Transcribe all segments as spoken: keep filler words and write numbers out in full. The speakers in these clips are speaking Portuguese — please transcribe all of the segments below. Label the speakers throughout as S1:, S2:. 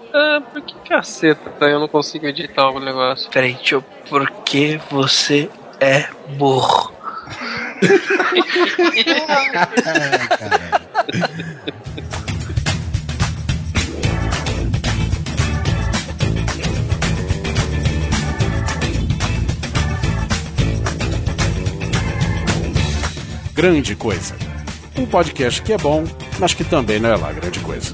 S1: Ah, por que caceta eu não consigo editar algum negócio?
S2: Peraí, deixa eu... Porque você é burro.
S3: Grande Coisa. Um podcast que é bom, mas que também não é lá grande coisa.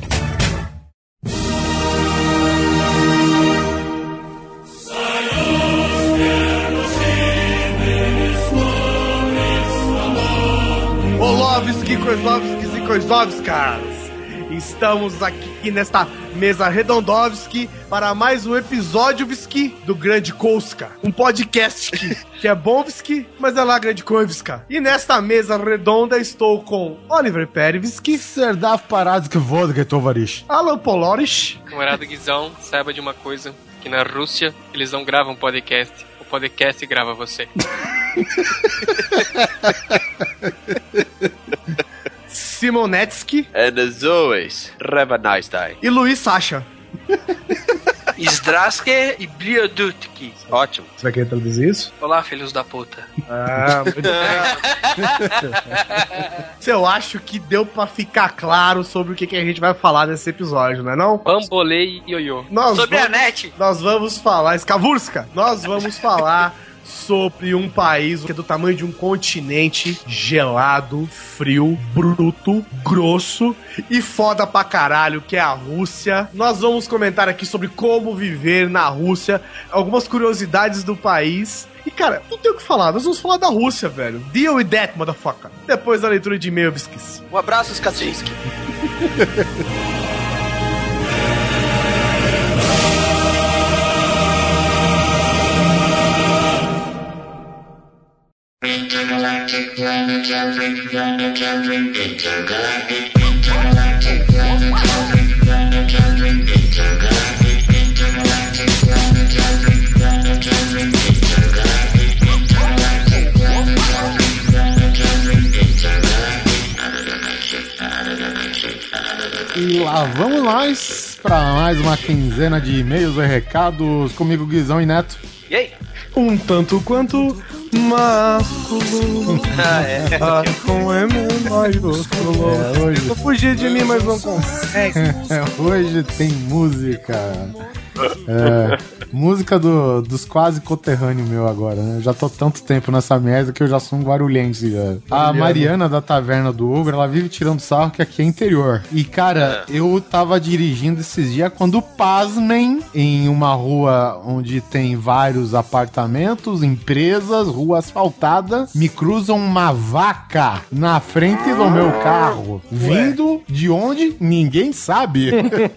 S4: Olovski, Kozlovskis e Kozlovskas. Estamos aqui nesta mesa redondovski para mais um episódio Visky do Grande Kouska. Um podcast que, que é bomvski, mas é lá Grande Koivska. E nesta mesa redonda estou com Oliver Perevski,
S5: Serdav Paradsky Vodka Tovarish,
S4: Alan Polorish.
S1: Camarada Guizão, saiba de uma coisa, que na Rússia eles não gravam podcast, o podcast grava você.
S4: Simonetsky.
S6: And as always, have a nice day.
S4: E Luiz Sacha.
S2: Zdraske e Bliodutki.
S6: Ótimo.
S4: Você vai querer traduzir isso?
S2: Olá, filhos da puta.
S4: Ah, muito bem. Eu acho que deu pra ficar claro sobre o que, que a gente vai falar nesse episódio, não é não?
S1: Bambolê e ioiô.
S4: Nós
S2: Sobre
S4: vamos,
S2: a net.
S4: Nós vamos falar, Skavurska, nós vamos falar sobre um país que é do tamanho de um continente gelado, frio, bruto, grosso e foda pra caralho, que é a Rússia. Nós vamos comentar aqui sobre como viver na Rússia, algumas curiosidades do país. E, cara, não tem o que falar, nós vamos falar da Rússia, velho. Deal with that, motherfucker. Depois da leitura de e-mail, Biskis.
S6: Um abraço, Skaczynski.
S7: Intergalactic planetary, planetary, intergalactic, intergalactic, planetary, planetary, intergalactic, intergalactic, planetary, planetary, intergalactic, intergalactic, planetary, planetary, intergalactic.
S5: E lá vamos nós para mais uma quinzena de e-mails e recados comigo, Guizão e Neto.
S6: E aí?
S4: Um tanto quanto másculo.
S6: Ah, é.
S4: Ah, com M maiúsculo.
S5: É, hoje...
S4: Tenta fugir de mim, mas não consegue.
S5: Hoje tem música. É, música do, dos quase conterrâneos meu agora, né? Eu já tô tanto tempo nessa merda que eu já sou um guarulhense já. A Mariana da Taverna do Uber, ela vive tirando sarro que aqui é interior. E, cara, eu tava dirigindo esses dias quando, pasmem, em uma rua onde tem vários apartamentos, empresas, rua asfaltada, me cruzam uma vaca na frente do meu carro. Vindo de onde? Ninguém sabe.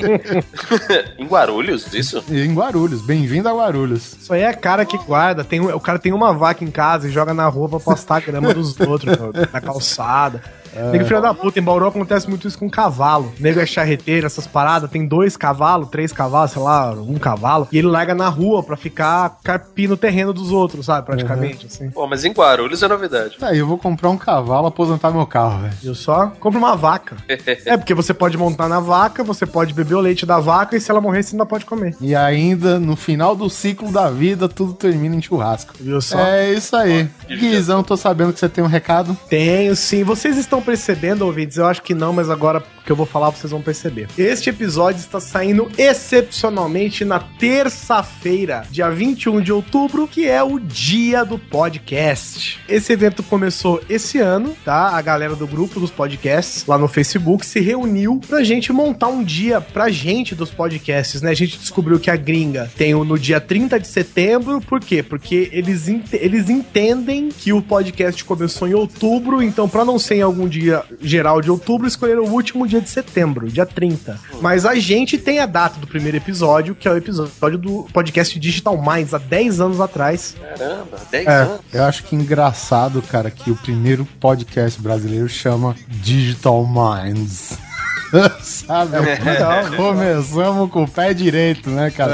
S6: Em Guarulhos, isso?
S5: Em Guarulhos, bem-vindo a Guarulhos.
S4: Isso aí é cara que guarda. Tem, o cara tem uma vaca em casa e joga na rua pra postar a grama dos outros, na calçada. É. Nego filho da puta, em Bauru acontece muito isso com cavalo. Nego é charreteiro, essas paradas, tem dois cavalos, três cavalos, sei lá, um cavalo, e ele larga na rua pra ficar carpindo o terreno dos outros, sabe, praticamente, uhum. assim.
S6: Pô, mas em Guarulhos é novidade.
S5: Aí eu vou comprar um cavalo, aposentar meu carro, velho.
S4: Eu só compro uma vaca. É, porque você pode montar na vaca, você pode beber o leite da vaca e se ela morrer, você ainda pode comer.
S5: E ainda, no final do ciclo da vida, tudo termina em churrasco.
S4: Viu só?
S5: É isso aí. Guizão, tô sabendo que você tem um recado.
S4: Tenho, sim. Vocês estão percebendo, ouvintes? Eu acho que não, mas agora que eu vou falar, vocês vão perceber. Este episódio está saindo excepcionalmente na terça-feira, dia vinte e um de outubro, que é o dia do podcast. Esse evento começou esse ano, tá? A galera do grupo dos podcasts, lá no Facebook, se reuniu pra gente montar um dia pra gente dos podcasts, né? A gente descobriu que a gringa tem o no dia trinta de setembro, por quê? Porque eles, ent- eles entendem que o podcast começou em outubro, então pra não ser em algum dia geral de outubro, escolheram o último dia de setembro, dia trinta. Mas a gente tem a data do primeiro episódio, que é o episódio do podcast Digital Minds, há dez anos atrás.
S6: Caramba, dez
S5: É,
S6: anos.
S5: eu acho que engraçado, cara, que o primeiro podcast brasileiro chama Digital Minds. Sabe?
S4: É, legal,
S5: Começamos com o pé direito, né, cara?
S4: É.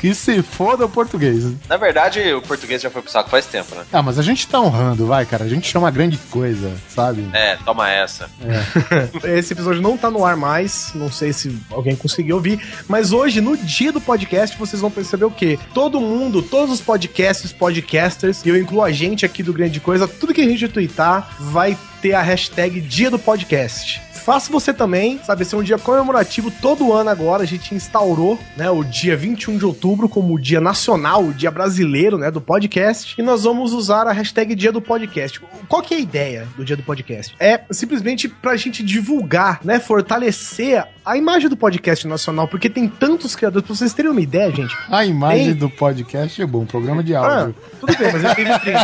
S5: Que se foda o português.
S6: Na verdade, o português já foi pro saco faz tempo, né?
S5: Ah, mas a gente tá honrando, vai, cara. A gente chama grande coisa, sabe?
S6: É, toma essa.
S5: É.
S4: Esse episódio não tá no ar mais, não sei se alguém conseguiu ouvir, mas hoje, no dia do podcast, vocês vão perceber o quê? Todo mundo, todos os podcasts, podcasters, e eu incluo a gente aqui do Grande Coisa, tudo que a gente tweetar vai ter a hashtag Dia do Podcast. Faça você também, sabe, esse é um dia comemorativo todo ano agora, a gente instaurou, né, o dia vinte e um de outubro como o dia nacional, o dia brasileiro, né, do podcast, e nós vamos usar a hashtag Dia do Podcast. Qual que é a ideia do Dia do Podcast? É simplesmente pra gente divulgar, né, fortalecer a imagem do podcast nacional, porque tem tantos criadores, pra vocês terem uma ideia, gente.
S5: A imagem
S4: tem...
S5: do podcast é bom, programa de áudio.
S4: Ah, tudo bem, mas ele tem vitrine.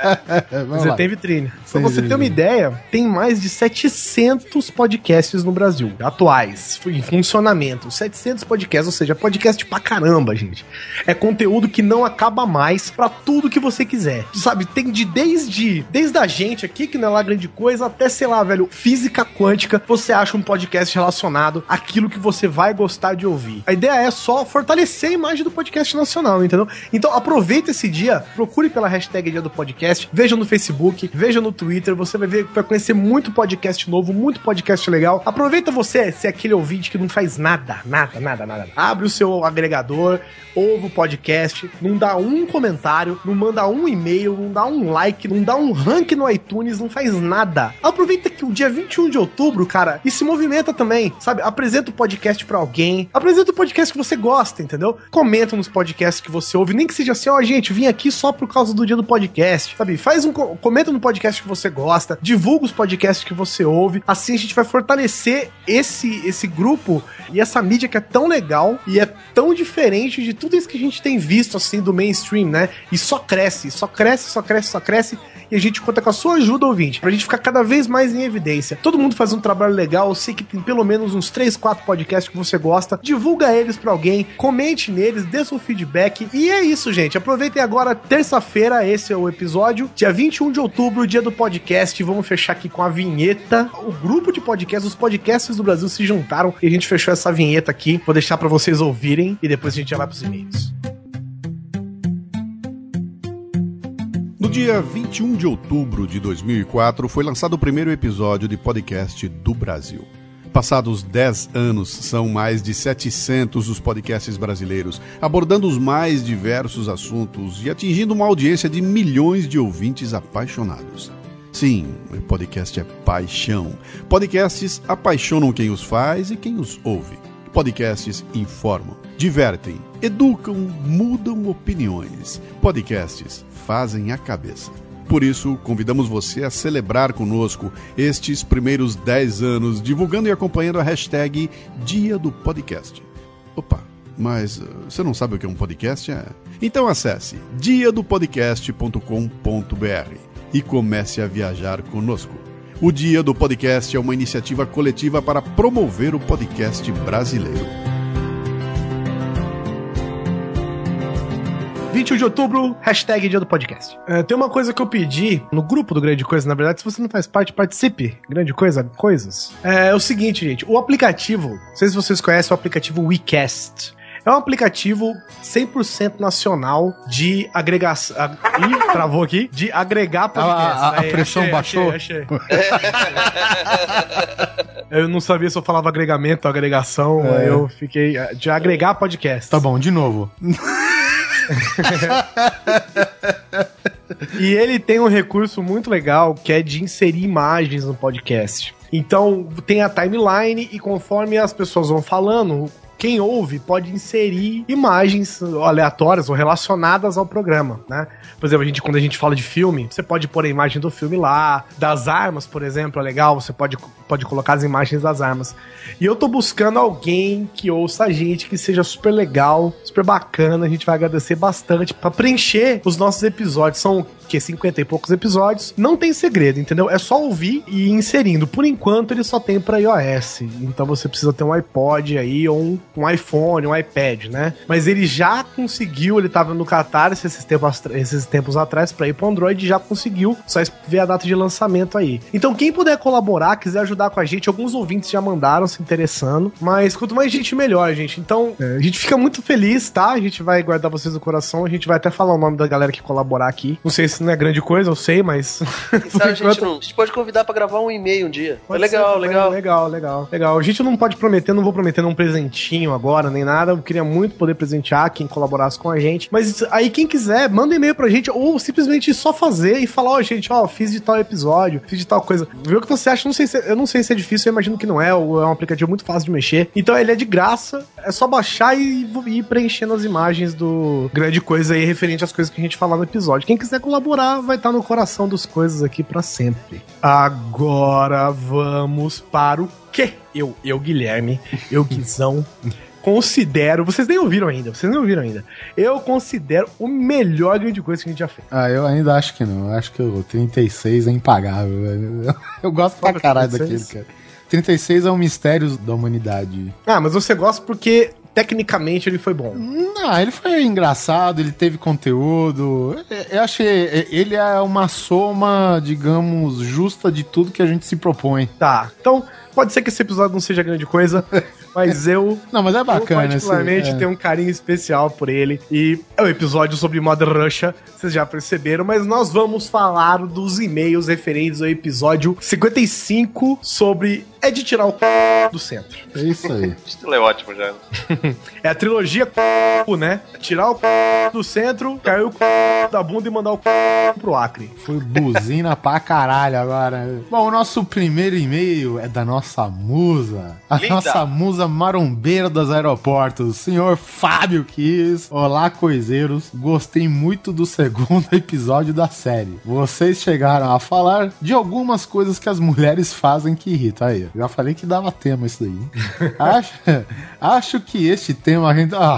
S4: mas ele tem vitrine. Pra você ter uma ideia, tem mais de setecentos podcasts no Brasil, atuais, em funcionamento. setecentos podcasts, ou seja, podcast pra caramba, gente. É conteúdo que não acaba mais pra tudo que você quiser. Sabe, tem de desde, desde a gente aqui, que não é lá grande coisa, até, sei lá, velho, física quântica, você acha um podcast relacionado àquilo que você vai gostar de ouvir. A ideia é só fortalecer a imagem do podcast nacional, entendeu? Então aproveita esse dia, procure pela hashtag Dia do Podcast, veja no Facebook, veja no Twitter, você vai ver, vai conhecer muito podcast novo, muito podcast legal. Aproveita você, se é aquele ouvinte que não faz nada, nada, nada, nada. Abre o seu agregador, ouve o podcast, não dá um comentário, não manda um e-mail, não dá um like, não dá um rank no iTunes, não faz nada. Aproveita que o dia vinte e um de outubro, cara, e se movimenta também, sabe? Apresenta o podcast pra alguém, apresenta o podcast que você gosta, entendeu? Comenta nos podcasts que você ouve, nem que seja assim, ó, gente, vim aqui só por causa do dia do podcast, sabe? Faz um, comenta no podcast que você gosta, divulga os podcasts que você ouve, assim a gente vai fortalecer esse, esse grupo e essa mídia que é tão legal e é tão diferente de tudo isso que a gente tem visto, assim, do mainstream, né? E só cresce, só cresce, só cresce, só cresce, e a gente conta com a sua ajuda, ouvinte, pra gente ficar cada vez mais em evidência. Todo mundo faz um trabalho legal, eu sei que tem pelo menos uns três, quatro podcasts que você gosta, divulga eles pra alguém, comente neles, dê seu feedback, e é isso, gente. Aproveitem agora, terça-feira, esse é o episódio, dia vinte e um de outubro, dia do podcast, vamos fechar aqui com a vinheta. O grupo de podcasts, os podcasts do Brasil se juntaram e a gente fechou essa vinheta aqui, vou deixar pra vocês ouvirem e depois a gente já vai pros e-mails.
S3: No dia vinte e um de outubro de dois mil e quatro, foi lançado o primeiro episódio de podcast do Brasil. Passados dez anos, são mais de setecentos os podcasts brasileiros, abordando os mais diversos assuntos e atingindo uma audiência de milhões de ouvintes apaixonados. Sim, o podcast é paixão. Podcasts apaixonam quem os faz e quem os ouve. Podcasts informam, divertem, educam, mudam opiniões. Podcasts fazem a cabeça. Por isso, convidamos você a celebrar conosco estes primeiros dez anos, divulgando e acompanhando a hashtag Dia do Podcast. Opa, mas uh, você não sabe o que é um podcast? É? Então acesse dia do podcast ponto com ponto b r e comece a viajar conosco. O Dia do Podcast é uma iniciativa coletiva para promover o podcast brasileiro.
S4: vinte e um de outubro, hashtag Dia do Podcast. É, tem uma coisa que eu pedi no grupo do Grande Coisa, na verdade, se você não faz parte, participe. Grande Coisa, coisas. É, é o seguinte, gente, o aplicativo, não sei se vocês conhecem o aplicativo WeCast. É um aplicativo cem por cento nacional de agregação... Ag... Ih, travou aqui. De agregar podcasts.
S5: A, a, a pressão achei, baixou.
S4: Achei, achei. Eu não sabia se eu falava agregamento ou agregação, é. Aí eu fiquei... De agregar podcast.
S5: Tá bom, de novo.
S4: E ele tem um recurso muito legal que é de inserir imagens no podcast. Então tem a timeline e conforme as pessoas vão falando, quem ouve pode inserir imagens aleatórias ou relacionadas ao programa, né? Por exemplo, a gente, quando a gente fala de filme, você pode pôr a imagem do filme lá, das armas, por exemplo, é legal, você pode, pode colocar as imagens das armas. E eu tô buscando alguém que ouça a gente, que seja super legal, super bacana, a gente vai agradecer bastante pra preencher os nossos episódios. São que cinquenta e poucos episódios. Não tem segredo, entendeu? É só ouvir e ir inserindo. Por enquanto, ele só tem pra iOS. Então você precisa ter um iPod aí, ou um, um iPhone, um iPad, né? Mas ele já conseguiu, ele tava no Catarse esses tempos, esses tempos atrás pra ir pro Android, já conseguiu. Só ver a data de lançamento aí. Então, quem puder colaborar, quiser ajudar com a gente, alguns ouvintes já mandaram se interessando. Mas quanto mais gente, melhor, gente. Então, é, a gente fica muito feliz, tá? A gente vai guardar vocês no coração. A gente vai até falar o nome da galera que colaborar aqui. Não sei se não é grande coisa, eu sei, mas...
S6: Sabe, a, gente não, a gente pode convidar pra gravar um e-mail um dia.
S4: Pode
S6: é legal,
S4: ser,
S6: legal.
S4: Legal, legal, legal. A gente não pode prometer, não vou prometer um presentinho agora, nem nada. Eu queria muito poder presentear quem colaborasse com a gente. Mas aí, quem quiser, manda e-mail pra gente, ou simplesmente só fazer e falar, ó, oh, gente, ó, fiz de tal episódio, fiz de tal coisa. Vê o que você acha, não sei se, eu não sei se é difícil, eu imagino que não é, ou é um aplicativo muito fácil de mexer. Então ele é de graça, é só baixar e ir preenchendo as imagens do grande coisa aí referente às coisas que a gente falar no episódio. Quem quiser colaborar vai estar no coração das coisas aqui pra sempre. Agora vamos para o quê? Eu, eu Guilherme, eu Guizão, considero, vocês nem ouviram ainda, vocês nem ouviram ainda. Eu considero o melhor grande coisa que a gente já fez.
S5: Ah, eu ainda acho que não. Eu acho que o trinta e seis é impagável, velho. Eu, eu gosto pra caralho daquele, cara. trinta e seis é um mistério da humanidade.
S4: Ah, mas você gosta porque tecnicamente ele foi bom.
S5: Não, ele foi engraçado, ele teve conteúdo. Eu achei, ele é uma soma, digamos, justa de tudo que a gente se propõe.
S4: Tá, então pode ser que esse episódio não seja grande coisa, mas eu...
S5: Não, mas é bacana.
S4: Eu particularmente esse, é. tenho um carinho especial por ele. E é um episódio sobre Mother Russia, vocês já perceberam, mas nós vamos falar dos e-mails referentes ao episódio cinquenta e cinco sobre é de tirar o c... do centro.
S5: É isso aí.
S6: O título é ótimo já.
S4: É a trilogia c... né? Tirar o c... do centro, cair o c... da bunda e mandar o c... pro Acre.
S5: Foi buzina pra caralho agora. Bom, o nosso primeiro e-mail é da nossa musa. A Linda. nossa musa marombeira dos aeroportos, senhor Fábio Kiss. Olá, coiseiros. Gostei muito do segundo episódio da série. Vocês chegaram a falar de algumas coisas que as mulheres fazem que irritam. Aí, já falei que dava tema isso daí. acho, acho que este tema rende... ah,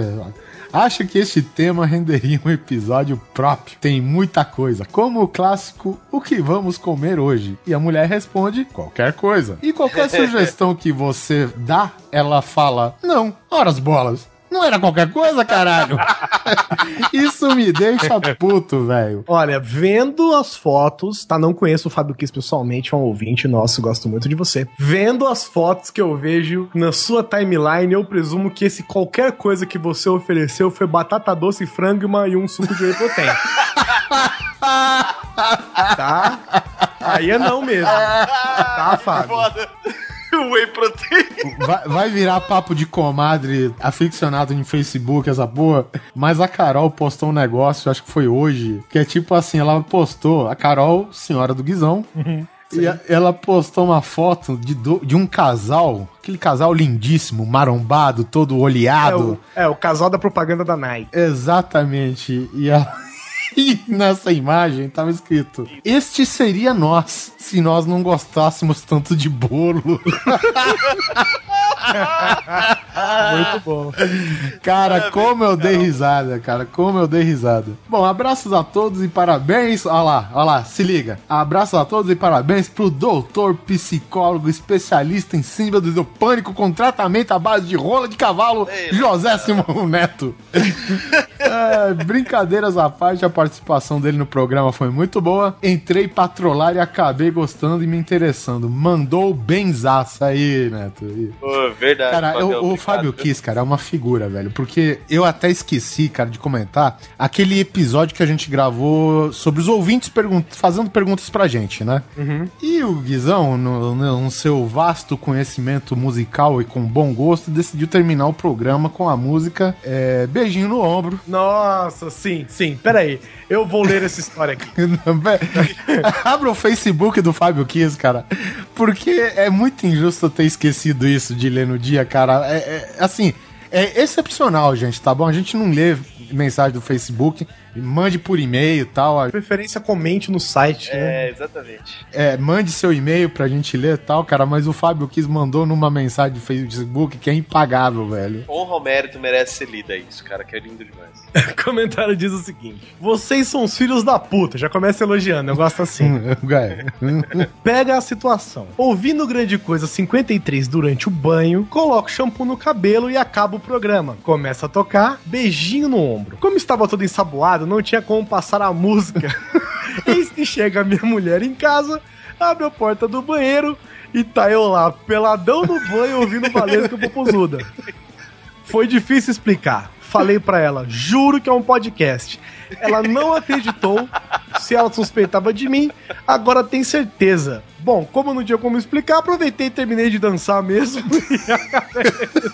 S5: Acho que este tema renderia um episódio próprio. Tem muita coisa. Como o clássico, o que vamos comer hoje? E a mulher responde, qualquer coisa. E qualquer sugestão que você dá, ela fala, não, ora as bolas. Não era qualquer coisa, caralho. Isso me deixa puto, velho.
S4: Olha, vendo as fotos, tá? Não conheço o Fábio Kiss pessoalmente, é um ouvinte nosso, gosto muito de você. Vendo as fotos que eu vejo na sua timeline, eu presumo que esse qualquer coisa que você ofereceu foi batata doce, frango e, uma, e um suco de whey protein. Tá? Aí é não mesmo. Tá, Fábio? Foda.
S6: Whey protein.
S5: Vai, vai virar papo de comadre aficionado em Facebook, essa porra. Mas a Carol postou um negócio, acho que foi hoje, que é tipo assim, ela postou, a Carol, senhora do Guizão, uhum, e a, ela postou uma foto de, do, de um casal, aquele casal lindíssimo, marombado, todo oleado.
S4: É o, é, o casal da propaganda da Nike.
S5: Exatamente. E ela... E nessa imagem tava escrito: este seria nós, se nós não gostássemos tanto de bolo.
S4: Muito bom.
S5: Cara, como eu dei risada, cara, como eu dei risada. Bom, abraços a todos e parabéns. Olha lá, olha lá, se liga. Abraços a todos e parabéns pro doutor psicólogo especialista em síndrome do pânico com tratamento à base de rola de cavalo, Ei, José Simão Neto. É, brincadeiras à parte, a participação dele no programa foi muito boa. Entrei pra trollar e acabei gostando e me interessando. Mandou benzaço aí, Neto.
S6: Pô, verdade.
S5: Cara, eu, o Fábio Kiss, cara, é uma figura, velho. Porque eu até esqueci, cara, de comentar aquele episódio que a gente gravou sobre os ouvintes pergun- fazendo perguntas pra gente, né?
S4: Uhum.
S5: E o Guizão, no, no seu vasto conhecimento musical e com bom gosto, decidiu terminar o programa com a música é, Beijinho no Ombro.
S4: Nossa, sim, sim. Pera aí, eu vou ler essa história aqui.
S5: Abra o Facebook do Fábio Kiss, cara, porque é muito injusto eu ter esquecido isso de ler no dia, cara. É, é assim, é excepcional, gente, tá bom? A gente não lê mensagem do Facebook, mande por e-mail e tal.
S4: Preferência comente no site, né?
S6: É, exatamente.
S5: É, mande seu e-mail pra gente ler e tal, cara, mas o Fábio Kiss mandou numa mensagem do Facebook que é impagável, velho.
S6: Honra ao mérito, merece ser lida isso, cara, que é lindo demais.
S4: O comentário diz o seguinte: vocês são os filhos da puta. Já começa elogiando, eu gosto assim. Pega a situação. Ouvindo Grande Coisa cinquenta e três durante o banho, coloco shampoo no cabelo e acaba o programa. Começa a tocar, beijinho no ombro. Como estava todo ensaboado, não tinha como passar a música. Eis que chega a minha mulher em casa, abre a porta do banheiro e tá eu lá, peladão no banho, ouvindo Valesca Popozuda. Foi difícil explicar. Falei pra ela, juro que é um podcast. Ela não acreditou. Se ela suspeitava de mim, agora tem certeza. Bom, como não tinha como explicar, aproveitei e terminei de dançar mesmo. E acabei.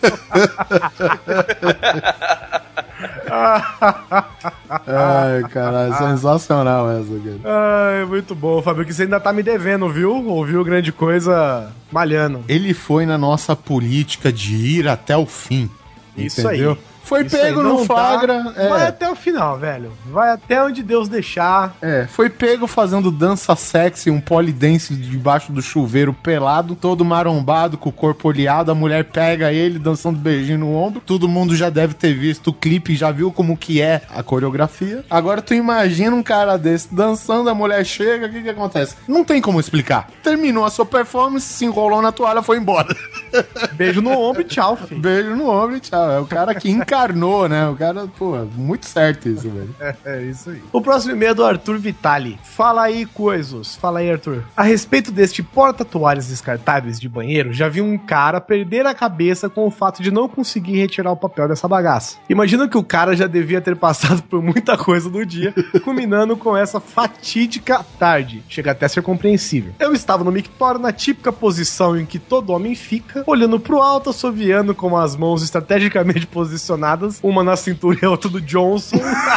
S5: Ai, caralho, sensacional essa, cara.
S4: Ai, muito bom, Fábio, que você ainda tá me devendo, viu? Ouviu Grande Coisa malhando.
S5: Ele foi na nossa política de ir até o fim.
S4: Isso
S5: entendeu?
S4: aí.
S5: Foi
S4: Isso
S5: pego
S4: aí,
S5: no
S4: não
S5: flagra.
S4: dá.
S5: É.
S4: Vai até o final, velho. Vai até onde Deus deixar.
S5: É, foi pego fazendo dança sexy, um polidense debaixo do chuveiro pelado, todo marombado, com o corpo oleado. A mulher pega ele, dançando beijinho no ombro. Todo mundo já deve ter visto o clipe, já viu como que é a coreografia. Agora tu imagina um cara desse dançando, a mulher chega, o que que acontece? Não tem como explicar. Terminou a sua performance, se enrolou na toalha, foi embora.
S4: Beijo no ombro e tchau, filho.
S5: Beijo no ombro e tchau. É o cara que encarnou, né? O cara, pô, muito certo isso, velho.
S4: É, é isso aí. O próximo e-mail é do Arthur Vitali. Fala aí, coisas. Fala aí, Arthur. A respeito deste porta-toalhas descartáveis de banheiro, já vi um cara perder a cabeça com o fato de não conseguir retirar o papel dessa bagaça. Imagino que o cara já devia ter passado por muita coisa no dia, culminando com essa fatídica tarde. Chega até a ser compreensível. Eu estava no mictório na típica posição em que todo homem fica, olhando pro alto, assoviando com as mãos estrategicamente posicionadas, uma na cintura e a outra do Johnson.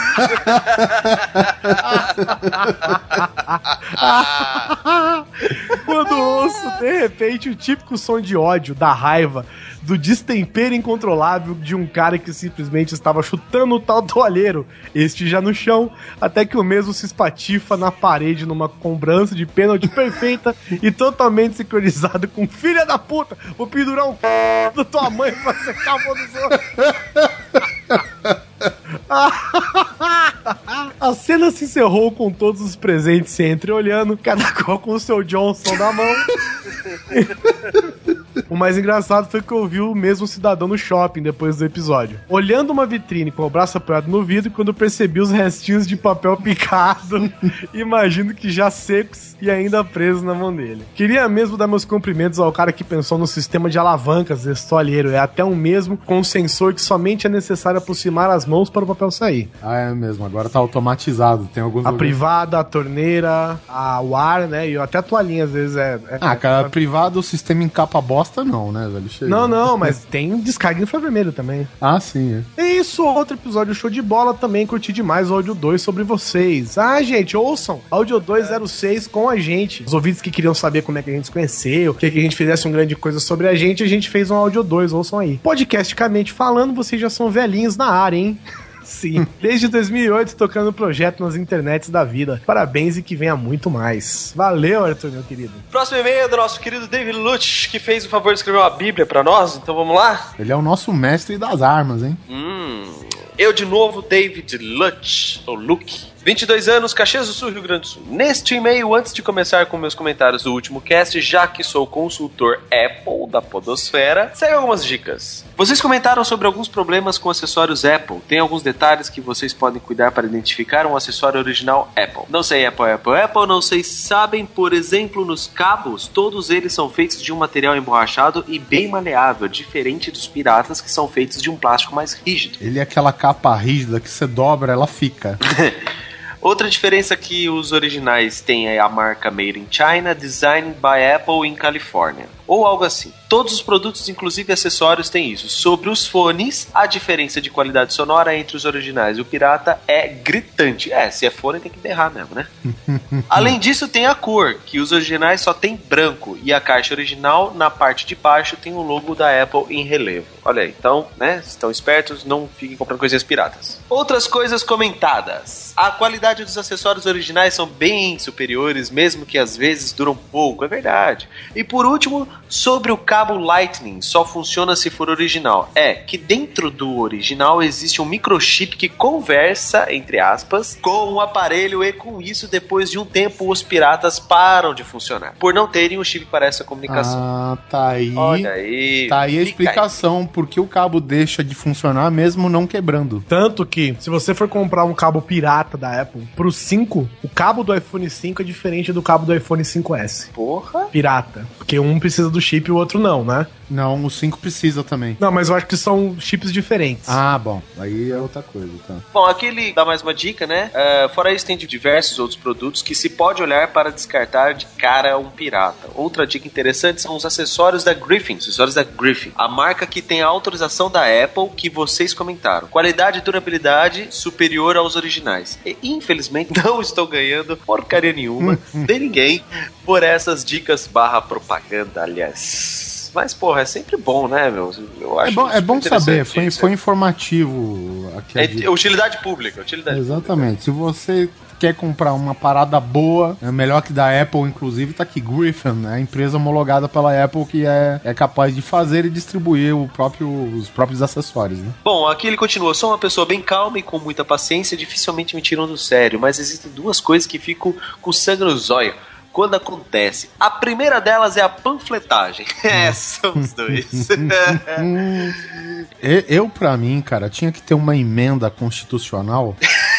S4: Quando ouço, de repente, o típico som de ódio, da raiva, do destempero incontrolável de um cara que simplesmente estava chutando o tal toalheiro, este já no chão, até que o mesmo se espatifa na parede numa cobrança de pênalti perfeita e totalmente sincronizado com filha da puta, vou pendurar um c... da tua mãe pra secar a mão dos outros. A cena se encerrou com todos os presentes se entreolhando, cada qual com o seu Johnson na mão. O mais engraçado foi que eu vi o mesmo cidadão no shopping depois do episódio, olhando uma vitrine com o braço apoiado no vidro, quando percebi os restinhos de papel picado, imagino que já secos e ainda presos na mão dele. Queria mesmo dar meus cumprimentos ao cara que pensou no sistema de alavancas desse toalheiro, é até um mesmo com um sensor que somente é necessário aproximar as mãos para o papel sair.
S5: Ah, é mesmo, agora tá automatizado, tem alguns...
S4: A
S5: lugares...
S4: privada, a torneira, a, o ar, né, e até a toalhinha às vezes é... é
S5: ah, cara,
S4: é...
S5: a privada, o sistema encapa bosta não, né, velho? Chega.
S4: Não, não, mas tem descarga infravermelho também.
S5: Ah, sim, é.
S4: É isso, outro episódio show de bola, também curti demais o áudio dois sobre vocês. Ah, gente, ouçam, áudio dois zero seis com a gente. Os ouvintes que queriam saber como é que a gente se conheceu, que, que a gente fizesse uma grande coisa sobre a gente, a gente fez um áudio dois, ouçam aí. Podcasticamente falando, vocês já são velhinhos na área, hein? Sim, desde dois mil e oito tocando projeto nas internets da vida. Parabéns e que venha muito mais. Valeu, Arthur, meu querido.
S6: Próximo e-mail é do nosso querido David Lutz, que fez o favor de escrever uma bíblia pra nós, então vamos lá?
S5: Ele é o nosso mestre das armas, hein?
S6: Hum, eu de novo, David Lutz, ou Luke. vinte e dois anos, Caxias do Sul, Rio Grande do Sul. Neste e-mail, antes de começar com meus comentários do último cast, já que sou consultor Apple da podosfera, segue algumas dicas. Vocês comentaram sobre alguns problemas com acessórios Apple. Tem alguns detalhes que vocês podem cuidar para identificar um acessório original Apple. Não sei Apple, Apple, Apple, não sei se sabem, por exemplo, nos cabos, todos eles são feitos de um material emborrachado e bem maleável, diferente dos piratas que são feitos de um plástico mais rígido.
S5: Ele é aquela capa rígida que você dobra, ela fica.
S6: Outra diferença que os originais têm é a marca Made in China, Designed by Apple em Califórnia. ou algo assim. Todos os produtos, inclusive acessórios, têm isso. Sobre os fones, a diferença de qualidade sonora entre os originais e o pirata é gritante. É, se é fone tem que berrar mesmo, né? Além disso, tem a cor, que os originais só tem branco, e a caixa original, na parte de baixo, tem o logo da Apple em relevo. Olha aí, então, né, estão espertos, não fiquem comprando coisinhas piratas. Outras coisas comentadas. A qualidade dos acessórios originais são bem superiores, mesmo que às vezes duram pouco, é verdade. E por último, sobre o cabo Lightning, só funciona se for original. É que dentro do original existe um microchip que conversa, entre aspas, com o aparelho, e com isso, depois de um tempo, os piratas param de funcionar, por não terem o chip para essa comunicação.
S5: Ah, tá aí.
S6: Olha aí.
S5: Tá aí a explicação porque o cabo deixa de funcionar mesmo não quebrando.
S4: Tanto que, se você for comprar um cabo pirata da Apple pro cinco, o cabo do iPhone cinco é diferente do cabo do iPhone cinco S.
S6: Porra.
S4: Pirata. Porque um precisa do chip e o outro não, né?
S5: Não, o cinco precisa também.
S4: Não, mas eu acho que são chips diferentes.
S5: Ah, bom. Aí é outra coisa, tá.
S6: Bom, aqui ele dá mais uma dica, né? Uh, fora isso, tem diversos outros produtos que se pode olhar para descartar de cara um pirata. Outra dica interessante são os acessórios da Griffin. Acessórios da Griffin. A marca que tem a autorização da Apple que vocês comentaram. Qualidade e durabilidade superior aos originais. E, infelizmente, não estou ganhando porcaria nenhuma de ninguém por essas dicas barra propaganda, aliás. Mas, porra, é sempre bom, né, meu? Eu acho
S5: é bom, é bom saber, foi,
S6: isso,
S5: foi
S6: é.
S5: informativo. Aqui
S6: É utilidade pública. Utilidade
S5: Exatamente.
S6: Pública.
S5: Se você quer comprar uma parada boa, é melhor que da Apple, inclusive, tá aqui Griffin, né? A empresa homologada pela Apple que é, é capaz de fazer e distribuir o próprio, os próprios acessórios, né?
S6: Bom, aqui ele continua. Sou uma pessoa bem calma e com muita paciência, dificilmente me tiram do sério, mas existem duas coisas que ficam com sangue no zóio quando acontece. A primeira delas é a panfletagem. É, são os dois.
S5: eu, eu, pra mim, cara, tinha que ter uma emenda constitucional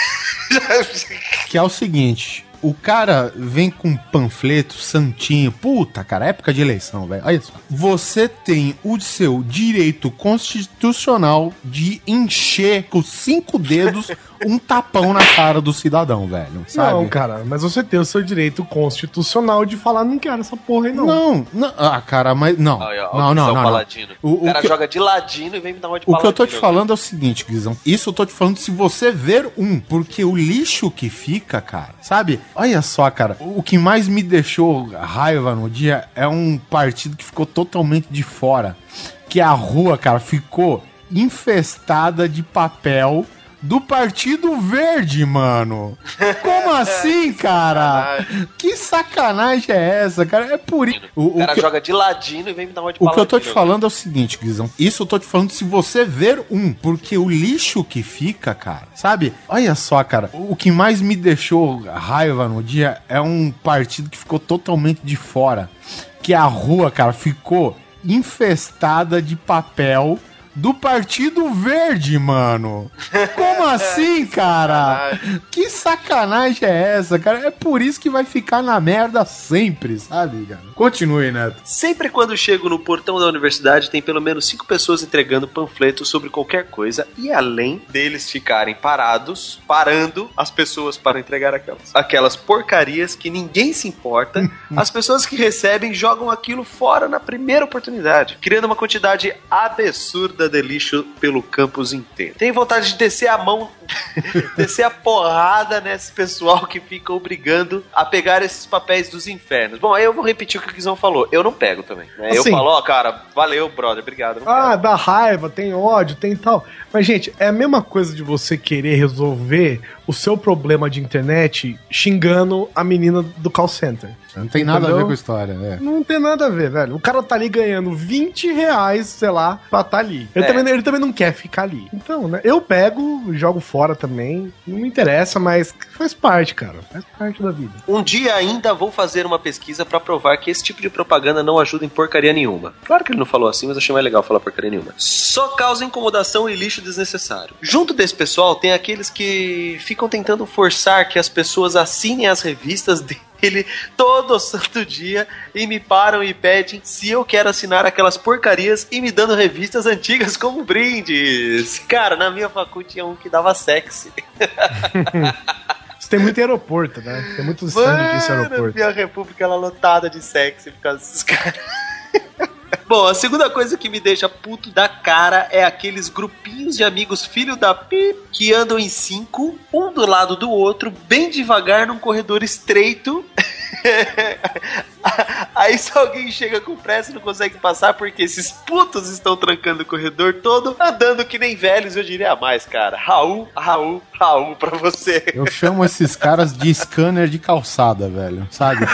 S5: que é o seguinte: o cara vem com panfleto, santinho. Puta, cara, época de eleição, velho. Olha só. Você tem o seu direito constitucional de encher com cinco dedos um tapão na cara do cidadão, velho. Sabe?
S4: Não, cara, mas você tem o seu direito constitucional de falar, não quero essa porra aí, não.
S5: Não, não. Ah, cara, mas não.
S6: Olha,
S5: não, não, não, não.
S6: O, o cara que... joga de ladino e vem me dar uma de
S5: o
S6: paladino.
S5: O que eu tô te falando é o seguinte, Guizão. Isso eu tô te falando se você ver um. Porque o lixo que fica, cara, sabe? Olha só, cara. O que mais me deixou raiva no dia é um partido que ficou totalmente de fora. Que a rua, cara, ficou infestada de papel do Partido Verde, mano. Como assim, cara? Que sacanagem é essa, cara? É por isso.
S6: O, o cara que... joga de ladino e vem me dar uma de
S5: O que eu tô te falando é o seguinte, Guizão. Isso eu tô te falando se você ver um. Porque o lixo que fica, cara, sabe? Olha só, cara. O que mais me deixou raiva no dia é um partido que ficou totalmente de fora. Que a rua, cara, ficou infestada de papel do Partido Verde, mano. Como assim, cara? Que sacanagem é essa, cara? É por isso que vai ficar na merda sempre, sabe, cara? Continue, Neto.
S6: Sempre quando chego no portão da universidade, tem pelo menos cinco pessoas entregando panfletos sobre qualquer coisa, e além deles ficarem parados, parando as pessoas para entregar aquelas, aquelas porcarias que ninguém se importa, as pessoas que recebem jogam aquilo fora na primeira oportunidade, criando uma quantidade absurda de lixo pelo campus inteiro. Tem vontade de descer a mão, descer a porrada nesse pessoal que fica obrigando a pegar esses papéis dos infernos. Bom, aí eu vou repetir o que o Guizão falou. Eu não pego também. Né? Assim, eu falo, ó, oh, cara, valeu, brother, obrigado.
S4: Ah,
S6: quero.
S4: Dá raiva, tem ódio, tem tal. Mas, gente, é a mesma coisa de você querer resolver o seu problema de internet xingando a menina do call center.
S5: Não tem nada Entendeu? a ver com a história, né?
S4: Não tem nada a ver, velho. O cara tá ali ganhando vinte reais, sei lá, pra tá ali. Ele, é. também, ele também não quer ficar ali. Então, né? Eu pego, jogo fora também. Não me interessa, mas faz parte, cara. Faz parte da vida.
S6: Um dia ainda vou fazer uma pesquisa pra provar que esse tipo de propaganda não ajuda em porcaria nenhuma. Claro que ele não falou assim, mas eu achei mais legal falar porcaria nenhuma. Só causa incomodação e lixo desnecessário. Junto desse pessoal, tem aqueles que ficam tentando forçar que as pessoas assinem as revistas dele ele todo santo dia e me param e pedem se eu quero assinar aquelas porcarias e me dando revistas antigas como brindes. Cara, na minha faculdade tinha um que dava sexy.
S4: Isso tem muito aeroporto, né? Tem muito stand nesse aeroporto.
S6: Minha república ela lotada de sexy por causa desses caras. Bom, a segunda coisa que me deixa puto da cara é aqueles grupinhos de amigos filho da pip que andam em cinco, um do lado do outro, bem devagar num corredor estreito. Aí se alguém chega com pressa e não consegue passar porque esses putos estão trancando o corredor todo, andando que nem velhos, eu diria mais, cara. Raul, Raul, Raul pra você.
S5: Eu chamo esses caras de scanner de calçada, velho, sabe?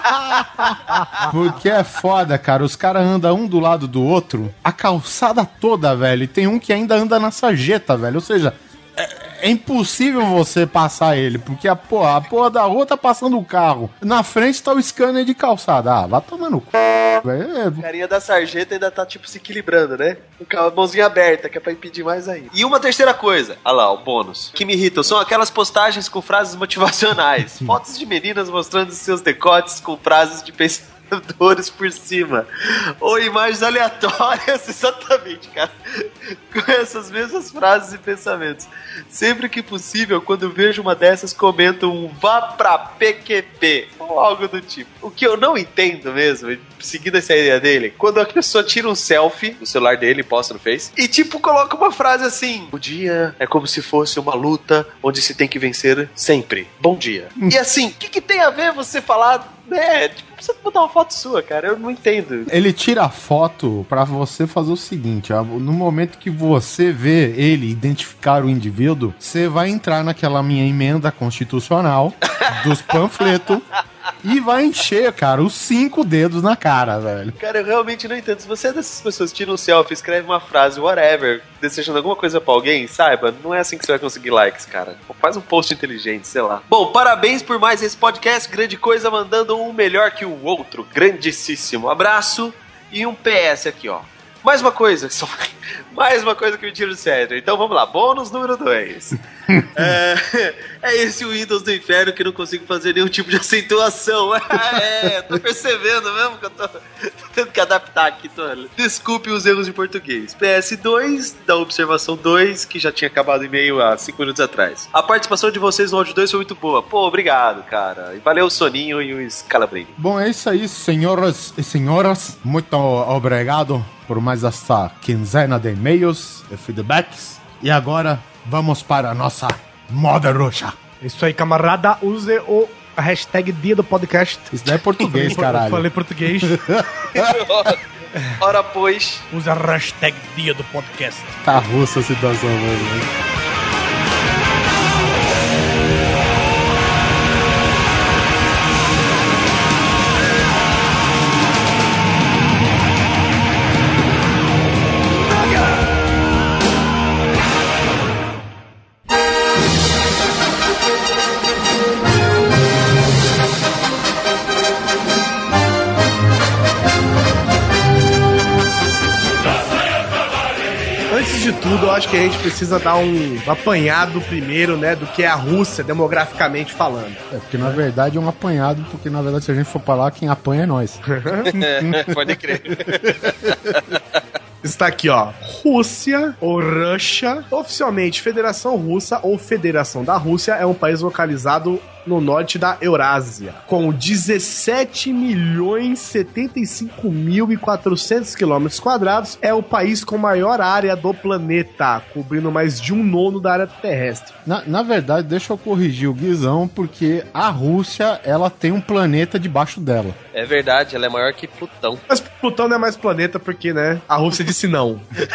S5: Porque é foda, cara. Os caras andam um do lado do outro, a calçada toda, velho. E tem um que ainda anda na sarjeta, velho. Ou seja, é... É impossível você passar ele, porque a porra, a porra da rua tá passando o carro. Na frente tá o scanner de calçada. Ah, vai tomar no c... velho.
S6: A carinha da sarjeta ainda tá, tipo, se equilibrando, né? Com a mãozinha aberta, que é pra impedir mais ainda. E uma terceira coisa, olha lá, o bônus, que me irritam, são aquelas postagens com frases motivacionais. Fotos de meninas mostrando seus decotes com frases de pensamento dores por cima, ou imagens aleatórias, exatamente, cara, com essas mesmas frases e pensamentos. Sempre que possível, quando vejo uma dessas, comento um vá pra P Q P, ou algo do tipo. O que eu não entendo mesmo, seguindo essa ideia dele, quando a pessoa tira um selfie do celular dele e posta no Face, e tipo, coloca uma frase assim: o dia é como se fosse uma luta onde se tem que vencer sempre. Bom dia. E assim, o que, que tem a ver você falar... É, tipo, precisa botar uma foto sua, cara. Eu não entendo.
S5: Ele tira a foto pra você fazer o seguinte, ó, no momento que você vê ele identificar o indivíduo, você vai entrar naquela minha emenda constitucional dos panfletos e vai encher, cara, os cinco dedos na cara, velho.
S6: Cara, eu realmente não entendo. Se você é dessas pessoas, tira um selfie, escreve uma frase, whatever, desejando alguma coisa pra alguém, saiba, não é assim que você vai conseguir likes, cara. Faz um post inteligente, sei lá. Bom, parabéns por mais esse podcast. Grande coisa, mandando um melhor que o outro. Grandíssimo. Abraço e um P S aqui, ó. Mais uma coisa, só... mais uma coisa que me tira do sério. Então vamos lá, bônus número dois. é, é esse o Windows do inferno que não consigo fazer nenhum tipo de acentuação. É, tô percebendo mesmo que eu tô, tô tendo que adaptar aqui. Tô... Desculpe os erros de português. P S dois, da observação dois, que já tinha acabado o e-mail há cinco minutos atrás. A participação de vocês no áudio dois foi muito boa. Pô, obrigado, cara. E valeu o Soninho e o Scalabrini.
S5: Bom, é isso aí, senhoras e senhoras. Muito obrigado por mais essa quinzena de e-mails e feedbacks. E agora vamos para a nossa moda roxa.
S4: Isso aí, camarada. Use o hashtag dia do podcast.
S5: Isso daí é português, caralho.
S4: Eu falei português.
S6: Ora, pois.
S4: Use a hashtag dia do podcast.
S5: Tá russa a situação, velho.
S4: De tudo, eu acho que a gente precisa dar um apanhado primeiro, né, do que é a Rússia, demograficamente falando.
S5: É, porque na verdade é um apanhado, porque na verdade se a gente for pra lá, quem apanha é nós.
S6: É, pode crer.
S4: Está aqui, ó, Rússia ou Russia, oficialmente Federação Russa ou Federação da Rússia, é um país localizado no norte da Eurásia, com dezessete milhões setenta e cinco mil e quatrocentos quilômetros quadrados, é o país com maior área do planeta, cobrindo mais de um nono da área terrestre.
S5: Na, na verdade, deixa eu corrigir o Guizão, porque a Rússia, ela tem um planeta debaixo dela.
S6: É verdade, ela é maior que Plutão.
S4: Mas Plutão não é mais planeta porque, né, a Rússia disse não.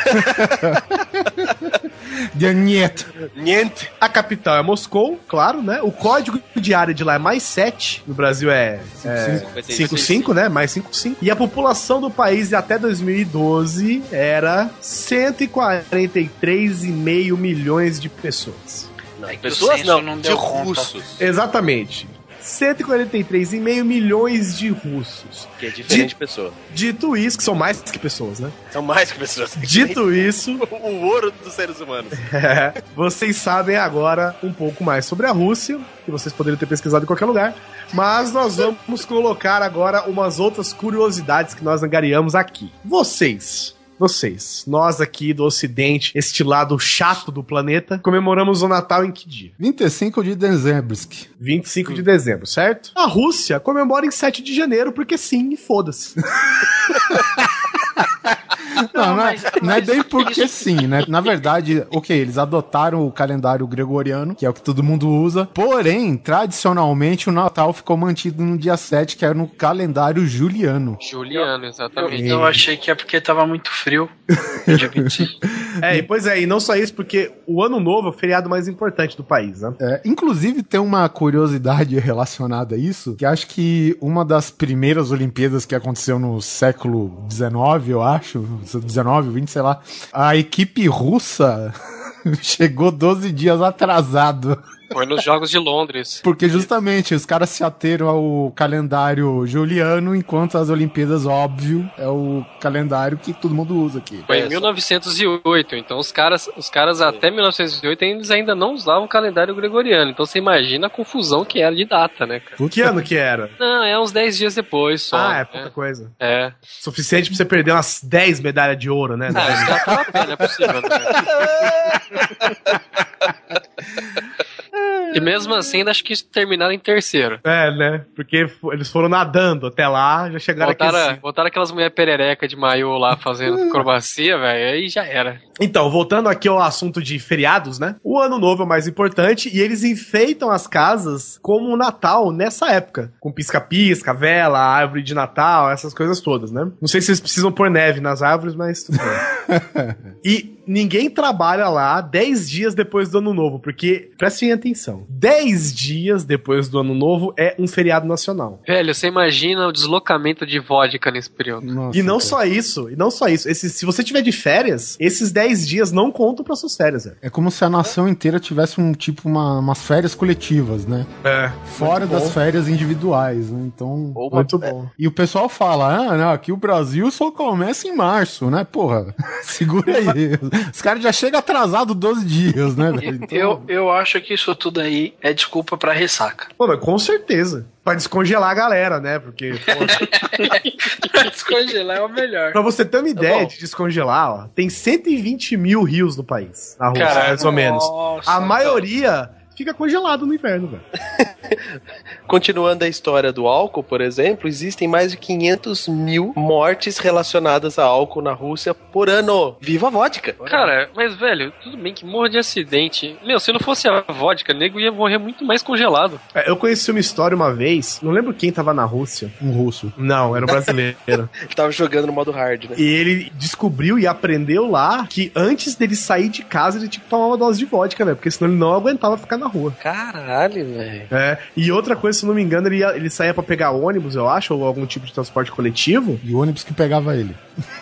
S5: Niet.
S6: Niet.
S4: A capital é Moscou, claro, né? O código de área de lá é mais sete. No Brasil é cinco cinco, né? Mais cinco cinco. E a população do país até dois mil e doze era cento e quarenta e três vírgula cinco milhões de pessoas.
S6: Não, é pessoas não, não de russos.
S4: Exatamente. cento e quarenta e três vírgula cinco milhões de russos.
S6: Que é diferente de pessoa.
S4: Dito isso, que são mais que pessoas, né?
S6: São mais que pessoas.
S4: Dito isso...
S6: o, o ouro dos seres humanos.
S4: É, vocês sabem agora um pouco mais sobre a Rússia, que vocês poderiam ter pesquisado em qualquer lugar, mas nós vamos colocar agora umas outras curiosidades que nós angariamos aqui. Vocês... Vocês, nós aqui do Ocidente, este lado chato do planeta, comemoramos o Natal em que dia?
S5: vinte e cinco de dezembro.
S4: vinte e cinco de dezembro, certo? A Rússia comemora em sete de janeiro, porque sim, e foda-se.
S5: Não, não, é,
S8: mas-
S5: não é
S8: mas
S5: bem porque
S8: isso-
S5: sim, né? Na verdade, ok, eles adotaram o calendário gregoriano, que é o que todo mundo usa, porém, tradicionalmente, o Natal ficou mantido no dia sete, que era no calendário juliano.
S1: Juliano,
S8: Eu,
S1: exatamente.
S8: eu achei que é porque tava muito frio. Dia vinte e cinco.
S4: É, e pois é, e não só isso, porque o Ano Novo é o feriado mais importante do país, né?
S5: É, inclusive, tem uma curiosidade relacionada a isso, que acho que uma das primeiras Olimpíadas que aconteceu no século dezenove, eu acho, dezenove, vinte, sei lá, a equipe russa chegou doze dias atrasado.
S1: Foi nos Jogos de Londres.
S5: Porque justamente os caras se ateram ao calendário juliano, enquanto as Olimpíadas, óbvio, é o calendário que todo mundo usa aqui.
S1: Foi em mil novecentos e oito, então os caras, os caras até mil novecentos e oito eles ainda não usavam o calendário gregoriano. Então você imagina a confusão que era de data, né, cara?
S4: Que ano que era?
S1: Não, é uns dez dias depois só.
S4: Ah, é
S1: né?
S4: pouca coisa.
S1: É.
S4: Suficiente pra você perder umas dez medalhas de ouro, né?
S1: Ah, os caras estavam a pé, não é possível, né? E mesmo assim, ainda acho que terminaram em terceiro.
S4: É, né? Porque fo- eles foram nadando até lá, já chegaram aqui.
S1: Botaram,
S4: assim.
S1: botaram aquelas mulher perereca de maiô lá fazendo acrobacia, velho, aí já era.
S4: Então, voltando aqui ao assunto de feriados, né? O Ano Novo é o mais importante e eles enfeitam as casas como o Natal nessa época. Com pisca-pisca, vela, árvore de Natal, essas coisas todas, né? Não sei se vocês precisam pôr neve nas árvores, mas tudo bem. E ninguém trabalha lá dez dias depois do Ano Novo, porque, prestem atenção, dez dias depois do Ano Novo é um feriado nacional.
S1: Velho, você imagina o deslocamento de vodka nesse período.
S5: Nossa,
S4: E não
S5: cara.
S4: só isso, e não só isso. Esse, se você tiver de férias, esses dez dias não contam para suas férias, velho.
S5: É como se a nação inteira tivesse um tipo uma, umas férias coletivas, né?
S4: É.
S5: Fora das
S4: bom.
S5: férias individuais, né? Então.
S6: Ou uma-
S4: Muito bom.
S5: E o pessoal fala, ah, não, aqui o Brasil só começa em março, né? Porra, segura aí. Os caras já chegam atrasados doze dias, né, velho? Então,
S8: Eu, eu acho que isso tudo aí é desculpa pra ressaca.
S4: Pô, mas com certeza. Pra descongelar a galera, né? Porque, pô,
S8: Descongelar é o melhor.
S4: pra você ter uma ideia
S6: bom.
S4: de descongelar, ó, tem cento e vinte mil rios no país. Na Rússia,
S1: Caralho,
S4: mais ou menos.
S8: Nossa,
S4: A maioria fica congelado no inverno, velho.
S6: Continuando a história do álcool, por exemplo, existem mais de quinhentos mil mortes relacionadas a álcool na Rússia por ano. Viva a vodka!
S1: Cara, mas velho, tudo bem que morra de acidente. Meu, se não fosse a vodka, o nego ia morrer muito mais congelado.
S4: É, eu conheci uma história uma vez, não lembro quem tava na Rússia.
S5: um russo.
S4: Não, era um brasileiro.
S6: Ele tava jogando no modo hard, né?
S4: E ele descobriu e aprendeu lá que antes dele sair de casa ele tinha que tomar uma dose de vodka, velho, porque senão ele não aguentava ficar na rua.
S6: Caralho, velho.
S4: É, e outra coisa, se eu não me engano, ele, ia- ele saía pra pegar ônibus, eu acho, ou algum tipo de transporte coletivo.
S5: E o ônibus que pegava ele.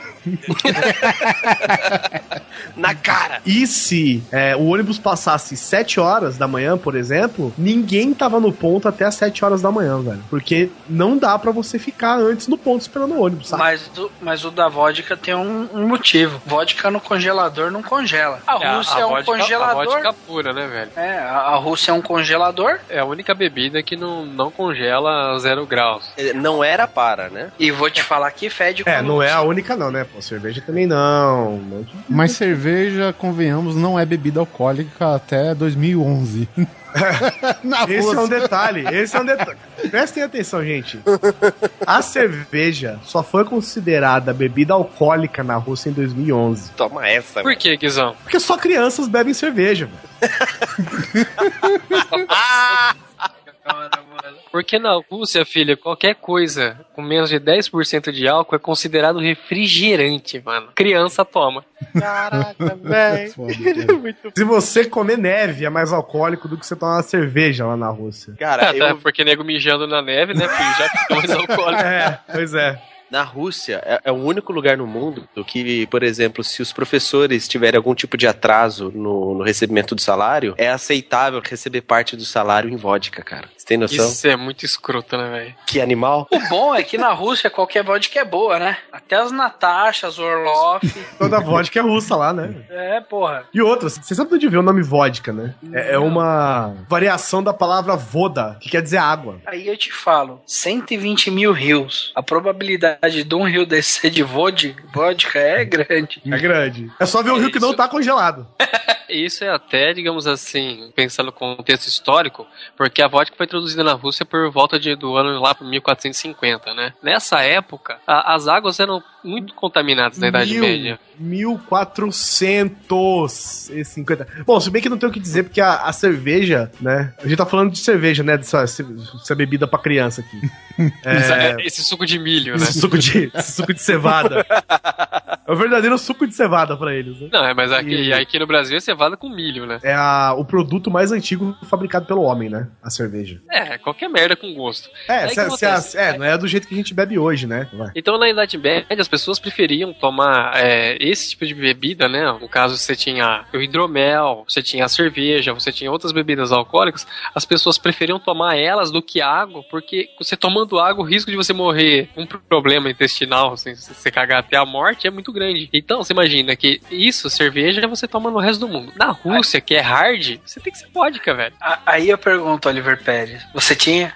S6: Na cara!
S4: E se é, o ônibus passasse sete horas da manhã, por exemplo, ninguém tava no ponto até as sete horas da manhã, velho. Porque não dá pra você ficar antes no ponto esperando o ônibus, sabe?
S8: Mas, do- mas o da vodka tem um, um motivo. Vodka no congelador não congela. A
S1: É,
S8: Rússia é, um
S1: vodka,
S8: congelador.
S1: A vodka pura, né, velho?
S8: É, a, a Rússia é um congelador.
S1: É a única bebida que não, não congela a zero graus.
S6: É, Não era para, né?
S8: E vou te falar que fede
S4: É,
S8: quando
S4: não é
S8: você-
S4: a única não, né? Pô, cerveja também não. Não-
S5: Mas cerveja, convenhamos, não é bebida alcoólica até dois mil e onze. Na
S4: Esse é um
S5: Rússia.
S4: detalhe, esse é um detalhe. Prestem atenção, gente. A cerveja só foi considerada bebida alcoólica na Rússia em dois mil e onze.
S6: Toma essa,
S1: Por que, Guizão?
S4: Porque só crianças bebem cerveja, velho.
S1: Porque na Rússia, filho, qualquer coisa com menos de dez por cento de álcool é considerado refrigerante, mano. Criança toma.
S6: Caraca, velho.
S5: Foda, cara.
S4: Se você comer neve, é mais alcoólico do que você tomar uma cerveja lá na Rússia.
S6: Cara,
S1: Ah, tá,
S6: eu,
S1: porque nego mijando na neve, né, filho? Já fica mais alcoólico.
S4: É, pois é.
S6: na Rússia é, é o único lugar no mundo que, por exemplo, se os professores tiverem algum tipo de atraso no, no recebimento do salário, é aceitável receber parte do salário em vodka, cara. Você tem noção?
S1: Isso é muito escroto, né, velho?
S6: Que animal?
S8: O bom é que na Rússia qualquer vodka é boa, né? Até as Natashas, Orloff.
S4: Toda vodka é russa lá, né?
S8: É, porra.
S4: E outras, você sabe de onde veio o nome vodka, né? É, é uma variação da palavra voda, que quer dizer água.
S8: Aí eu te falo, cento e vinte mil rios. A probabilidade de um rio descer de vod- vodka é grande.
S4: É grande. É só ver o rio que não tá congelado.
S1: isso é até, digamos assim, pensando no contexto histórico, porque a vodka foi introduzida na Rússia por volta de, do ano lá por mil quatrocentos e cinquenta, né? Nessa época, a, as águas eram muito contaminadas na Idade
S4: Mil,
S1: Média.
S4: mil e quatrocentos e cinquenta. Bom, se bem que não tem o que dizer, porque a, a cerveja, né? A gente tá falando de cerveja, né? Dessa, dessa bebida pra criança aqui.
S1: É, esse suco de milho, né?
S4: Esse suco de, esse suco de cevada. É o verdadeiro suco de cevada pra eles, né?
S1: Não, é, mas aqui,
S4: E-
S1: aqui no Brasil é cevada com milho, né?
S4: É a, o produto mais antigo fabricado pelo homem, né? A cerveja.
S1: É, qualquer merda com gosto.
S4: É,
S1: Aí
S4: se,
S1: que
S4: se a-
S1: acontece?
S4: é, não é do jeito que a gente bebe hoje, né? Vai.
S1: Então, na Idade Média, as pessoas preferiam tomar é, esse tipo de bebida, né? No caso, você tinha o hidromel, você tinha a cerveja, você tinha outras bebidas alcoólicas. As pessoas preferiam tomar elas do que água, porque você tomando água, o risco de você morrer com um problema intestinal, assim, se você cagar até a morte, é muito grande. Então, você imagina que isso, cerveja, você toma no resto do mundo. Na Rússia, que é hard, você tem que ser vodka, velho.
S8: A- Aí eu pergunto, Oliver Pérez, você tinha?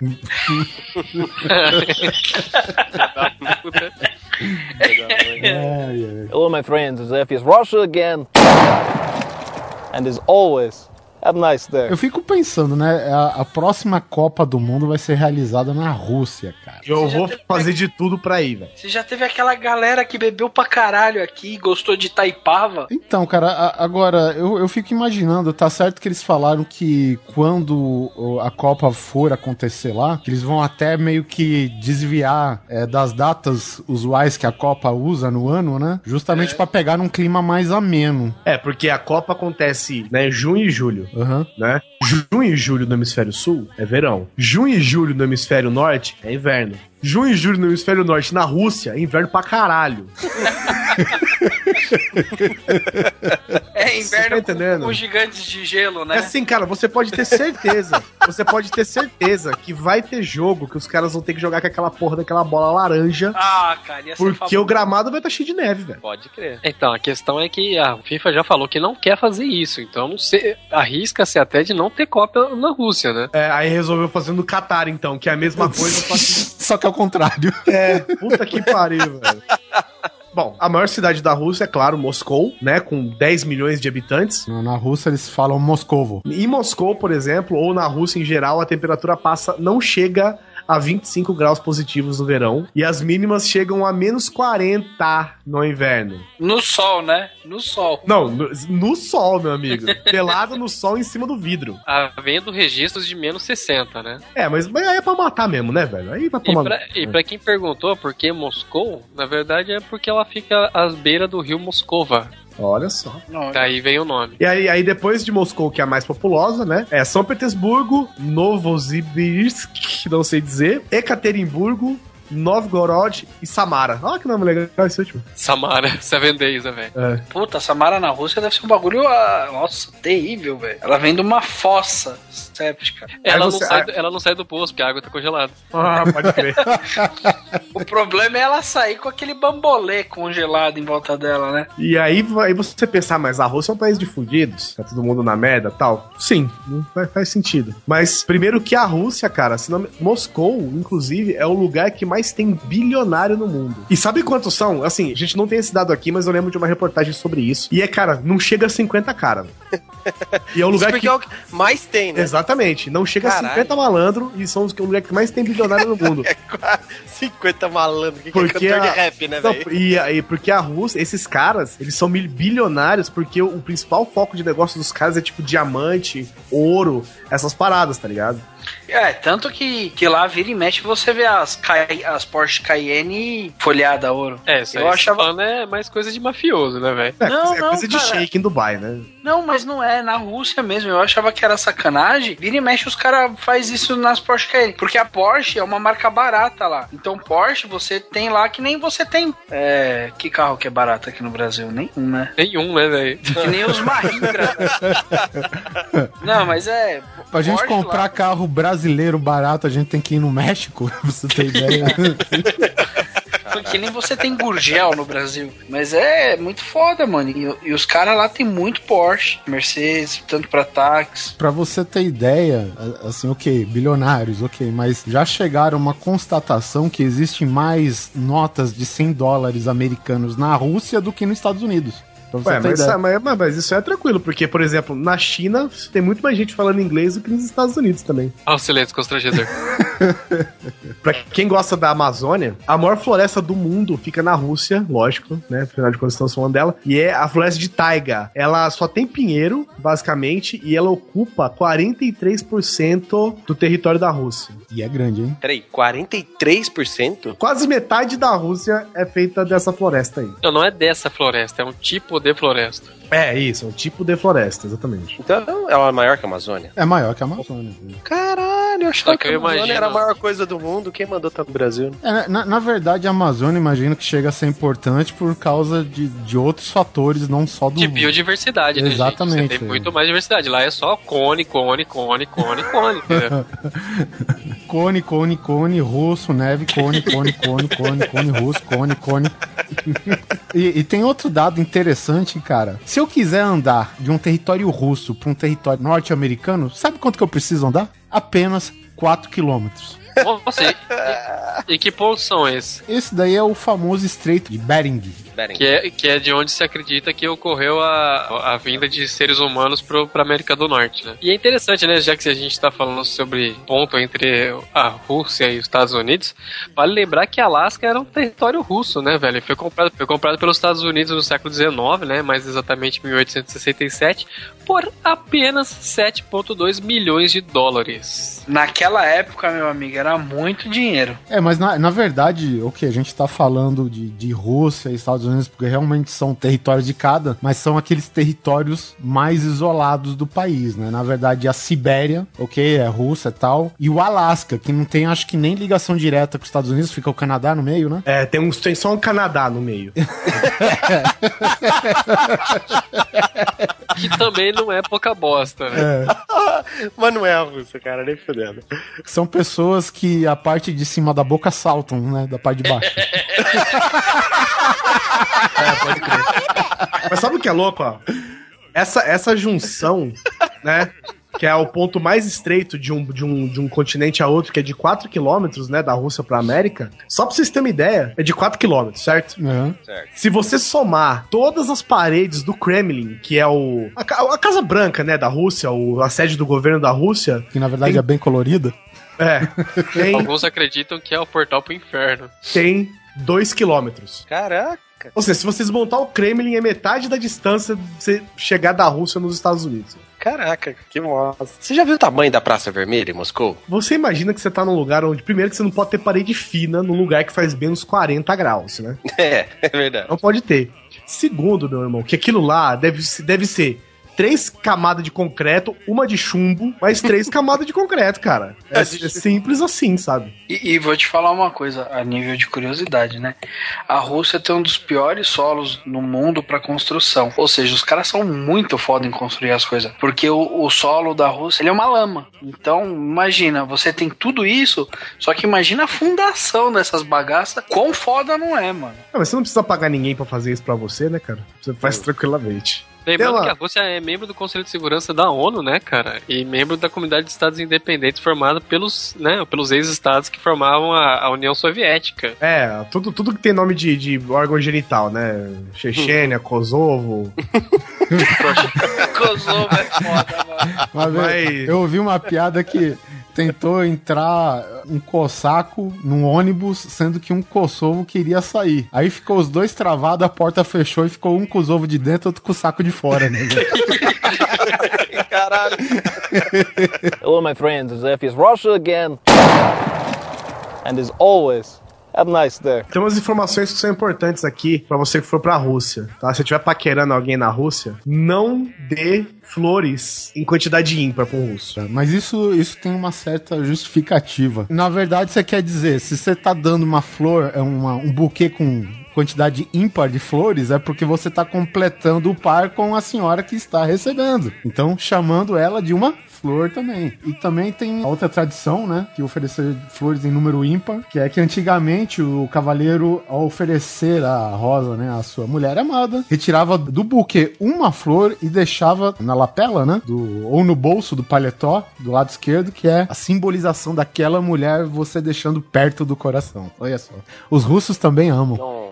S5: Ai, ai.
S9: Hello, my friends. Zef is Russia again. And as always, have a nice day.
S5: Eu fico pensando, né? A, a próxima Copa do Mundo vai ser realizada na Rússia, cara.
S4: Eu
S8: Você já
S4: vou
S8: teve-
S4: fazer de tudo pra ir, velho.
S8: Você já teve aquela galera que bebeu pra caralho aqui e gostou de Taipava?
S5: Então, cara, a- agora, eu, eu fico imaginando, tá certo que eles falaram que quando o- a Copa for acontecer lá, que eles vão até meio que desviar é, das datas usuais que a Copa usa no ano, né? Justamente pra pegar um clima mais ameno.
S4: É, porque a Copa acontece, né, em junho e julho,
S5: Aham.
S4: né? Junho e julho no hemisfério sul é verão. Junho e julho no hemisfério norte é inverno. Junho e julho no hemisfério norte na Rússia é inverno pra caralho.
S8: É
S4: Você tá
S8: inverno
S4: entendendo?
S8: com, com gigantes de gelo,
S4: É
S8: né?
S4: assim, cara, você pode ter certeza. Você pode ter certeza que vai ter jogo que os caras vão ter que jogar com aquela porra daquela bola laranja.
S8: Ah, cara, ia ser
S4: Porque
S8: fabuloso.
S4: o gramado vai estar cheio de neve, velho.
S1: Pode crer. Então, a questão é que a FIFA já falou que não quer fazer isso. Então, não sei, arrisca-se até de não ter Copa na Rússia, né?
S4: É, aí resolveu fazer no Catar, então, que é a mesma coisa, só que.
S5: Só que ao contrário.
S4: É, puta que pariu, velho. Bom, a maior cidade da Rússia é, claro, Moscou, né? Com dez milhões de habitantes.
S5: Na Rússia eles falam Moscovo.
S4: Em Moscou, por exemplo, ou na Rússia em geral, a temperatura passa, não chega a vinte e cinco graus positivos no verão. E as mínimas chegam a menos quarenta no inverno.
S8: No sol, né? No sol.
S4: Não, no, no sol, meu amigo. Pelado no sol em cima do vidro.
S1: Havendo registros de menos sessenta, né?
S4: É, mas, mas aí é pra matar mesmo, né, velho? Aí vai
S1: E
S4: tomar.
S1: pra, e pra quem perguntou por que Moscou, na verdade é porque ela fica às beiras do rio Moscova.
S4: Olha só.
S8: Não,
S1: Daí vem o nome.
S4: E aí, aí depois de Moscou, que é a mais populosa, né? É São Petersburgo, Novosibirsk, não sei dizer, Ekaterimburgo, Novgorod e Samara. Olha que nome legal esse último.
S1: Samara, Seven Days, né, velho?
S4: É.
S8: Puta, Samara na Rússia deve ser um bagulho, ah, nossa, terrível, velho. Ela vem de uma fossa séptica.
S1: Ela,
S4: você-
S1: não sai,
S4: ah-
S1: do- ela não sai do poço, porque a água tá congelada.
S4: Ah, pode crer.
S8: O problema é ela sair com aquele bambolê congelado em volta dela, né?
S4: E aí, aí você pensar, mas a Rússia é um país de fudidos? Tá todo mundo na merda e tal? Sim, não faz, faz sentido. Mas, primeiro que a Rússia, cara, se não, Moscou, inclusive, é o lugar que mais tem bilionário no mundo. E sabe quantos são? Assim, a gente não tem esse dado aqui, mas eu lembro de uma reportagem sobre isso. E é, cara, não chega a cinquenta cara. E é o lugar
S6: Isso porque
S4: que...
S6: é o que mais tem, né?
S4: Exatamente, não chega
S6: Caralho.
S4: a cinquenta malandro e são os que- o lugar que mais tem bilionário no mundo.
S6: É quase cinquenta malandro, que, que é
S4: Porque
S6: cantor
S4: a-
S6: de rap, né,
S4: Não,
S6: velho?
S4: e, e porque a Rússia, esses caras, eles são mil- bilionários porque o, o principal foco de negócio dos caras é tipo diamante, ouro, essas paradas, tá ligado?
S8: É, tanto que, que lá vira e mexe você vê as, Cay- as Porsche Cayenne folhada a ouro.
S1: É, isso aí
S8: Eu achava-
S1: falando é mais coisa de mafioso, né, velho?
S4: É,
S8: Não,
S4: coisa, é
S8: não,
S4: coisa de
S8: cara.
S4: shake em Dubai, né?
S8: Não, mas não é, na Rússia mesmo. Eu achava que era sacanagem. Vira e mexe os caras faz isso nas Porsche Cayenne. Porque a Porsche é uma marca barata lá. Então Porsche você tem lá que nem você tem. É, que carro que é barato aqui no Brasil? Nenhum, né?
S1: Nenhum, né, velho?
S8: Que nem os Mahindra. Não, mas é...
S5: Pra gente
S8: Porsche
S5: comprar
S8: lá-
S5: carro brasileiro barato, a gente tem que ir no México, pra você ter ideia.
S8: Que nem você tem Gurgel no Brasil. Mas é muito foda, mano. E, e os caras lá tem muito Porsche, Mercedes, tanto pra táxi.
S5: Pra você ter ideia, assim, ok, bilionários, ok, mas já chegaram a uma constatação que existem mais notas de cem dólares americanos na Rússia do que nos Estados Unidos. Pra você
S4: Ué,
S5: ter
S4: mas,
S5: ideia.
S4: mas, mas- mas isso é tranquilo, porque, por exemplo, na China tem muito mais gente falando inglês do que nos Estados Unidos também.
S1: Olha o silêncio constrangedor.
S4: Pra quem gosta da Amazônia, a maior floresta do mundo fica na Rússia, lógico, né? Afinal de contas estamos falando dela. E é a floresta de taiga. Ela só tem pinheiro, basicamente, e ela ocupa quarenta e três por cento do território da Rússia.
S5: E é grande, hein?
S6: Peraí, quarenta e três por cento?
S4: Quase metade da Rússia é feita dessa floresta aí.
S1: Não, não é dessa floresta, é um tipo de floresta.
S4: É, isso, é um tipo de floresta, exatamente.
S6: Então ela é maior que a Amazônia?
S5: É maior que a Amazônia.
S6: Caralho, eu achava
S1: Só que
S6: que a
S1: eu
S6: Amazônia
S1: imagino-
S6: era a maior coisa do mundo. Quem mandou tá no Brasil?
S5: É, na, na verdade, a Amazônia, imagino que chega a ser importante por causa de, de outros fatores, não só do...
S1: De biodiversidade, né,
S5: Exatamente,
S1: gente? Você tem
S5: é.
S1: muito mais diversidade. Lá é só cone, cone, cone, cone, cone. entendeu?
S5: Cone, cone, cone, russo, neve, cone, cone, cone, cone, cone, russo, cone, cone. E, e tem outro dado interessante, cara. Se eu quiser andar de um território russo para um território norte-americano, sabe quanto que eu preciso andar? Apenas quatro quilômetros.
S1: Nossa, e, e, e que pontos são esses?
S5: Esse daí é o famoso Estreito de Bering.
S1: Que é, que é de onde se acredita que ocorreu a, a vinda de seres humanos pro, pra América do Norte, né? E é interessante, né, já que a gente tá falando sobre ponto entre a Rússia e os Estados Unidos, vale lembrar que Alasca era um território russo, né, velho? Foi comprado, foi comprado pelos Estados Unidos no século dezenove, né, mais exatamente em mil oitocentos e sessenta e sete, por apenas sete vírgula dois milhões de dólares.
S8: Naquela época, meu amigo, era muito dinheiro.
S5: É, mas na, na verdade, o que a gente tá falando de, de Rússia e Estados Unidos, porque realmente são territórios de cada, mas são aqueles territórios mais isolados do país, né? Na verdade, a Sibéria, ok, é Rússia e tal, e o Alasca, que não tem, acho que nem ligação direta com os Estados Unidos, fica o Canadá no meio, né?
S4: É, tem, uns, tem só um Canadá no meio.
S1: Que também não é pouca bosta, né?
S5: É.
S6: Mas não é a Rússia, cara, nem fudendo.
S5: São pessoas que a parte de cima da boca saltam, né? Da parte de baixo.
S4: É, pode crer. Mas sabe o que é louco, ó? Essa, essa junção, né? Que é o ponto mais estreito de um, de um, de um continente a outro, que é de quatro quilômetros, né? Da Rússia pra América. Só pra vocês terem uma ideia, é de quatro quilômetros, certo?
S5: Uhum.
S6: Certo.
S4: Se você somar todas as paredes do Kremlin, que é o a, ca- a Casa Branca, né, da Rússia, o, a sede do governo da Rússia,
S5: Que na verdade
S4: Tem-
S5: é bem colorida.
S4: é, tem,
S1: Alguns acreditam que é o portal pro inferno.
S4: tem dois quilômetros.
S6: Caraca.
S4: Ou seja, se você desmontar o Kremlin, é metade da distância de você chegar da Rússia nos Estados Unidos.
S6: Caraca, que massa. Você já viu o tamanho da Praça Vermelha em Moscou?
S4: Você imagina que você tá num lugar onde, primeiro, que você não pode ter parede fina num lugar que faz menos quarenta graus, né?
S6: É, é verdade.
S4: Não pode ter. Segundo, meu irmão, que aquilo lá deve, se- deve ser três camadas de concreto, uma de chumbo, mais três camadas de concreto, cara. É, é simples assim, sabe?
S8: E, e vou te falar uma coisa, a nível de curiosidade, né? A Rússia tem um dos piores solos no mundo pra construção. Ou seja, os caras são muito foda em construir as coisas. Porque o, o solo da Rússia, ele é uma lama. Então, imagina, você tem tudo isso, só que imagina a fundação dessas bagaças, quão foda não é, mano.
S4: Ah, mas você não precisa pagar ninguém pra fazer isso pra você, né, cara? Você faz tranquilamente.
S1: Lembrando
S4: Pela-
S1: que a Rússia é membro do Conselho de Segurança da ONU, né, cara? E membro da comunidade de estados independentes formada pelos, né, pelos ex-estados que formavam a, a União Soviética.
S4: É, tudo, tudo que tem nome de, de órgão genital, né? Chechênia, Kosovo.
S8: Kosovo é foda, mano.
S5: Mas,
S4: Mas-
S5: eu ouvi uma piada que tentou entrar um cossaco num ônibus, sendo que um kosovo queria sair. Aí ficou os dois travados, a porta fechou e ficou um kosovo de dentro, outro com o saco de fora, né?
S6: Caralho.
S9: Hello, my friends. F is Russia again. And as always, have a nice day.
S4: Tem umas informações que são importantes aqui pra você que for pra Rússia, tá? Se estiver paquerando alguém na Rússia, não dê flores em quantidade ímpar pra um russo.
S5: Mas isso, isso tem uma certa justificativa. Na verdade, você quer dizer, se você tá dando uma flor, é uma, um buquê com quantidade ímpar de flores, é porque você tá completando o par com a senhora que está recebendo. Então, chamando ela de uma flor também. E também tem outra tradição, né, que oferecer flores em número ímpar, que é que antigamente o cavaleiro, ao oferecer a rosa, né, à sua mulher amada, retirava do buquê uma flor e deixava na lapela, né, do, ou no bolso do paletó, do lado esquerdo, que é a simbolização daquela mulher você deixando perto do coração. Olha só. Os russos também amam.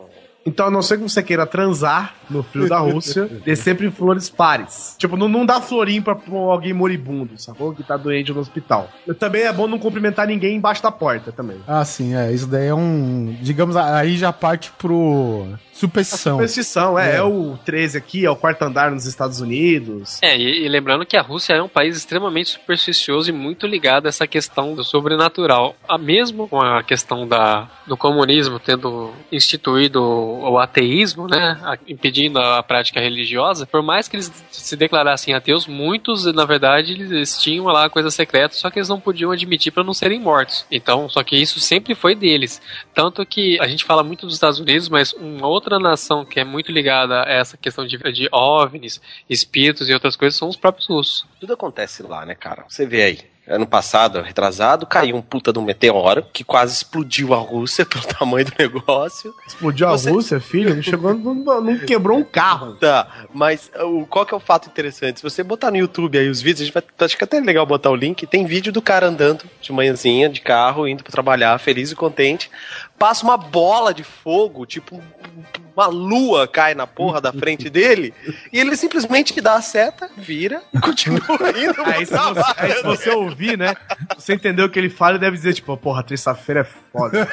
S4: Então, a não ser que você queira transar no frio da Rússia, dê sempre flores pares. Tipo, não, não dá florinho pra, pra alguém moribundo, sacou? Que tá doente no hospital. Também é bom não cumprimentar ninguém embaixo da porta também.
S5: Ah, sim, é. Isso daí é um... Digamos, aí já parte pro... Superstição.
S4: Superstição, é, é. É o treze aqui, é o quarto andar nos Estados Unidos.
S1: É, e, e lembrando que a Rússia é um país extremamente supersticioso e muito ligado a essa questão do sobrenatural. A mesmo com a questão da, do comunismo tendo instituído o, o ateísmo, né, a, impedindo a prática religiosa, por mais que eles se declarassem ateus, muitos, na verdade, eles tinham lá coisa secreta, só que eles não podiam admitir para não serem mortos. Então, só que isso sempre foi deles. Tanto que a gente fala muito dos Estados Unidos, mas uma outra Outra nação que é muito ligada a essa questão de, de OVNIs, espíritos e outras coisas são os próprios russos.
S6: Tudo acontece lá, né, cara? Você vê aí. Ano passado, retrasado, caiu um puta de um meteoro que quase explodiu a Rússia pelo tamanho do negócio.
S4: Explodiu Você... a Rússia, filho? Não chegou, não, não quebrou um carro.
S6: Tá, mas o, qual que é o fato interessante? Se você botar no YouTube aí os vídeos, a gente vai, acho que até é legal botar o link, tem vídeo do cara andando de manhãzinha, de carro, indo pra trabalhar, feliz e contente, passa uma bola de fogo, tipo uma lua cai na porra da frente dele, e ele simplesmente dá a seta, vira e continua indo.
S4: Aí se você, aí se você ouvir, né, você entendeu o que ele fala, deve dizer, tipo, porra, terça-feira é foda.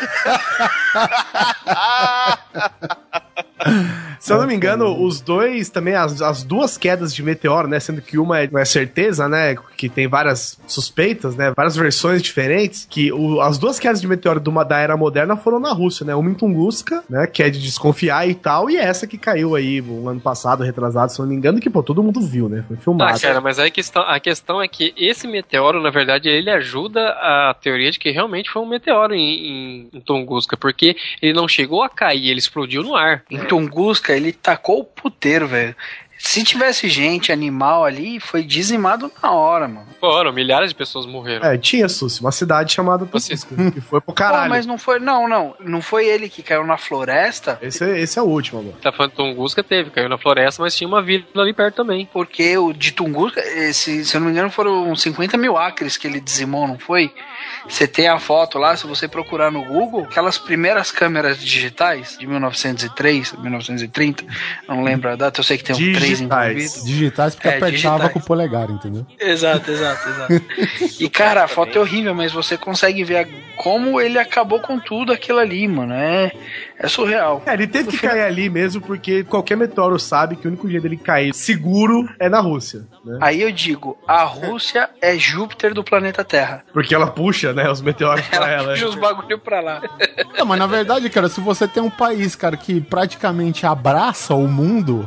S4: Se eu não me engano, os dois também, as, as duas quedas de meteoro, né, sendo que uma é, é certeza, né, que tem várias suspeitas, né, várias versões diferentes, que o, as duas quedas de meteoro de uma, da era moderna foram na Rússia, né, uma em Tunguska, né, que é de desconfiar e tal, e essa que caiu aí o ano passado, retrasado, se eu não me engano, que, pô, todo mundo viu, né, foi filmado.
S1: Ah, cara, mas aí a questão, a questão é que esse meteoro, na verdade, ele ajuda a teoria de que realmente foi um meteoro em, em, em Tunguska, porque ele não chegou a cair, ele explodiu no ar.
S8: Em Tunguska, ele tacou o puteiro, velho. Se tivesse gente, animal ali, foi dizimado na hora, mano.
S1: Foram, milhares de pessoas morreram.
S4: É, tinha, Susi, uma cidade chamada Tunguska, que foi pro caralho.
S8: Pô, mas não foi, não, não. Não foi ele que caiu na floresta?
S4: Esse, esse é o último, mano.
S1: Tá falando de Tunguska, teve, caiu na floresta, mas tinha uma vila ali perto também.
S8: Porque o de Tunguska, esse, se eu não me engano, foram cinquenta mil acres que ele dizimou, não foi? Você tem a foto lá, se você procurar no Google, aquelas primeiras câmeras digitais de mil novecentos e três, mil novecentos e trinta, não lembro a data, eu sei que tem um três envolvido.
S5: Digitais porque é, apertava digitais. Com o polegar, entendeu?
S8: Exato, exato, exato. E cara, a foto é horrível, mas você consegue ver como ele acabou com tudo aquilo ali, mano. É, é surreal.
S4: É, ele teve que cair ali mesmo, porque qualquer meteoro sabe que o único jeito dele cair seguro é na Rússia, né?
S8: Aí eu digo, a Rússia é Júpiter do planeta Terra.
S4: Porque ela puxa, né, os meteoros pra ela.
S8: Ela puxa os bagulho pra lá.
S5: Não, mas na verdade, cara, se você tem um país, cara, que praticamente abraça o mundo,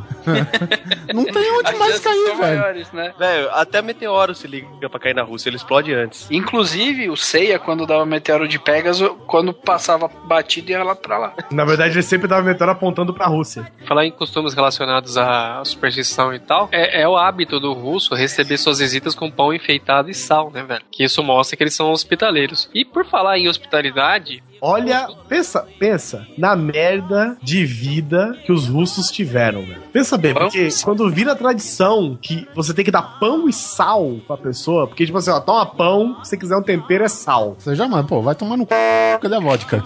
S5: não tem onde
S8: As
S5: mais cair, velho.
S8: Maiores, né?
S6: Velho, até meteoro se liga pra cair na Rússia, ele explode antes.
S8: Inclusive, o Seiya, quando dava meteoro de Pegasus, quando passava batido, ia lá pra lá.
S4: Na verdade, ele sempre dava meteoro apontando pra Rússia.
S1: Falar em costumes relacionados à superstição e tal, é, é o hábito do russo receber suas visitas com pão enfeitado e sal, né, velho? Que isso mostra que eles são hospitaleiros. E por falar em hospitalidade...
S4: Olha, pensa, pensa na merda de vida que os russos tiveram, velho. Pensa bem, porque quando vira a tradição que você tem que dar pão e sal pra pessoa, porque tipo assim, ó, toma pão, se você quiser um tempero é sal.
S5: Você já, mano, pô, vai tomar no c... Cadê a vodka?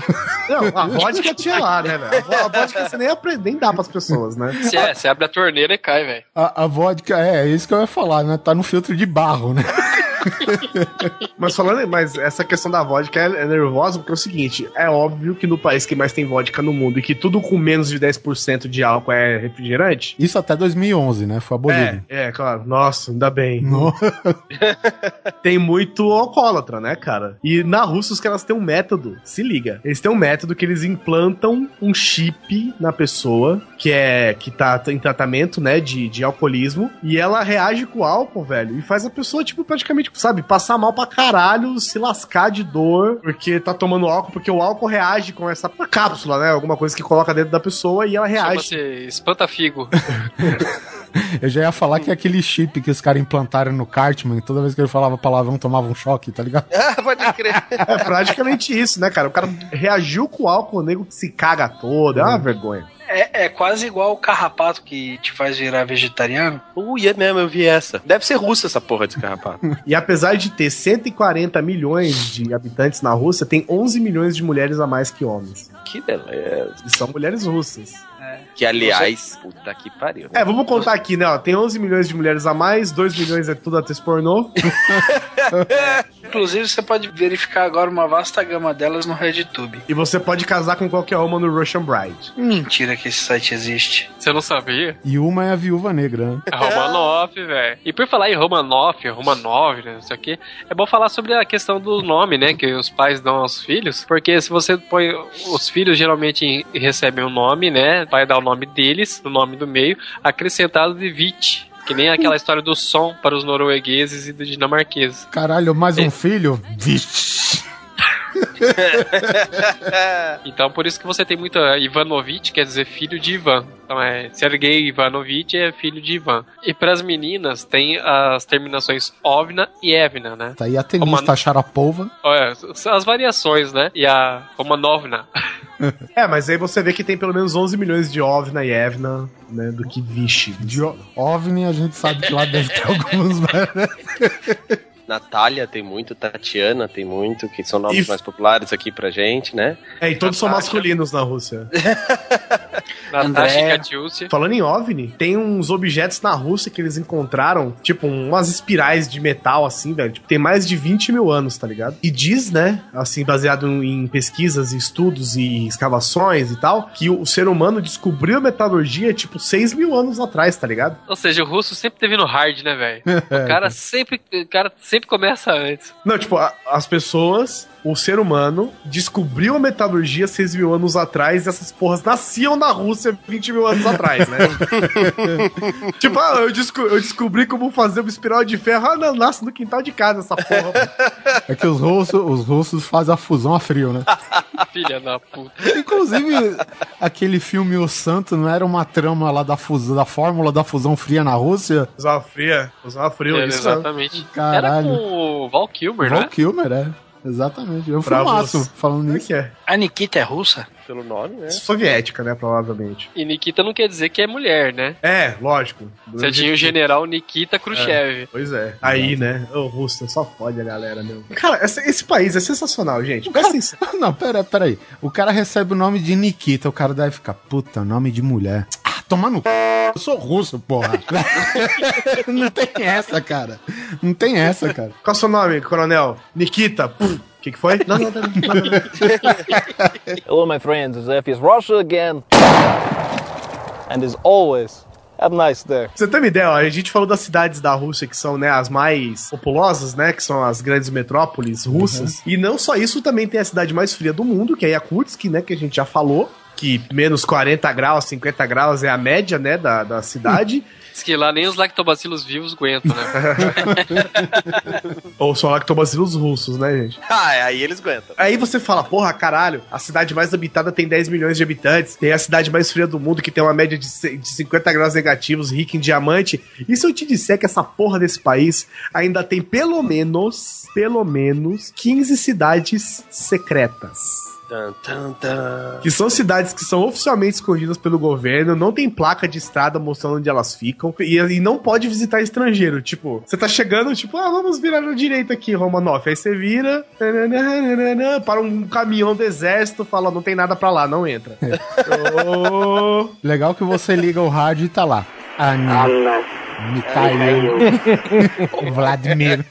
S4: Não, a vodka tinha lá, né, velho? A vodka você nem, aprende, nem dá pras pessoas, né?
S1: Você, é, você abre a torneira e cai, velho.
S5: A, a vodka, é, é isso que eu ia falar, né? Tá no filtro de barro, né?
S4: Mas falando, mas essa questão da vodka é, é nervosa porque é o seguinte, é óbvio que no país que mais tem vodka no mundo e que tudo com menos de dez por cento de álcool é refrigerante.
S5: Isso até dois mil e onze, né? Foi abolido.
S4: É, é, claro. Nossa, ainda bem. Tem muito alcoólatra, né, cara? E na Rússia os caras têm um método, se liga. Eles têm um método que eles implantam um chip na pessoa que é que tá em tratamento, né, de, de alcoolismo, e ela reage com o álcool, velho, e faz a pessoa, tipo, praticamente, sabe, passar mal pra caralho, se lascar de dor, porque tá tomando álcool, porque o álcool reage com essa cápsula, né, alguma coisa que coloca dentro da pessoa e ela reage.
S1: Chama-se espanta-figo.
S5: Eu já ia falar que é aquele chip que os caras implantaram no Cartman, toda vez que ele falava palavrão tomava um choque, tá ligado?
S6: Ah, pode crer.
S4: É praticamente isso, né, cara? O cara reagiu com o álcool, o nego se caga todo, é uma vergonha.
S8: É, é quase igual o carrapato que te faz virar vegetariano.
S6: Ui, é mesmo, eu vi essa. Deve ser russa essa porra de carrapato.
S4: E apesar de ter cento e quarenta milhões de habitantes na Rússia, tem onze milhões de mulheres a mais que homens.
S6: Que beleza.
S4: E são mulheres russas.
S6: Que, aliás, puta que pariu. Né?
S4: É, vamos contar aqui, né? Ó, tem onze milhões de mulheres a mais, dois milhões é tudo atriz pornô.
S8: Inclusive, você pode verificar agora uma vasta gama delas no RedTube.
S4: E você pode casar com qualquer uma no Russian Bride.
S8: Mentira que esse site existe.
S1: Você não sabia?
S5: E uma é a Viúva Negra, né?
S1: É Romanoff, velho. E por falar em Romanoff, Romanov, né, não sei o que, é bom falar sobre a questão do nome, né, que os pais dão aos filhos, porque se você põe, os filhos geralmente recebem um nome, né, vai dar o nome deles, o nome do meio, acrescentado de Vit. Que nem aquela história do som para os noruegueses e dos dinamarqueses.
S5: Caralho, mais um é. filho? Vixe.
S1: Então por isso que você tem muito Ivanovic, quer dizer filho de Ivan. Então é Sergei Ivanovic é filho de Ivan. E para as meninas tem as terminações Ovna e Evna, né?
S5: Tá aí a tenista Roman... Sharapova.
S1: É, as variações, né? E a Romanovna.
S4: É, mas aí você vê que tem pelo menos onze milhões de Ovna e Evna, né? Do que Vichy.
S5: De Ovni a gente sabe que lá deve ter alguns, né?
S6: Natália tem muito, Tatiana tem muito, que são nomes e... mais populares aqui pra gente, né?
S4: É, e todos Natasha. São masculinos na Rússia.
S1: Natasha e Katiúcia.
S4: Falando em OVNI, tem uns objetos na Rússia que eles encontraram, tipo, umas espirais de metal, assim, velho. Tipo, tem mais de vinte mil anos, tá ligado? E diz, né, assim, baseado em pesquisas, estudos e escavações e tal, que o ser humano descobriu a metalurgia, tipo, seis mil anos atrás, tá ligado?
S1: Ou seja, o russo sempre teve no hard, né, velho? O cara sempre... O cara sempre começa antes.
S4: Não, tipo, a, as pessoas, o ser humano, descobriu a metalurgia seis mil anos atrás e essas porras nasciam na Rússia vinte mil anos atrás, né? Tipo, ah, eu, desco eu descobri como fazer uma espiral de ferro. Ah, não, nasce no quintal de casa essa porra.
S5: É que os russos, os russos fazem a fusão a frio, né?
S1: Filha da puta.
S5: Inclusive, aquele filme O Santo não era uma trama lá da, fusão, da fórmula da fusão fria na Rússia?
S4: Usava fria, usava frio.
S1: É, exatamente.
S5: Caralho.
S1: Era com o Val Kilmer, né?
S5: Val Kilmer, é. Exatamente. Eu fui maço falando nisso.
S4: Que é?
S8: A Nikita é russa?
S6: Pelo nome, né?
S4: Soviética, né, provavelmente.
S1: E Nikita não quer dizer que é mulher, né?
S4: É, lógico.
S1: Você tinha o general Nikita Khrushchev.
S4: É, pois é. Aí, né? Ô, Rússia, só fode a galera, meu. Cara, esse, esse país é sensacional, gente.
S5: Cara, não, pera, pera aí. O cara recebe o nome de Nikita, o cara deve ficar, puta, nome de mulher. Ah, toma no c... Eu sou russo, porra. Não tem essa, cara. Não tem essa, cara.
S4: Qual é o seu nome, coronel? Nikita. Pum. O que, que foi? Não, não, não, não, não.
S9: Hello, my friends. F is Russia again. And as always, have a nice day.
S4: Pra você ter uma ideia, ó, a gente falou das cidades da Rússia que são, né, as mais populosas, né, que são as grandes metrópoles russas. Uhum. E não só isso, também tem a cidade mais fria do mundo, que é Yakutsk, né, que a gente já falou. Que menos quarenta graus, cinquenta graus é a média, né, da, da cidade.
S1: Diz que lá nem os lactobacilos vivos aguentam, né?
S4: Ou só lactobacilos russos, né, gente?
S6: Ah, aí eles aguentam.
S4: Aí você fala, porra, caralho, a cidade mais habitada tem dez milhões de habitantes, tem a cidade mais fria do mundo que tem uma média de, de cinquenta graus negativos, rica em diamante. E se eu te disser que essa porra desse país ainda tem pelo menos, pelo menos, quinze cidades secretas?
S6: Tum, tum, tum.
S4: Que são cidades que são oficialmente escondidas pelo governo, não tem placa de estrada mostrando onde elas ficam, e, e não pode visitar estrangeiro. Tipo, você tá chegando, tipo, ah, vamos virar na direita aqui, Romanoff. Aí você vira, nananana, para um caminhão do exército, fala, não tem nada pra lá, não entra. Oh.
S5: Legal que você liga o rádio e tá lá. Ana. Mikhail. Vladimir.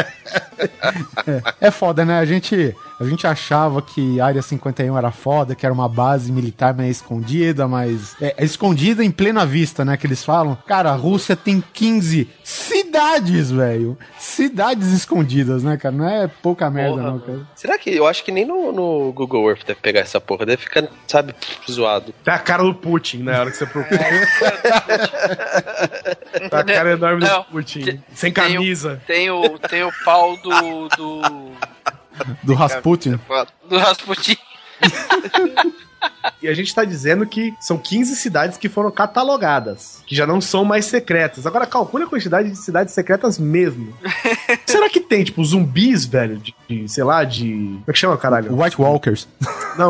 S5: É foda, né? A gente, a gente achava que a Área cinquenta e um era foda, que era uma base militar meio escondida, mas... É, é escondida em plena vista, né? Que eles falam. Cara, a Rússia tem quinze cidades, velho. Cidades escondidas, né, cara? Não é pouca merda, porra, não, cara.
S6: Será que... Eu acho que nem no, no Google Earth deve pegar essa porra. Deve ficar, sabe, zoado.
S4: Tá a cara do Putin, né? Na hora que você procura. Tá a cara enorme
S8: não,
S4: do Putin.
S8: Tem,
S4: sem camisa.
S8: Tem o, tem o, tem o pau do... Do,
S5: do Rasputin.
S8: Do Rasputin.
S4: E a gente tá dizendo que são quinze cidades que foram catalogadas, que já não são mais secretas. Agora calcule a quantidade de cidades secretas mesmo. Será que tem, tipo, zumbis, velho, de, de sei lá, de... Como é que chama, caralho?
S5: White Walkers.
S4: Não...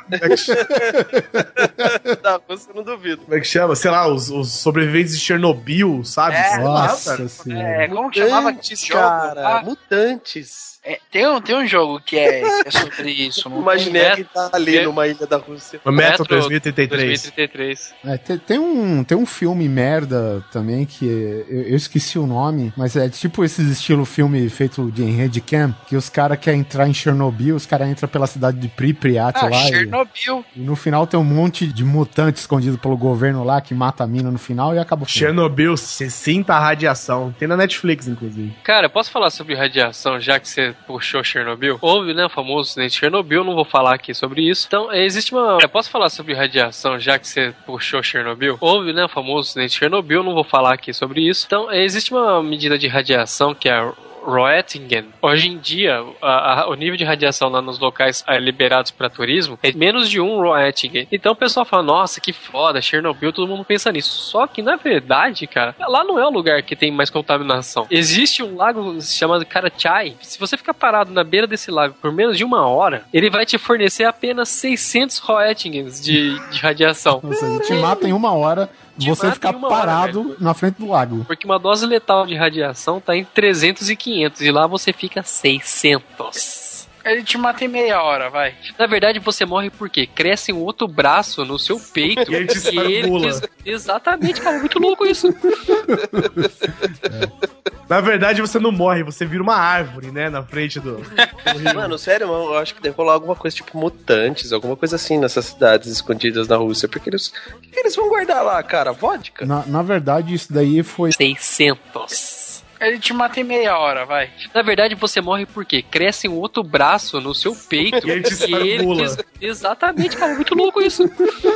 S6: Da Rússia, eu não duvido.
S4: Como é que chama? Sei lá, os, os sobreviventes de Chernobyl, sabe?
S8: É,
S4: Sei lá,
S5: Nossa
S4: cara.
S5: senhora.
S8: É, como que chamava
S6: Mutantes,
S8: esse jogo?
S6: cara.
S8: Ah,
S6: Mutantes.
S8: é, tem, um, tem um jogo que é, que é sobre isso. Não
S6: Imaginei
S1: Metro-
S6: que tá ali
S1: Metro-
S6: numa ilha da Rússia.
S4: O Metro dois mil e trinta e três.
S1: dois mil e trinta e três.
S5: É, tem, tem um, tem um filme merda também que é- eu, eu esqueci o nome, mas é tipo esses estilo filme feito de em Handicam, que os caras querem entrar em Chernobyl, os caras entram pela cidade de Pripyat
S8: Ah,
S5: lá e,
S8: Chernobyl.
S5: e no final tem um monte de mutante escondido pelo governo lá que mata a mina no final e acaba o filme.
S4: Chernobyl, se sinta a radiação. Tem na Netflix, inclusive.
S1: Cara, posso falar sobre radiação, já que você puxou Chernobyl? Houve, né, o famoso acidente de Chernobyl, não vou falar aqui sobre isso. Então, existe uma... Eu posso falar sobre radiação, já que você puxou Chernobyl? Houve, né, o famoso acidente de Chernobyl, não vou falar aqui sobre isso. Então, existe uma medida de radiação que é a Roentgen. Hoje em dia, a, a, o nível de radiação lá nos locais ah, liberados para turismo é menos de um Roentgen. Então o pessoal fala, nossa, que foda, Chernobyl, todo mundo pensa nisso. Só que, na verdade, cara, lá não é o lugar que tem mais contaminação. Existe um lago chamado Karachay. Se você ficar parado na beira desse lago por menos de uma hora, ele vai te fornecer apenas seiscentos Roentgens de, de radiação.
S5: Ou seja, te mata em uma hora,
S1: Te
S5: você
S1: mata
S5: ficar
S1: em uma hora,
S5: parado na frente do lago.
S1: Porque uma dose letal de radiação tá em trezentos e quinhentos, e lá você fica seiscentos.
S8: Ele te mata em meia hora, vai.
S1: Na verdade, você morre porque cresce um outro braço no seu peito.
S4: E ele te estrangula.
S1: te- Exatamente, cara, muito louco isso.
S4: Na verdade, você não morre, você vira uma árvore, né? Na frente do, do rio.
S6: Mano, sério, mano, eu acho que deve rolar alguma coisa tipo mutantes, alguma coisa assim nessas cidades escondidas na Rússia. Porque eles. O que que eles vão guardar lá, cara? Vodka?
S5: Na, na verdade, isso daí foi.
S1: seiscentos.
S8: Ele te mata em meia hora, vai.
S1: Na verdade, você morre porque cresce um outro braço no seu peito.
S4: E ele te estrangula.
S1: te- Exatamente, cara, muito louco isso.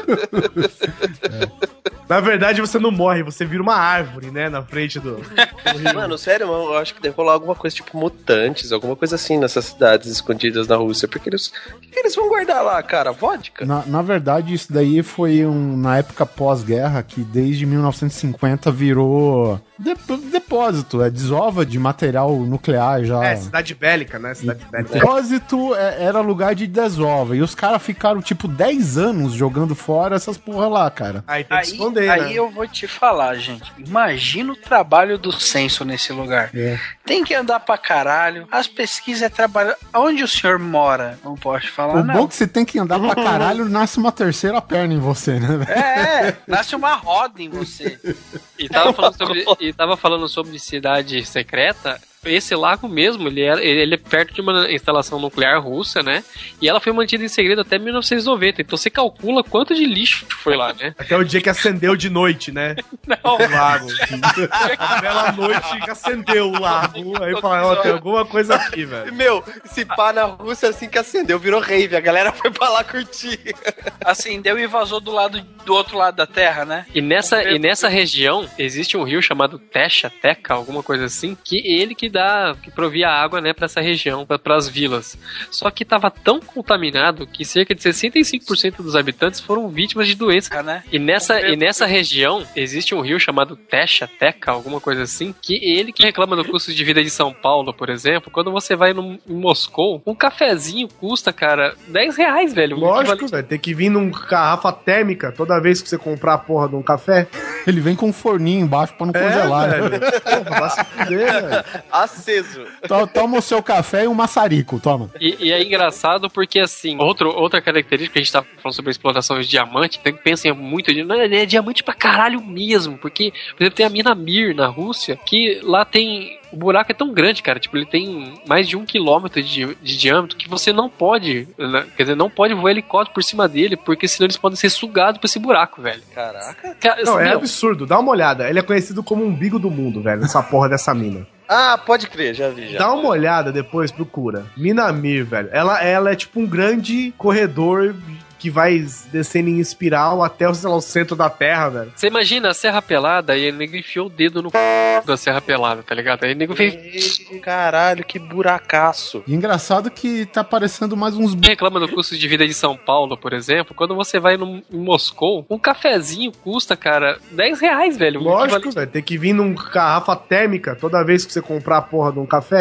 S4: Na verdade, você não morre, você vira uma árvore, né? Na frente do, do rio.
S6: Mano, sério, mano, eu acho que deve rolar alguma coisa tipo mutantes, alguma coisa assim nessas cidades escondidas na Rússia. Porque eles. O que que eles vão guardar lá, cara? Vodka?
S5: Na, na verdade, isso daí foi um, na época pós-guerra, que desde mil novecentos e cinquenta virou de- depósito, é desova de material nuclear já.
S4: É, cidade bélica, né? Cidade bélica.
S5: Depósito é- era lugar de desova. E os caras ficaram, tipo, dez anos jogando fora essas porra lá, cara.
S4: Aí tem que
S8: Aí,
S4: esconder,
S8: aí
S4: né?
S8: eu vou te falar, gente. Imagina o trabalho do censo nesse lugar.
S5: É.
S8: Tem que andar pra caralho. As pesquisas é trabalho. Onde o senhor mora? Não posso falar,
S5: O
S8: não.
S5: bom é que você tem que andar pra caralho, nasce uma terceira perna em você, né, velho?
S8: É, nasce uma roda em você.
S1: E tava falando sobre, e tava falando sobre cidade secreta. Esse lago mesmo, ele é, ele é perto de uma instalação nuclear russa, né? E ela foi mantida em segredo até mil novecentos e noventa. Então você calcula quanto de lixo foi lá, né?
S4: Até o dia que acendeu de noite, né?
S1: Não.
S4: O lago. A bela noite que acendeu o lago. Aí fala, ó, tem alguma coisa aqui, velho.
S6: Meu, se pá na Rússia assim que acendeu, virou rave. A galera foi pra lá curtir.
S8: Acendeu e vazou do lado do outro lado da terra, né?
S1: E nessa, e nessa região existe um rio chamado Techa, Teca, alguma coisa assim, que ele que dá, que provia água, né, para essa região, para as vilas. Só que estava tão contaminado que cerca de sessenta e cinco por cento dos habitantes foram vítimas de doença,
S8: né?
S1: E nessa, e nessa região existe um rio chamado Techa, Teca, alguma coisa assim, que ele que reclama do custo de vida de São Paulo, por exemplo, quando você vai no, em Moscou, um cafezinho custa, cara, dez reais, velho.
S4: Lógico, velho. Tem que vir num garrafa térmica toda vez que você comprar a porra de um café.
S5: Ele vem com um forninho embaixo pra não congelar.
S4: É,
S5: né?
S4: velho. Porra, vai se fuder, velho.
S6: Aceso.
S5: To- Toma o seu café e um maçarico, toma.
S1: E, e é engraçado porque, assim, outro, outra característica que a gente tá falando sobre a exploração de diamante, tem que pensar muito de. Não, é diamante pra caralho mesmo. Porque, por exemplo, tem a mina Mir na Rússia, que lá tem. O buraco é tão grande, cara. Tipo, ele tem mais de um quilômetro de, de diâmetro que você não pode. Né, quer dizer, não pode voar helicóptero por cima dele, porque senão eles podem ser sugados por esse buraco, velho.
S6: Caraca.
S1: Cara,
S4: Não,
S1: assim,
S4: é
S1: meu,
S4: absurdo. Dá uma olhada. Ele é conhecido como o umbigo do mundo, velho. Essa porra dessa mina.
S6: Ah, pode crer, já vi. Já.
S4: Dá uma olhada depois, procura. Minamir, velho. Ela, ela é tipo um grande corredor que vai descendo em espiral até sei lá, o centro da Terra, velho.
S1: Você imagina a Serra Pelada e ele nego enfiou o dedo no c... da Serra Pelada, tá ligado? Aí o nego fez.
S6: Caralho, que buracaço.
S5: E engraçado que tá aparecendo mais uns. bu-
S1: Reclama do custo de vida de São Paulo, por exemplo. Quando você vai no, em Moscou, um cafezinho custa, cara, dez reais, velho.
S4: Lógico, velho. Tem que vir num garrafa térmica toda vez que você comprar a porra de um café.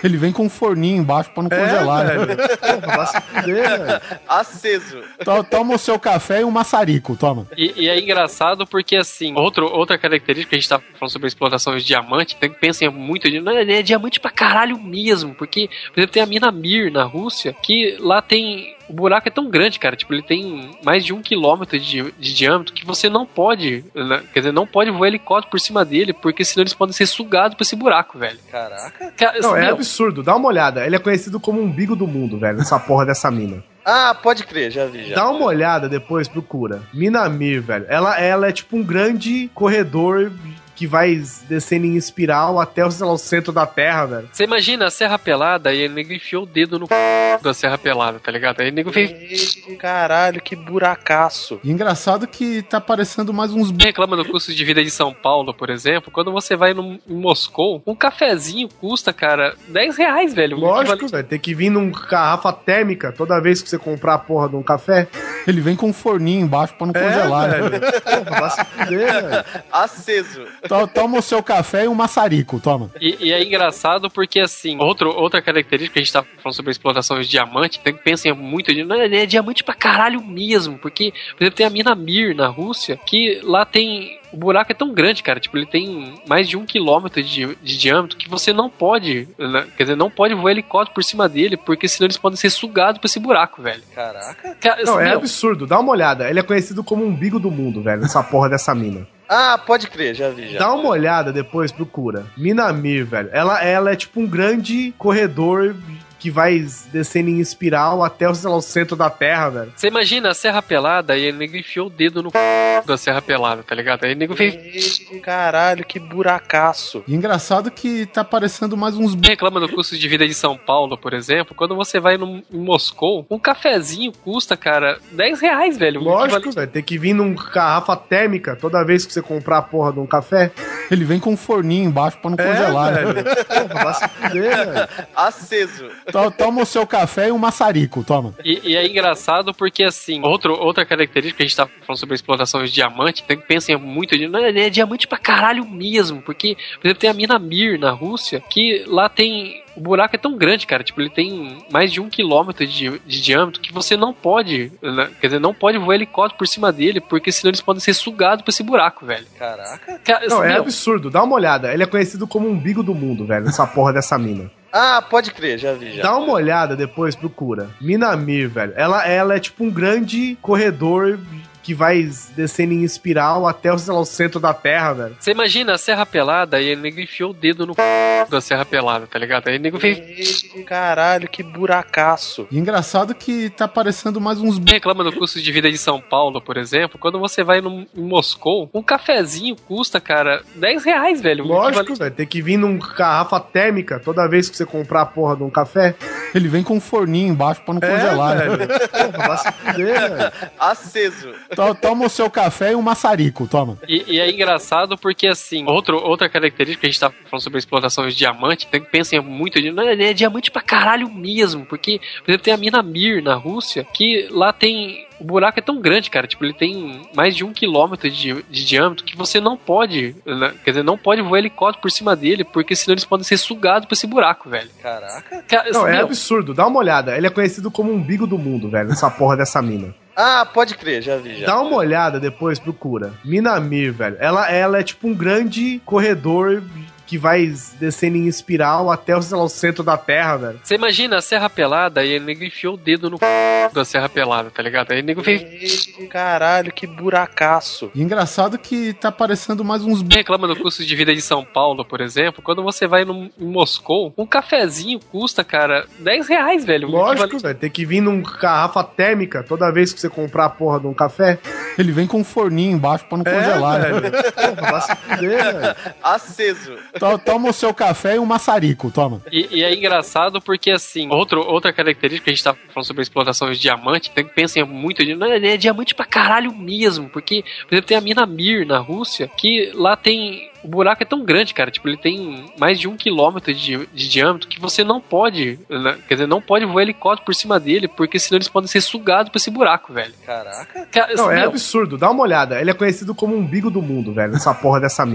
S5: Ele vem com um forninho embaixo pra não congelar,
S4: velho.
S5: né?
S4: Porra, vai se fuder, velho.
S6: Aceso.
S5: To- Toma o seu café e um maçarico, toma.
S1: E, e é engraçado porque, assim, outro, outra característica que a gente tá falando sobre a exploração de diamante, tem que pensar muito, de, não, é diamante pra caralho mesmo, porque, por exemplo, tem a mina Mir na Rússia, que lá tem... O buraco é tão grande, cara, tipo, ele tem mais de um quilômetro de, de diâmetro que você não pode, né? Quer dizer, não pode voar helicóptero por cima dele, porque senão eles podem ser sugados por esse buraco, velho.
S6: Caraca.
S1: Cara,
S4: Não,
S1: assim,
S4: é
S1: meu,
S4: absurdo. Dá uma olhada. Ele é conhecido como o umbigo do mundo, velho. Essa porra dessa mina.
S6: Ah, pode crer, já vi, já.
S4: Dá uma olhada depois, procura. Mina Mir, velho. Ela, ela é tipo um grande corredor que vai descendo em espiral até, sei lá, o centro da Terra, velho.
S1: Você imagina a Serra Pelada e o nego enfiou o dedo no c... da Serra Pelada, tá ligado? Aí o nego fez...
S6: Caralho, que buracaço.
S5: E engraçado que tá parecendo mais uns...
S1: Reclama do custo de vida de São Paulo, por exemplo, quando você vai no, em Moscou, um cafezinho custa, cara, dez reais, velho.
S4: Lógico, velho. Tem que vir num garrafa térmica toda vez que você comprar a porra de um café.
S5: Ele vem com um forninho embaixo pra não congelar,
S4: é,
S5: né?
S4: velho. Porra, vai se fuder, velho.
S6: Aceso.
S5: To- Toma o seu café e um maçarico, toma.
S1: E, e é engraçado porque, assim, outro, outra característica que a gente tá falando sobre a exploração de diamante, tem que pensar muito, de, não, é diamante pra caralho mesmo, porque, por exemplo, tem a mina Mir na Rússia, que lá tem... O buraco é tão grande, cara, tipo, ele tem mais de um quilômetro de, de diâmetro que você não pode, né? Quer dizer, não pode voar helicóptero por cima dele, porque senão eles podem ser sugados por esse buraco, velho.
S6: Caraca.
S1: Cara,
S4: Não,
S1: assim,
S4: é
S1: meu,
S4: absurdo. Dá uma olhada. Ele é conhecido como o umbigo do mundo, velho. Essa porra dessa mina.
S6: Ah, pode crer, já vi, já.
S4: Dá uma olhada depois, procura. Mina Mir, velho. Ela, ela é tipo um grande corredor que vai descendo em espiral até, sei lá, o centro da Terra, velho.
S1: Você imagina a Serra Pelada e o nego enfiou o dedo no c... da Serra Pelada, tá ligado? Aí o nego fez...
S6: Caralho, que buracaço.
S5: E engraçado que tá parecendo mais uns...
S1: Reclama do custo de vida de São Paulo, por exemplo, quando você vai no, em Moscou, um cafezinho custa, cara, dez reais, velho.
S4: Lógico, velho. Tem que vir num garrafa térmica toda vez que você comprar a porra de um café.
S5: Ele vem com um forninho embaixo pra não congelar,
S4: é,
S5: né?
S4: velho. Porra, vai se fuder, velho.
S6: Aceso.
S5: To- Toma o seu café e um maçarico, toma.
S1: E, e é engraçado porque, assim, outro, outra característica que a gente tá falando sobre a exploração de diamante, tem que pensar muito, de, não, é diamante pra caralho mesmo, porque, por exemplo, tem a mina Mir na Rússia, que lá tem... O buraco é tão grande, cara, tipo, ele tem mais de um quilômetro de, de diâmetro que você não pode, né? Quer dizer, não pode voar helicóptero por cima dele, porque senão eles podem ser sugados por esse buraco, velho.
S6: Caraca.
S1: Cara,
S4: Não,
S1: assim,
S4: é
S1: meu,
S4: absurdo. Dá uma olhada. Ele é conhecido como o umbigo do mundo, velho. Essa porra dessa mina.
S6: Ah, pode crer, já vi, já.
S4: Dá uma olhada depois, procura. Mina Mir, velho. Ela, ela é tipo um grande corredor que vai descendo em espiral até, sei lá, o centro da Terra, velho.
S1: Você imagina a Serra Pelada e o nego enfiou o dedo no c... da Serra Pelada, tá ligado? Aí o nego fez...
S6: Caralho, que buracaço.
S5: E engraçado que tá parecendo mais uns...
S1: Reclama do custo de vida de São Paulo, por exemplo, quando você vai no, em Moscou, um cafezinho custa, cara, dez reais, velho.
S4: Lógico, velho. Tem que vir num garrafa térmica toda vez que você comprar a porra de um café.
S5: Ele vem com um forninho embaixo pra não congelar,
S4: é,
S5: né?
S4: velho. Porra, vai se fuder, velho.
S6: Aceso.
S5: To- Toma o seu café e um maçarico, toma.
S1: E, e é engraçado porque, assim, outro, outra característica que a gente tá falando sobre a exploração de diamante, tem que pensar muito, de, não, é diamante pra caralho mesmo, porque, por exemplo, tem a mina Mir na Rússia, que lá tem... O buraco é tão grande, cara, tipo, ele tem mais de um quilômetro de, de diâmetro que você não pode, né? Quer dizer, não pode voar helicóptero por cima dele, porque senão eles podem ser sugados por esse buraco, velho.
S6: Caraca.
S1: Cara,
S4: Não,
S1: assim,
S4: é
S1: meu,
S4: absurdo. Dá uma olhada. Ele é conhecido como o umbigo do mundo, velho. Essa porra dessa mina.
S6: Ah, pode crer, já vi, já.
S4: Dá uma olhada depois, procura. Mina Mir, velho. Ela, ela é tipo um grande corredor que vai descendo em espiral até, sei lá, o centro da Terra, velho.
S1: Você imagina a Serra Pelada e o nego enfiou o dedo no c... da Serra Pelada, tá ligado? Aí o nego fez...
S6: Caralho, que buracaço.
S5: E engraçado que tá parecendo mais uns...
S1: Reclama do custo de vida de São Paulo, por exemplo, quando você vai no, em Moscou, um cafezinho custa, cara, dez reais, velho.
S4: Lógico, velho. Tem que vir num garrafa térmica toda vez que você comprar a porra de um café.
S5: Ele vem com um forninho embaixo pra não congelar,
S4: é,
S5: né?
S4: velho. Porra, vai se fuder, velho.
S6: Aceso.
S5: To- Toma o seu café e um maçarico, toma.
S1: E, e é engraçado porque, assim, outro, outra característica que a gente tá falando sobre a exploração de diamante, tem que pensar muito, de, não, é diamante pra caralho mesmo, porque, por exemplo, tem a mina Mir na Rússia, que lá tem... O buraco é tão grande, cara, tipo, ele tem mais de um quilômetro de, de diâmetro que você não pode, né? Quer dizer, não pode voar helicóptero por cima dele, porque senão eles podem ser sugados por esse buraco, velho.
S6: Caraca.
S1: Cara,
S4: Não,
S1: assim,
S4: é
S1: meu,
S4: absurdo. Dá uma olhada. Ele é conhecido como o umbigo do mundo, velho. Essa porra dessa mina.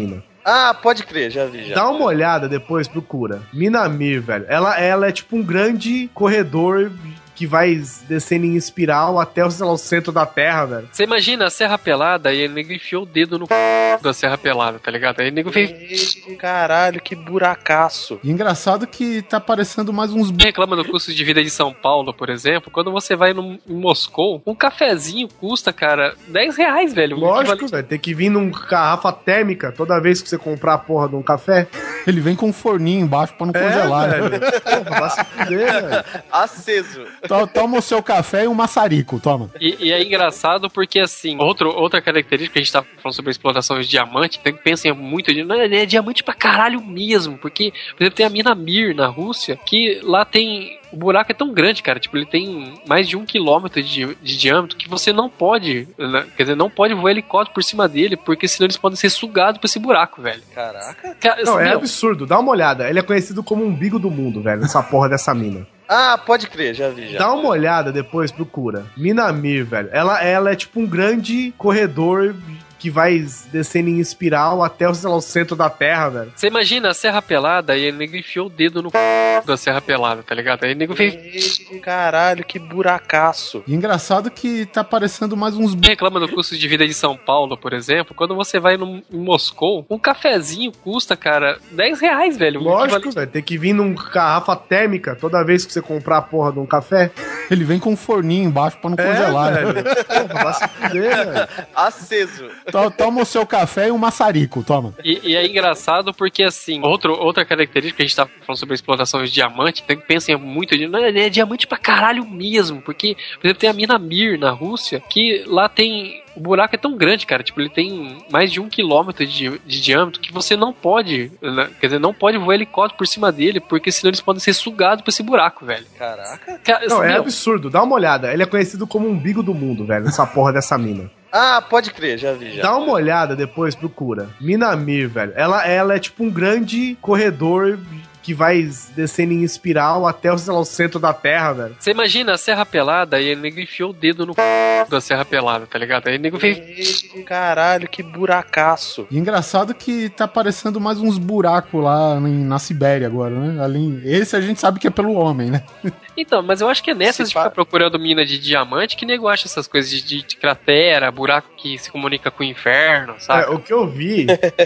S6: Ah, pode crer, já vi, já.
S4: Dá uma olhada depois, procura. Minamir, velho. Ela, ela é tipo um grande corredor que vai descendo em espiral até o, sei lá, o centro da Terra, velho.
S1: Você imagina a Serra Pelada e o nego enfiou o dedo no c... da Serra Pelada, tá ligado? Aí o nego fez...
S6: Caralho, que buracaço.
S5: E engraçado que tá parecendo mais uns...
S1: Reclama do custo de vida de São Paulo, por exemplo. Quando você vai no, em Moscou, um cafezinho custa, cara, dez reais, velho.
S4: Lógico, velho. Tem que vir num garrafa térmica toda vez que você comprar a porra de um café.
S5: Ele vem com um forninho embaixo pra não
S4: É,
S5: congelar.
S4: velho.
S5: Né?
S4: Porra, vai se fuder, velho.
S6: Aceso.
S5: Toma o seu café e um maçarico, toma.
S1: E, e é engraçado porque, assim, outro, outra característica que a gente tá falando sobre a exploração de diamante, tem que pensar muito, não, é diamante pra caralho mesmo, porque, por exemplo, tem a mina Mir na Rússia, que lá tem... O buraco é tão grande, cara, tipo, ele tem mais de um quilômetro de, de diâmetro que você não pode, né? Quer dizer, não pode voar helicóptero por cima dele, porque senão eles podem ser sugados por esse buraco, velho.
S6: Caraca.
S1: Cara,
S4: Não, é
S1: meu,
S4: absurdo. Dá uma olhada. Ele é conhecido como o umbigo do mundo, velho, essa porra dessa mina.
S6: Ah, pode crer, já vi, já.
S4: Dá uma olhada depois, procura. Minamir, velho. Ela, ela é tipo um grande corredor que vai descendo em espiral até o, sei lá, o centro da Terra, velho.
S1: Você imagina a Serra Pelada e o nego enfiou o dedo no c... da Serra Pelada, tá ligado? Aí o nego fez...
S6: Caralho, que buracaço.
S5: E engraçado que tá parecendo mais uns...
S1: Reclama do custo de vida de São Paulo, por exemplo. Quando você vai no, em Moscou, um cafezinho custa, cara, dez reais, velho.
S4: Lógico, velho. Tem que vir num garrafa térmica toda vez que você comprar a porra de um café.
S5: Ele vem com um forninho embaixo pra não
S4: É,
S5: congelar.
S4: velho.
S5: Né?
S4: Porra, vai se fuder, velho.
S6: Aceso.
S5: Toma o seu café e um maçarico, toma.
S1: E, e é engraçado porque, assim, outro, outra característica que a gente tá falando sobre a exploração de diamante, tem que pensar muito, não, é, é diamante pra caralho mesmo, porque, por exemplo, tem a mina Mir na Rússia, que lá tem... O buraco é tão grande, cara, tipo, ele tem mais de um quilômetro de, de diâmetro que você não pode, né? Quer dizer, não pode voar helicóptero por cima dele, porque senão eles podem ser sugados por esse buraco, velho.
S6: Caraca.
S1: Cara,
S4: Não, é
S1: meu,
S4: absurdo. Dá uma olhada. Ele é conhecido como o umbigo do mundo, velho, essa porra dessa mina.
S6: Ah, pode crer, já vi, já.
S4: Dá uma olhada depois, procura. Minamir, velho. Ela, ela é tipo um grande corredor que vai descendo em espiral até o, sei lá, o centro da Terra, velho.
S1: Você imagina a Serra Pelada e o nego enfiou o dedo no c... da Serra Pelada, tá ligado? Aí o nego fez...
S6: Caralho, que buracaço.
S5: E engraçado que tá parecendo mais uns buracos lá em, na Sibéria agora, né? Ali, esse a gente sabe que é pelo homem, né?
S1: Então, mas eu acho que é nessas
S6: Se
S1: de
S6: pa-
S1: ficar procurando mina de diamante que o nego acha essas coisas de, de, de cratera, buraco que se comunica com o inferno, sabe?
S4: É, o que eu vi,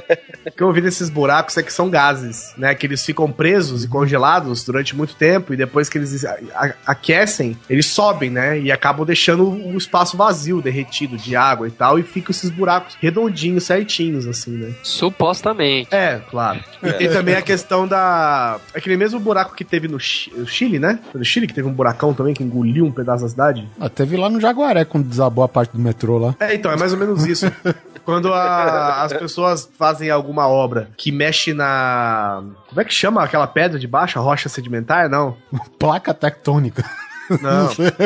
S4: o que eu vi desses buracos é que são gases, né? Que eles ficam presos e congelados durante muito tempo e depois que eles a- a- aquecem, eles sobem, né? E acabam deixando o espaço vazio, derretido de água e tal, e ficam esses buracos redondinhos, certinhos, assim, né?
S1: Supostamente.
S4: É, claro. E tem também a questão da... Aquele mesmo buraco que teve no Chi- no Chile, né? Foi no Chile que teve um buracão também que engoliu um pedaço da cidade.
S5: Ah, teve lá no Jaguaré quando desabou a parte do metrô lá.
S4: É, então, é mais ou menos isso. Quando a- as pessoas fazem alguma obra que mexe na... Como é que chama aquela pedra de baixo? A rocha sedimentar? Não.
S5: Placa tectônica.
S4: Não.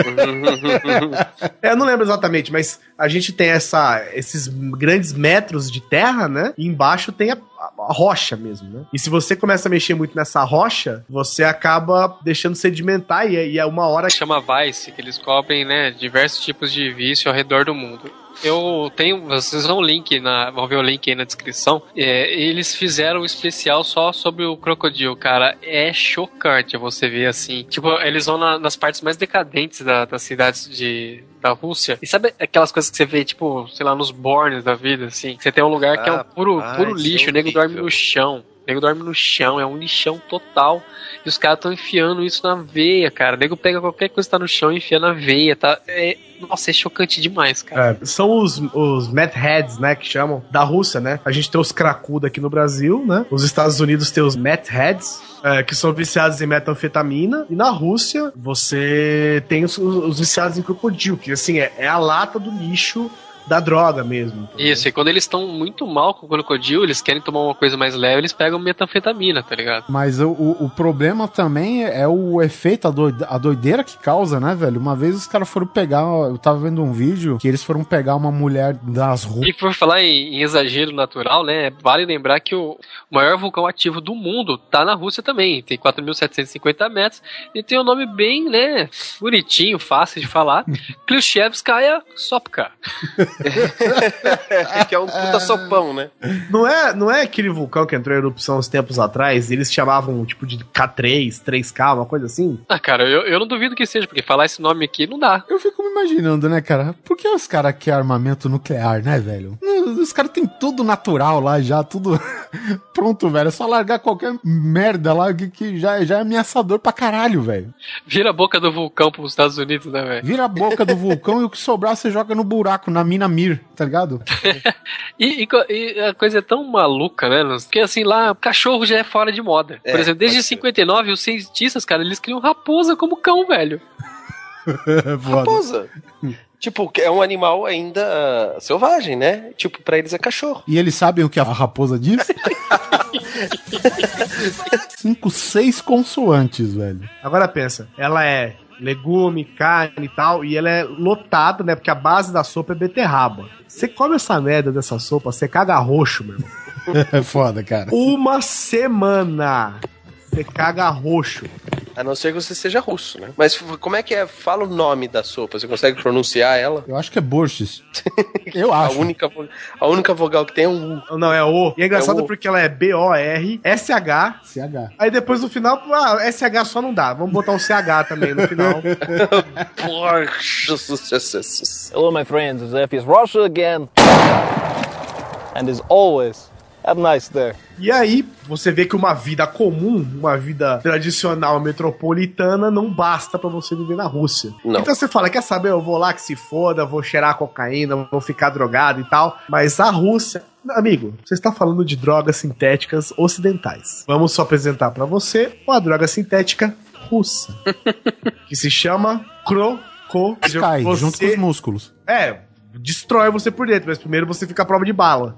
S4: É, eu não lembro exatamente, mas a gente tem essa, esses grandes metros de terra, né? E embaixo tem a, a rocha mesmo, né? E se você começa a mexer muito nessa rocha, você acaba deixando sedimentar e, é- e é uma hora...
S1: Chama Vice, que eles cobrem, né, diversos tipos de vício ao redor do mundo. Eu tenho, vocês vão link na, vão ver o link aí na descrição. É, eles fizeram um especial só sobre o crocodilo, cara. É chocante você ver assim. Tipo, eles vão na- nas partes mais decadentes da- das cidades de da Rússia. E sabe aquelas coisas que você vê, tipo, sei lá, nos bornes da vida, assim? Você tem um lugar que é um puro,
S6: Ah,
S1: puro
S6: isso é
S1: lixo, o nego dorme
S6: horrível.
S1: no chão. O nego dorme no chão, é um lixão total. E os caras estão enfiando isso na veia, cara. O nego pega qualquer coisa que tá no chão e enfia na veia, tá? É, nossa, é chocante demais, cara.
S4: É, são os, os meth heads, né, que chamam, da Rússia, né? A gente tem os cracudos aqui no Brasil, né? Os Estados Unidos tem os meth heads, é, que são viciados em metanfetamina. E na Rússia, você tem os, os viciados em crocodilo, que, assim, é, é a lata do lixo da droga mesmo.
S1: Isso, e quando eles estão muito mal com o crocodilo, eles querem tomar uma coisa mais leve, eles pegam metanfetamina, tá ligado?
S5: Mas o, o, o problema também é o efeito, a, doide, a doideira que causa, né, velho? Uma vez os caras foram pegar, eu tava vendo um vídeo que eles foram pegar uma mulher das ruas.
S1: E por falar em, em exagero natural, né, vale lembrar que o maior vulcão ativo do mundo tá na Rússia também, tem quatro mil setecentos e cinquenta metros, e tem um nome bem, né, bonitinho, fácil de falar, Klishchevskaya Sopka.
S6: Que é um puta sopão, né?
S4: Não é, não é aquele vulcão que entrou em erupção uns tempos atrás? Eles chamavam tipo de K três, três K, uma coisa assim?
S1: Ah, cara, eu, eu não duvido que seja, porque falar esse nome aqui não dá.
S5: Eu fico me imaginando, né, cara? Por que os caras querem armamento nuclear, né, velho? Os caras têm tudo natural lá já, tudo pronto, velho. É só largar qualquer merda lá que, que já, já é ameaçador pra caralho, velho.
S1: Vira a boca do vulcão pros Estados Unidos, né, velho?
S5: Vira a boca do vulcão e o que sobrar você joga no buraco, na mina Mir, tá ligado?
S1: e, e, e a coisa é tão maluca, né? Porque assim, lá, cachorro já é fora de moda.
S6: É,
S1: Por exemplo, desde
S6: pode ser.
S1: cinquenta e nove, os cientistas, cara, eles criam raposa como cão, velho.
S6: Raposa. Tipo, é um animal ainda uh, selvagem, né? Tipo, pra eles é cachorro.
S5: E eles sabem o que a raposa diz? Cinco, seis consoantes, velho.
S4: Agora pensa, ela é legume, carne e tal, e ela é lotada, né? Porque a base da sopa é beterraba. Você come essa merda dessa sopa, você caga roxo, meu irmão.
S5: É foda, cara.
S4: Uma semana. Você caga roxo.
S6: A não ser que você seja russo, né? Mas como é que é? Fala o nome da sopa. Você consegue pronunciar ela?
S5: Eu acho que é borsches. Eu
S6: A
S5: acho.
S6: única, a única vogal que tem é um U.
S4: Não, é O. E é engraçado
S6: É o-
S4: porque ela é B O R S H.
S5: C H.
S4: Aí depois no final, ah, S H só não dá. Vamos botar um C H também no final.
S9: Hello, my friends. The F is Russia again. And as always, have a nice day.
S4: E aí, você vê que uma vida comum, uma vida tradicional metropolitana, não basta pra você viver na Rússia.
S6: Não.
S4: Então você fala, quer saber, eu vou lá que se foda, vou cheirar cocaína, vou ficar drogado e tal. Mas a Rússia... Amigo, você está falando de drogas sintéticas ocidentais. Vamos só apresentar pra você uma droga sintética russa. Que se chama Crocodil.
S5: Cai,
S4: Você-
S5: junto com os músculos.
S4: É, destrói você por dentro, mas primeiro você fica à prova de bala.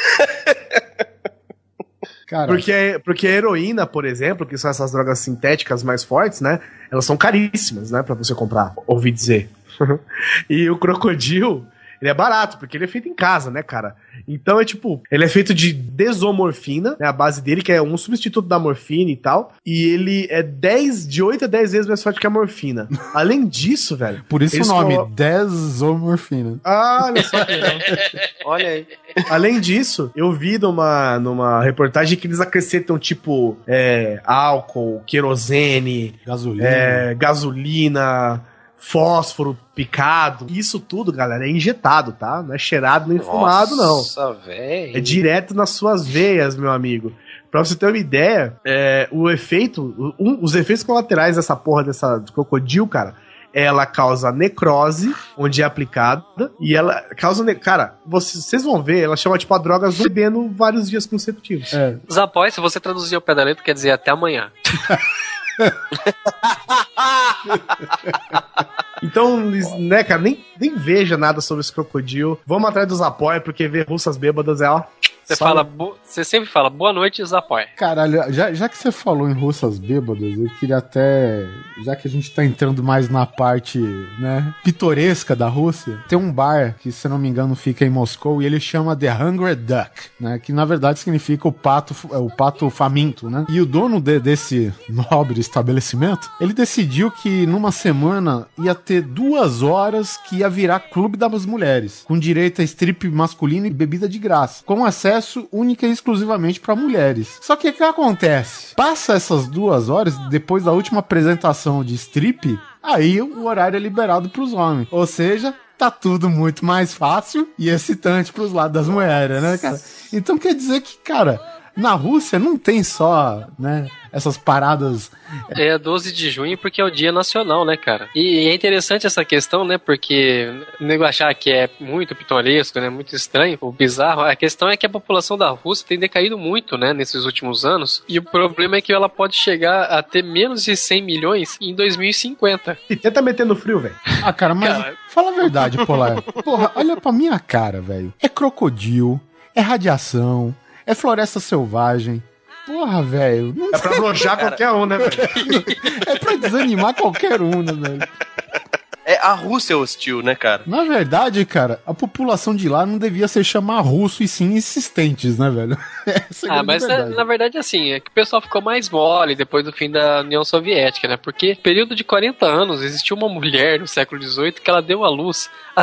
S5: Cara,
S4: Porque, porque a heroína, por exemplo, que são essas drogas sintéticas mais fortes, né? Elas são caríssimas, né? Pra você comprar, ouvi dizer. E o crocodilo, ele é barato, porque ele é feito em casa, né, cara? Então é tipo, ele é feito de desomorfina, né? A base dele, que é um substituto da morfina e tal. E ele é dez, de oito a dez vezes mais forte que a morfina. Além disso, velho.
S5: por isso o
S4: eles
S5: nome,
S4: colo-
S5: desomorfina.
S4: Ah, olha só que legal.
S6: Olha aí.
S4: Além disso, eu vi numa, numa reportagem que eles acrescentam, tipo, é, álcool, querosene,
S5: Gasolina.
S4: é, gasolina, fósforo picado. Isso tudo, galera, é injetado, tá? Não é cheirado nem fumado, não.
S6: Nossa, velho.
S4: É direto nas suas veias, meu amigo. Pra você ter uma ideia, é, o efeito, um, os efeitos colaterais dessa porra dessa do crocodilo, cara, ela causa necrose, onde é aplicada, e ela causa... Ne- cara, vocês, vocês vão ver, ela chama tipo a droga bebendo vários dias consecutivos.
S5: É.
S1: Zapói, se você traduzir ao pé da letra, quer dizer até amanhã.
S4: Então, né, cara, nem, nem veja nada sobre esse crocodilo. Vamos atrás dos apoia, porque ver russas bêbadas é, ó...
S1: Você
S4: só-
S1: fala, bo- você sempre fala, boa noite, Zapói.
S5: Caralho, já, já que você falou em russas bêbadas, eu queria até. Já que a gente tá entrando mais na parte, né, pitoresca da Rússia, tem um bar que, se eu não me engano, fica em Moscou e ele chama The Hungry Duck, né? Que na verdade significa o pato, é, o pato faminto, né? E o dono de- desse nobre estabelecimento, ele decidiu que numa semana ia ter duas horas que ia virar clube das mulheres, com direito a strip masculino e bebida de graça, com acesso única e exclusivamente para mulheres. Só que o que acontece? Passa essas duas horas, depois da última apresentação de strip, aí o horário é liberado para os homens. Ou seja, tá tudo muito mais fácil e excitante pros lados das mulheres, né, cara? Então quer dizer que, cara, na Rússia não tem só, né, essas paradas.
S1: É doze de junho porque é o dia nacional, né, cara? E é interessante essa questão, né, porque o nego achar que é muito pitoresco, né, muito estranho, ou bizarro, a questão é que a população da Rússia tem decaído muito, né, nesses últimos anos, e o problema é que ela pode chegar a ter menos de cem milhões em dois mil e cinquenta.
S4: E tenta meter no frio, velho.
S5: Ah, cara, mas
S1: Cara.
S5: fala a verdade, Polar. Porra, olha pra minha cara, velho. É crocodilo, é radiação, é floresta selvagem. Porra, velho. Não
S4: É pra broxar qualquer um, né, velho?
S5: é pra desanimar qualquer um, né, velho?
S6: É a Rússia hostil, né, cara?
S5: Na verdade, cara, a população de lá não devia se chamar russo e sim insistentes, né, velho? Essa é a
S1: Ah,
S5: grande
S1: mas
S5: verdade.
S1: na, na verdade, assim, é que o pessoal ficou mais mole depois do fim da União Soviética, né? Porque, período de quarenta anos, existiu uma mulher no século dezoito que ela deu à luz a cinquenta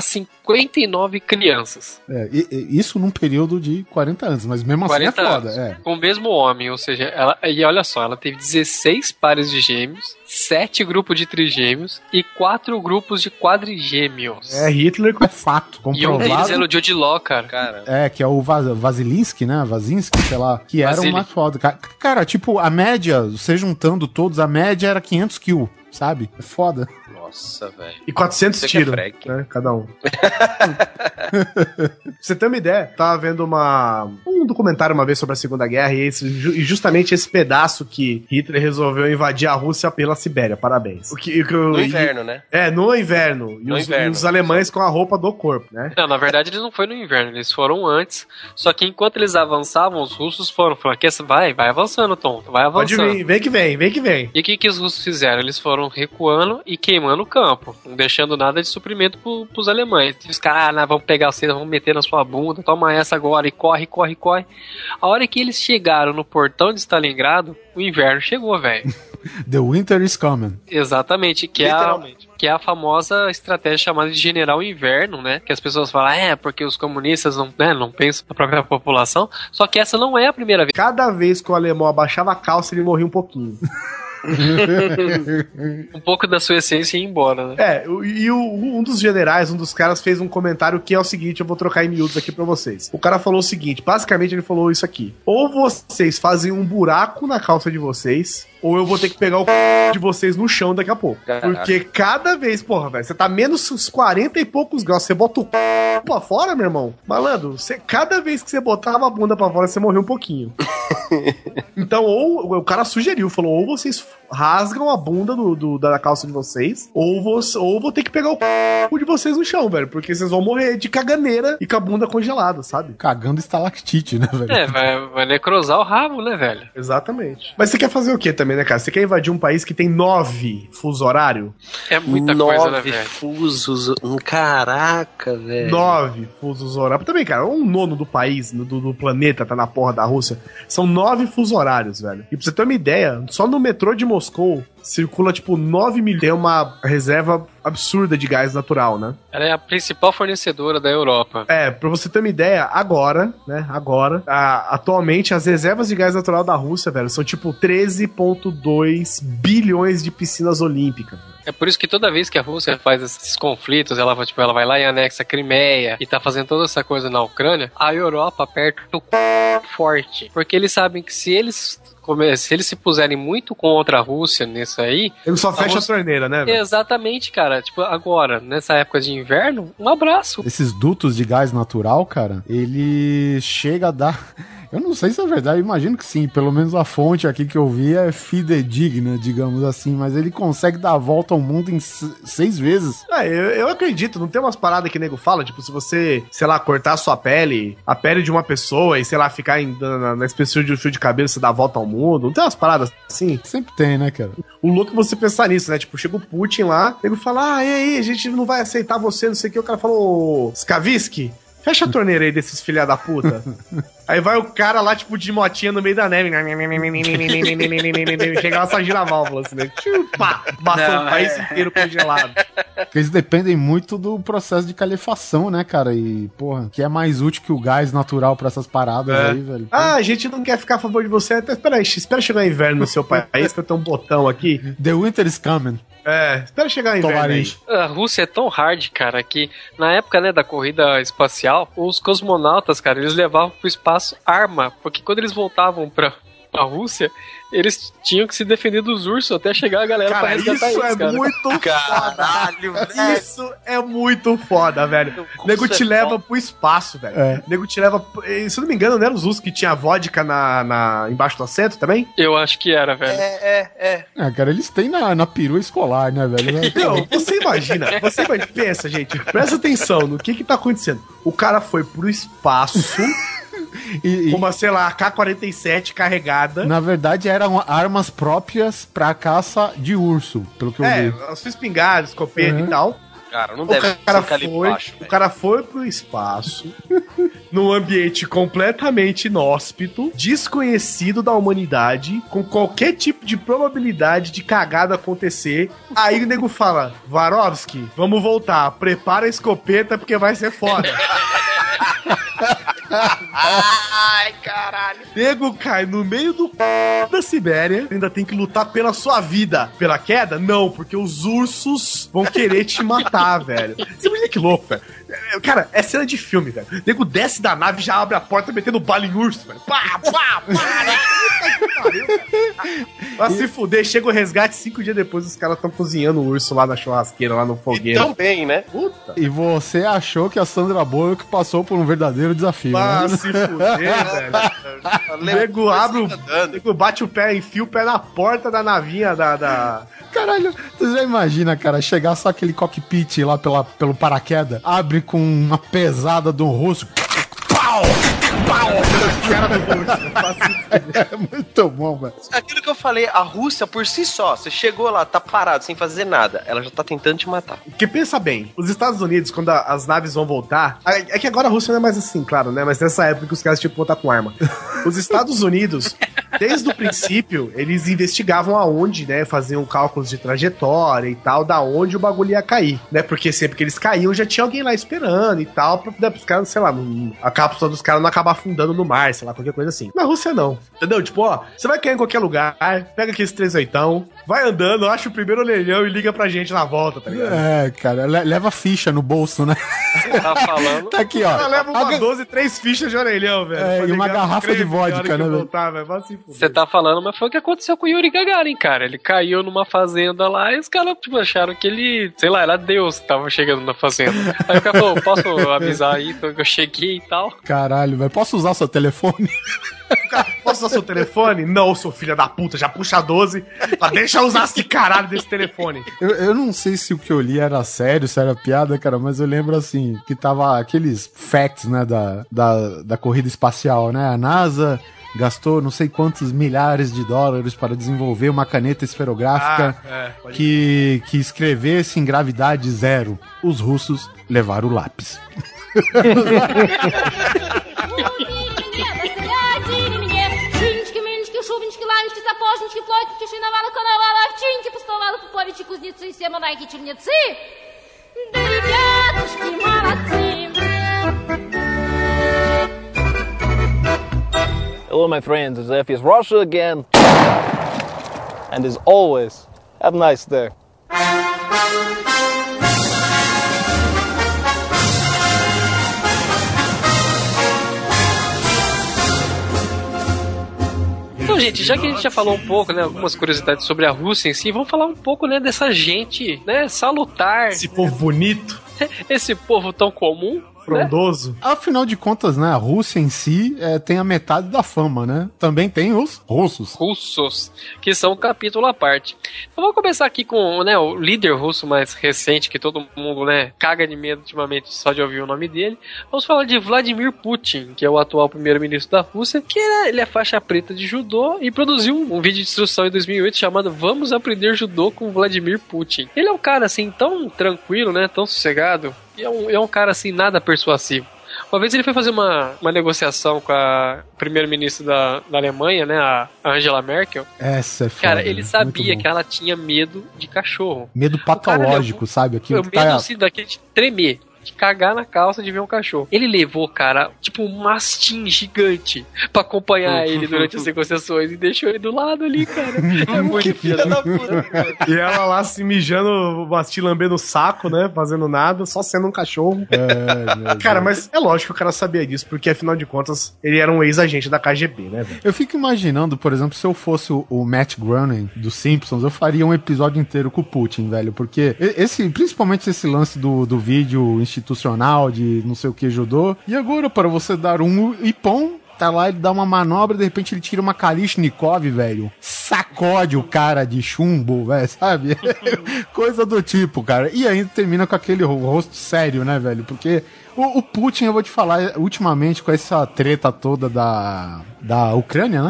S1: cinquenta e nove crianças.
S5: É, e, e isso num período de quarenta anos, mas mesmo assim é foda. É.
S1: Com o mesmo homem, ou seja, ela, e olha só, ela teve dezesseis pares de gêmeos, sete grupos de trigêmeos e quatro grupos de quadrigêmeos.
S4: É, Hitler com
S5: É fato,
S1: E um deles
S5: comprovado.
S1: era o Jude Law, cara.
S6: Cara,
S5: É, que é o Vaz- Vasilinski, né? Vazinski, sei lá. Que era
S1: Vasily.
S5: uma foda. Ca- Cara, tipo, a média, você juntando todos, a média era quinhentos quilos, sabe? É foda.
S6: nossa, velho.
S4: E quatrocentos
S6: Você que é
S4: tiros,
S6: freak.
S4: né, cada um. Pra você ter uma ideia, tava vendo uma, um documentário uma vez sobre a Segunda Guerra e, esse, ju- e justamente esse pedaço que Hitler resolveu invadir a Rússia pela Sibéria. Parabéns. O que, o que eu-
S6: No inverno, né?
S4: É, no inverno. E,
S6: No
S4: os,
S6: inverno.
S4: e os alemães com a roupa do corpo, né?
S1: Não, na verdade eles não foram no inverno, eles foram antes. Só que enquanto eles avançavam, os russos foram falando, "Aqui, vai, vai avançando, Tom, vai
S4: Pode
S1: avançando.
S4: vir, vem que vem, vem que vem.
S1: E o que, que os russos fizeram? Eles foram recuando e queimando o campo, não deixando nada de suprimento pro, pros alemães. E os caras, ah, nós vamos pegar vocês, vamos meter na sua bunda, toma essa agora, e corre, corre, corre. A hora que eles chegaram no portão de Stalingrado, o inverno chegou, velho.
S5: The winter is coming.
S1: Exatamente, que é, a,
S6: Literalmente.
S1: que é a famosa estratégia chamada de general inverno, né? Que as pessoas falam, é, porque os comunistas não, né, não pensam na própria população. Só que essa não é a primeira vez.
S4: Cada vez que o alemão abaixava a calça, ele morria um pouquinho.
S1: Um pouco da sua essência ia embora, né?
S4: É, o- e o- um dos generais, um dos caras, fez um comentário que é o seguinte, eu vou trocar em miúdos aqui pra vocês. O cara falou o seguinte, basicamente ele falou isso aqui. Ou vocês fazem um buraco na calça de vocês, ou eu vou ter que pegar o c... de vocês no chão daqui a pouco.
S6: Caraca.
S4: Porque cada vez, porra, velho, você tá menos uns quarenta e poucos graus, você bota o c... pra fora, meu irmão. Malandro, você, cada vez que você botava a bunda pra fora, você morreu um pouquinho. Então, ou o cara sugeriu, falou, ou vocês rasgam a bunda do, do- da calça de vocês, ou, você, ou eu vou ter que pegar o c... de vocês no chão, velho, porque vocês vão morrer de caganeira e com a bunda congelada, sabe?
S5: Cagando estalactite, né, velho?
S1: É, vai, vai necrosar o rabo, né, velho?
S4: Exatamente. Mas você quer fazer o que também, né, cara? Você quer invadir um país que tem nove fuso horário?
S1: É muita coisa, né,
S6: Nove
S1: velho?
S6: fusos. Caraca, velho.
S4: Nove fusos horários. Também, cara, um nono do país, do, do planeta, tá na porra da Rússia. São nove fusos horários, velho. E pra você ter uma ideia, só no metrô de Moscou circula, tipo, nove milhões. Tem uma reserva absurda de gás natural, né?
S1: Ela é a principal fornecedora da Europa.
S4: É, pra você ter uma ideia, agora, né, agora, a- atualmente as reservas de gás natural da Rússia, velho, são tipo treze vírgula dois bilhões de piscinas olímpicas.
S1: É por isso que toda vez que a Rússia faz esses conflitos, ela, vai, tipo, ela vai lá e anexa a Crimeia e tá fazendo toda essa coisa na Ucrânia, a Europa aperta o c... forte. Porque eles sabem que se eles, come- se eles se puserem muito contra a Rússia nisso aí...
S4: Ele só
S1: a
S4: fecha
S1: Rússia-
S4: a torneira, né, velho?
S1: Exatamente, cara. Tipo, agora, nessa época de inverno, um abraço.
S5: Esses dutos de gás natural, cara, ele chega a dar... Eu não sei se é verdade, eu imagino que sim. Pelo menos a fonte aqui que eu vi é fidedigna, digamos assim. Mas ele consegue dar a volta ao mundo em se- seis vezes.
S4: Ah, eu, eu acredito, não tem umas paradas que o nego fala, tipo, se você, sei lá, cortar a sua pele, a pele de uma pessoa e, sei lá, ficar em- na, na espessura de um fio de cabelo, você dá a volta ao mundo, não tem umas paradas assim?
S5: Sempre tem, né, cara?
S4: O louco é você pensar nisso, né? Tipo, chega o Putin lá, o nego fala, ah, e aí, a gente não vai aceitar você, não sei o que, o cara falou, Skavisky, fecha a torneira aí desses filha da puta. Aí vai o cara lá, tipo, de motinha no meio da neve. Chega lá só gira a válvula, assim, né? Pá, passou
S8: Não,
S4: o país
S8: é.
S4: inteiro congelado.
S5: Porque eles dependem muito do processo de calefação, né, cara? E, porra, que é mais útil que o gás natural pra essas paradas
S4: É.
S5: aí, velho.
S4: Ah, a gente não quer ficar a favor de você. Até, espera aí, espera chegar o inverno no seu país, que eu tenho um botão aqui.
S5: The winter is coming.
S4: É, espera chegar o inverno aí.
S5: Tovarich.
S1: A Rússia é tão hard, cara, que na época, né, da corrida espacial, os cosmonautas, cara, eles levavam pro espaço arma, porque quando eles voltavam pra, pra Rússia, eles tinham que se defender dos ursos até chegar a galera pra
S4: Cara,
S1: resgatar
S4: isso
S1: eles,
S4: é
S1: cara.
S4: muito
S6: Caralho,
S4: foda.
S6: velho.
S4: Isso é muito foda, velho. O nego
S6: Isso é
S4: te leva
S6: foda.
S4: pro espaço, velho.
S5: É.
S4: O nego te leva. eh, Se eu não me engano, não era os russos que tinha vodka na, na, embaixo do assento também?
S1: Eu acho que era, velho.
S6: É, é, é.
S5: Ah, cara, eles têm na, na perua escolar, né, velho?
S4: Não, você imagina, você imagina, pensa, gente, presta atenção no que que tá acontecendo. O cara foi pro espaço
S5: E, e,
S4: com uma, sei lá, A K quarenta e sete carregada.
S5: na verdade, eram armas próprias pra caça de urso, pelo que eu
S4: É,
S5: vi.
S4: a sua espingarda, escopeta
S5: Uhum.
S4: e tal.
S6: Cara, não
S4: O
S6: deve
S4: cara,
S6: ser ali
S4: foi,
S6: baixo,
S4: o
S6: velho.
S4: cara foi pro espaço, num ambiente completamente inóspito, desconhecido da humanidade, com qualquer tipo de probabilidade de cagada acontecer. Aí o nego fala, Varovski, vamos voltar, prepara a escopeta porque vai ser foda.
S6: Ai, caralho.
S4: Nego cai no meio do c... da Sibéria, ainda tem que lutar pela sua vida. Pela queda? Não, porque os ursos vão querer te matar, velho. Você imagina que louco, velho. Cara, é cena de filme, velho. Nego desce da nave e já abre a porta metendo bala em urso, velho. Pá, pá, pá. Pra se fuder, chega o resgate cinco dias depois, os caras estão cozinhando o urso lá na churrasqueira, lá no fogueiro.
S6: Tão bem, né?
S4: Puta.
S5: E você achou que a Sandra Bullock passou por um verdadeiro desafio,
S4: Ah,
S5: né?
S4: se fuder, velho. Nego abre o... Nego bate o pé, enfia o pé na porta da navinha da... da...
S5: Caralho, você já imagina, cara, chegar só aquele cockpit lá pela, pelo paraquedas, abre com uma pesada do russo. Pau! Pau! Cara do russo. É muito bom, velho.
S6: Aquilo que eu falei, a Rússia por si só, você chegou lá, tá parado, sem fazer nada, ela já tá tentando te matar.
S4: Porque pensa bem, os Estados Unidos, quando a, as naves vão voltar, é que agora a Rússia não é mais assim, claro, né? Mas nessa época que os caras tinham que voltar com arma. Os Estados Unidos, desde o princípio, eles investigavam aonde, né? Faziam cálculos de trajetória e tal, da onde o bagulho ia cair, né? Porque sempre que eles caíam, já tinha alguém lá esperando e tal, pra, pra os caras, sei lá, não, a cápsula dos caras não acabar afundando no mar, sei lá, qualquer coisa assim. Na Rússia, não. Entendeu? Tipo, ó, você vai cair em qualquer lugar, pega aqueles três oitão, vai andando, acha o primeiro orelhão e liga pra gente na volta, tá ligado?
S5: É, cara, le- leva ficha no bolso, né?
S1: Você tá falando.
S5: Tá aqui, ó.
S4: Ela leva uma
S5: Alguém-
S4: doze, três fichas de orelhão, velho.
S5: É,
S4: pra
S5: e uma
S4: ligar
S5: garrafa
S4: pro
S5: de
S4: creme, na hora
S5: vodka,
S4: que
S5: né, velho?
S4: voltar, velho? Vai se fuder.
S1: Você tá falando, mas foi o que aconteceu com o Yuri Gagarin, cara. Ele caiu numa fazenda lá e os caras tipo, acharam que ele, sei lá, era Deus que tava chegando na fazenda. Aí o cara falou, posso avisar aí que eu cheguei e tal?
S5: Caralho, velho, posso usar seu telefone?
S4: Cara, posso usar seu telefone? Não, seu filho da puta, já puxa a doze. Mas deixa eu usar esse caralho desse telefone.
S5: Eu, eu não sei se o que eu li era sério, se era piada, cara, mas eu lembro assim, que tava aqueles facts, né, da, da, da corrida espacial, né? A NASA gastou não sei quantos milhares de dólares para desenvolver uma caneta esferográfica
S4: Ah, é, pode
S5: que, que escrevesse em gravidade zero. Os russos levaram o lápis.
S10: Шубенчики, лавочки, сапожнички, плотнички, шиновалы, коновалы, овчинки, пустовалы, пуповичи, кузнецы, все монахи, чернецы. Да ребятушки молодцы.
S9: Hello, my friends. It's F is Russia again. And as always, have a nice day.
S1: Então, gente, já que a gente já falou um pouco, né, algumas curiosidades sobre a Rússia em si, vamos falar um pouco, né, dessa gente, né, salutar.
S4: Esse povo bonito,
S1: Esse povo tão comum.
S4: frondoso.
S5: Afinal de contas, né, a Rússia em si é, tem a metade da fama, né? Também tem os russos.
S1: Russos, que são um capítulo à parte. Então vamos começar aqui com, né, o líder russo mais recente, que todo mundo, né, caga de medo ultimamente só de ouvir o nome dele. Vamos falar de Vladimir Putin, que é o atual primeiro-ministro da Rússia, que é, ele é faixa preta de judô e produziu um, um vídeo de instrução em dois mil e oito chamado Vamos Aprender Judô com Vladimir Putin. Ele é um cara, assim, tão tranquilo, né, tão sossegado, e é um, é um cara, assim, nada persuasivo. Uma vez ele foi fazer uma, uma negociação com a primeira-ministra da, da Alemanha, né, a Angela Merkel.
S5: Essa é foda.
S1: Cara, ele
S5: muito
S1: sabia
S5: bom.
S1: que ela tinha medo de cachorro.
S5: Medo patológico, sabe? Aquilo
S1: Foi
S5: que
S1: o medo,
S5: tá...
S1: assim, daquele de tremer, de cagar na calça de ver um cachorro. Ele levou, cara, tipo um mastim gigante pra acompanhar ele durante as negociações e deixou ele do lado ali, cara. É muito filha da puta.
S4: E ela lá se mijando, mastim lambendo o saco, né? Fazendo nada, só sendo um cachorro.
S5: É, meu
S4: Cara,
S5: Deus.
S4: mas é lógico que o cara sabia disso, porque afinal de contas, ele era um ex-agente da K G B, né, velho?
S5: Eu fico imaginando, por exemplo, se eu fosse o, o Matt Groening dos Simpsons, eu faria um episódio inteiro com o Putin, velho, porque esse, principalmente esse lance do, do vídeo institucional de não sei o que judô, e agora para você dar um ipom, tá lá, ele dá uma manobra, de repente ele tira uma Kalishnikov, velho, sacode o cara de chumbo, velho, sabe? Coisa do tipo, cara. E ainda termina com aquele rosto sério, né, velho? Porque o, o Putin, eu vou te falar, ultimamente com essa treta toda da, da Ucrânia, né? O,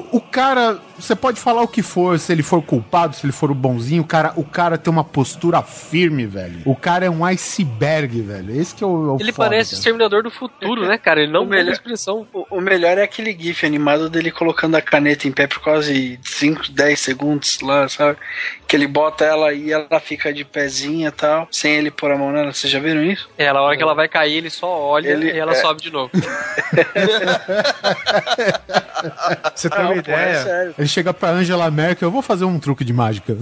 S5: o cara, você pode falar o que for, se ele for culpado, se ele for o bonzinho, o cara, o cara tem uma postura firme, velho. O cara é um iceberg, velho. Esse que é o, é o
S1: Ele
S5: foda,
S1: parece o
S5: cara.
S1: Exterminador do Futuro, né, cara? Ele não
S8: O
S1: tem
S8: melhor-
S1: expressão.
S8: O, o melhor é aquele gif animado dele colocando a caneta em pé por quase cinco, dez segundos lá, sabe? Que ele bota ela e ela fica de pezinha e tal, sem ele pôr a mão nela. Vocês já viram isso?
S1: É, na hora que ela vai cair, ele só olha
S8: Ele-
S1: e ela
S8: é.
S1: sobe de novo.
S4: Pra você ter
S8: Ah,
S4: uma
S8: pô, é
S4: ideia.
S8: sério.
S5: Ele chega pra Angela Merkel, eu vou fazer um truque de mágica.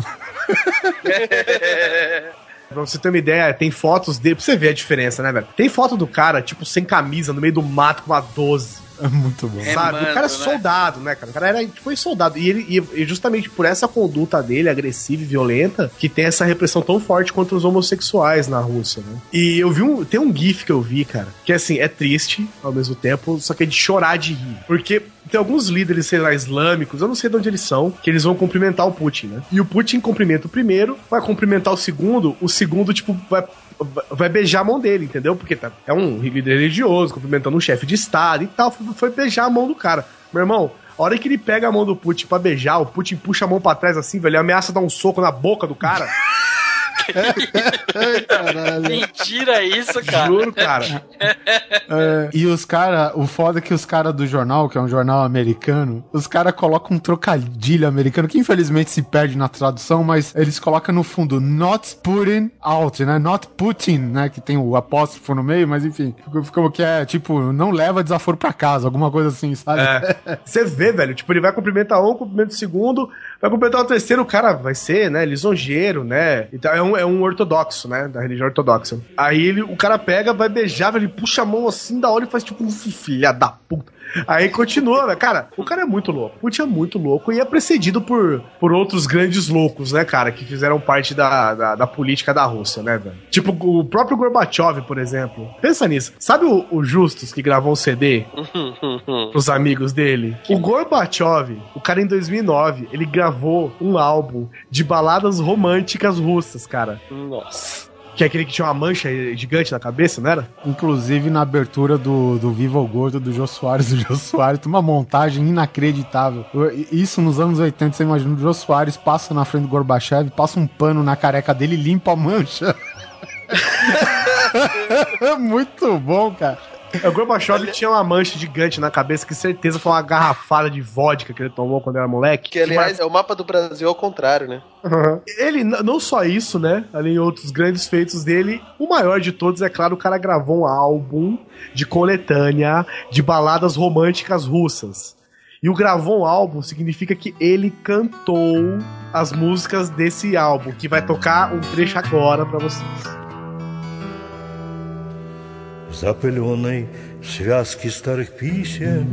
S4: Pra você ter uma ideia, tem fotos dele, pra você ver a diferença, né, velho? Tem foto do cara, tipo, sem camisa, no meio do mato com uma doze.
S5: É muito bom.
S4: Sabe?
S8: Remando,
S4: O cara é
S8: né?
S4: soldado, né, cara? O cara era, foi soldado. E ele e justamente por essa conduta dele, agressiva e violenta, que tem essa repressão tão forte contra os homossexuais na Rússia, né? E eu vi um. Tem um GIF que eu vi, cara, que assim, é triste ao mesmo tempo, só que é de chorar de rir. Porque tem alguns líderes, sei lá, islâmicos, eu não sei de onde eles são, que eles vão cumprimentar o Putin, né? E o Putin cumprimenta o primeiro, vai cumprimentar o segundo, o segundo, tipo, vai. Vai beijar a mão dele, entendeu? Porque tá, é um líder religioso, cumprimentando um chefe de estado e tal. Foi, foi beijar a mão do cara. Meu irmão, a hora que ele pega a mão do Putin pra beijar, o Putin puxa a mão pra trás assim, velho, ele ameaça dar um soco na boca do cara.
S1: Mentira isso, cara.
S4: Juro, cara.
S5: É, e os caras, o foda é que os caras do jornal, que é um jornal americano, os caras colocam um trocadilho americano, que infelizmente se perde na tradução, mas eles colocam no fundo, not Putin out, né? Not Putin, né? Que tem o apóstrofo no meio, mas enfim, como que é, tipo, não leva desaforo pra casa, alguma coisa assim, sabe?
S4: É. Você vê, velho, tipo, ele vai cumprimentar um, cumprimenta o segundo, vai cumprimentar o terceiro, o cara vai ser, né, lisonjeiro, né? Então é um, é um ortodoxo, né? Da religião ortodoxa. Aí ele, o cara pega, vai beijar, velho, ele puxa a mão assim da hora e faz tipo um filha da puta. Aí continua, né? Cara, o cara é muito louco. O Putin é muito louco e é precedido por, por outros grandes loucos, né, cara? Que fizeram parte da, da, da política da Rússia, né, velho? Tipo o próprio Gorbachev, por exemplo. Pensa nisso. Sabe o, o Justus que gravou um C D pros amigos dele? O Gorbachev, o cara em dois mil e nove, ele gravou um álbum de baladas românticas russas, cara.
S1: Nossa.
S4: Que é aquele que tinha uma mancha gigante na cabeça, não era?
S5: Inclusive na abertura do, do Viva o Gordo do Jô Soares, o Jô Soares tem uma montagem inacreditável. Isso nos anos oitenta, você imagina, o Jô Soares passa na frente do Gorbachev, passa um pano na careca dele e limpa a mancha. É muito bom, cara.
S4: O Gorbachev tinha uma mancha gigante na cabeça, que certeza foi uma garrafada de vodka que ele tomou quando era moleque.
S6: Que, aliás, é o mapa do Brasil ao contrário, né?
S4: Uhum. Ele, n- não só isso, né? Além de outros grandes feitos dele, o maior de todos, é claro, o cara gravou um álbum de coletânea de baladas românticas russas. E o gravou um álbum significa que ele cantou as músicas desse álbum, que vai tocar um trecho agora pra vocês.
S11: В запыленной связке старых писем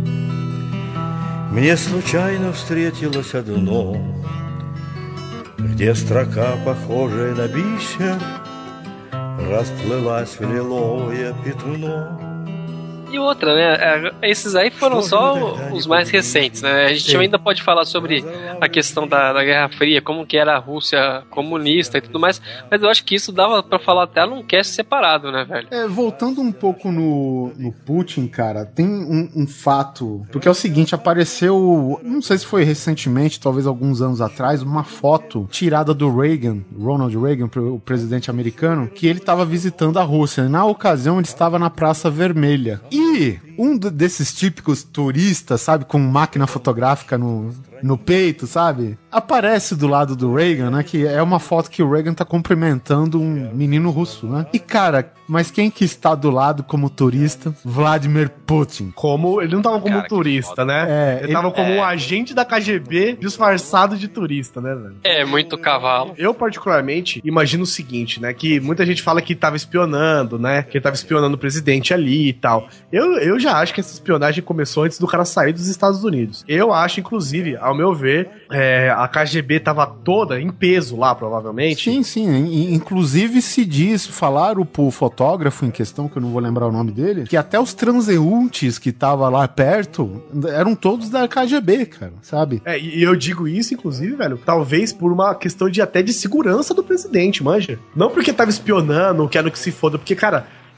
S11: мне случайно встретилось одно, где строка, похожая на бисер, расплылась в лиловое пятно.
S1: E outra, né? Esses aí foram só os mais recentes, né? A gente
S5: Sim.
S1: ainda pode falar sobre a questão da, da Guerra Fria, como que era a Rússia comunista e tudo mais, mas eu acho que isso dava pra falar até num cast separado, né, velho?
S5: É, voltando um pouco no, no Putin, cara, tem um, um fato, porque é o seguinte, apareceu, não sei se foi recentemente, talvez alguns anos atrás, uma foto tirada do Reagan, Ronald Reagan, o presidente americano, que ele estava visitando a Rússia. Na ocasião, ele estava na Praça Vermelha. E um desses típicos turistas, sabe, com máquina fotográfica no, no peito, sabe? Aparece do lado do Reagan, né? Que é uma foto que o Reagan tá cumprimentando um menino russo, né? E, cara, mas quem que está do lado como turista? Vladimir Putin.
S4: Como, ele não tava como
S1: Cara, que
S4: turista,
S1: foda.
S4: né?
S5: É,
S4: ele,
S5: ele-
S4: tava como
S1: é.
S4: um agente da K G B disfarçado de turista, né, velho?
S1: É, muito cavalo.
S4: Eu, particularmente, imagino o seguinte, né? Que muita gente fala que tava espionando, né? Que ele tava espionando o presidente ali e tal. Eu, eu já acho que essa espionagem começou antes do cara sair dos Estados Unidos. Eu acho, inclusive, ao meu ver, é, a K G B tava toda em peso lá, provavelmente.
S5: Sim, sim. In- Inclusive se diz, falaram pro fotógrafo em questão, que eu não vou lembrar o nome dele, que até os transeuntes que tava lá perto eram todos da K G B, cara, sabe?
S4: É, e eu digo isso, inclusive, velho, talvez por uma questão de até de segurança do presidente, manja? Não porque tava espionando, quero que se foda, porque, cara,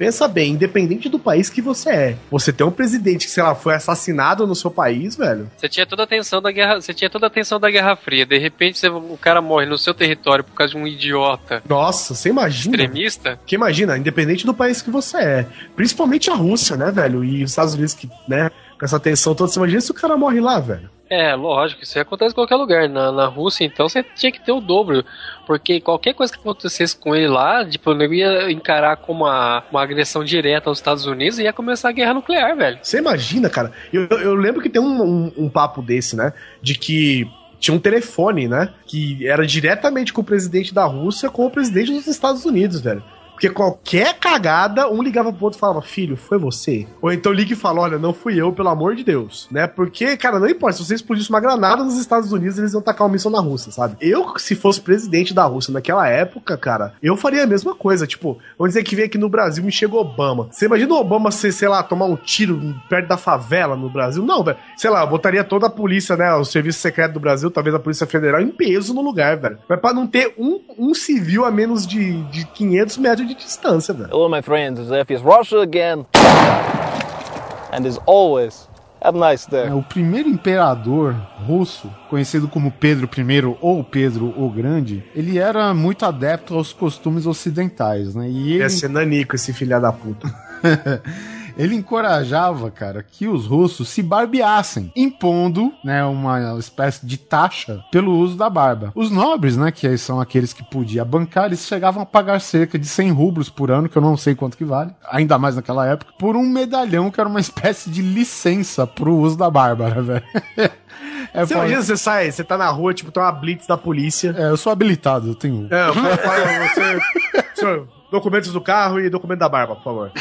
S4: pensa bem, independente do país que você é, você tem um presidente que, sei lá, foi assassinado no seu país, velho.
S1: Você tinha toda a tensão da guerra, você tinha toda a tensão da Guerra Fria. De repente, você, o cara morre no seu território por causa de um idiota.
S4: Nossa, você imagina?
S1: Extremista?
S4: Que imagina, independente do país que você é. Principalmente a Rússia, né, velho? E os Estados Unidos que, né, com essa tensão toda, você imagina se o cara morre lá, velho.
S1: É, lógico, isso acontece em qualquer lugar. Na, na Rússia, então, você tinha que ter o dobro. Porque qualquer coisa que acontecesse com ele lá, tipo, eu ia encarar como uma, uma agressão direta aos Estados Unidos e ia começar a guerra nuclear, velho.
S4: Você imagina, cara? Eu, eu lembro que tem um, um, um papo desse, né? De que tinha um telefone, né? Que era diretamente com o presidente da Rússia com o presidente dos Estados Unidos, velho. Porque qualquer cagada, um ligava pro outro e falava, filho, foi você? Ou então liga e fala, olha, não fui eu, pelo amor de Deus, né? Porque, cara, não importa, se você explodisse uma granada nos Estados Unidos, eles iam tacar uma missão na Rússia, sabe? Eu, se fosse presidente da Rússia naquela época, cara, eu faria a mesma coisa, tipo, vamos dizer que vem aqui no Brasil e chega o Obama. Você imagina o Obama, ser, sei lá, tomar um tiro perto da favela no Brasil? Não, velho. Sei lá, eu botaria toda a polícia, né, o serviço secreto do Brasil, talvez a Polícia Federal, em peso no lugar, velho. Mas pra não ter um, um civil a menos de, de quinhentos metros de distância, velho.
S9: Hello, my friends. F is Russia again. And as always, have a nice day.
S5: É, o primeiro imperador russo, conhecido como Pedro I ou Pedro o Grande, ele era muito adepto aos costumes ocidentais, né? E ele...
S4: Ia ser nanico esse filho da puta.
S5: Ele encorajava, cara, que os russos se barbeassem, impondo, né, uma espécie de taxa pelo uso da barba. Os nobres, né, que são aqueles que podiam bancar, eles chegavam a pagar cerca de cem rublos por ano, que eu não sei quanto que vale, ainda mais naquela época, por um medalhão que era uma espécie de licença pro uso da barba, né, velho? É,
S4: você imagina, você sai, você tá na rua, tipo, tem uma blitz da polícia.
S5: É, eu sou habilitado, eu tenho...
S4: É, eu falo, falo você... Senhor, documentos do carro e documento da barba, por favor.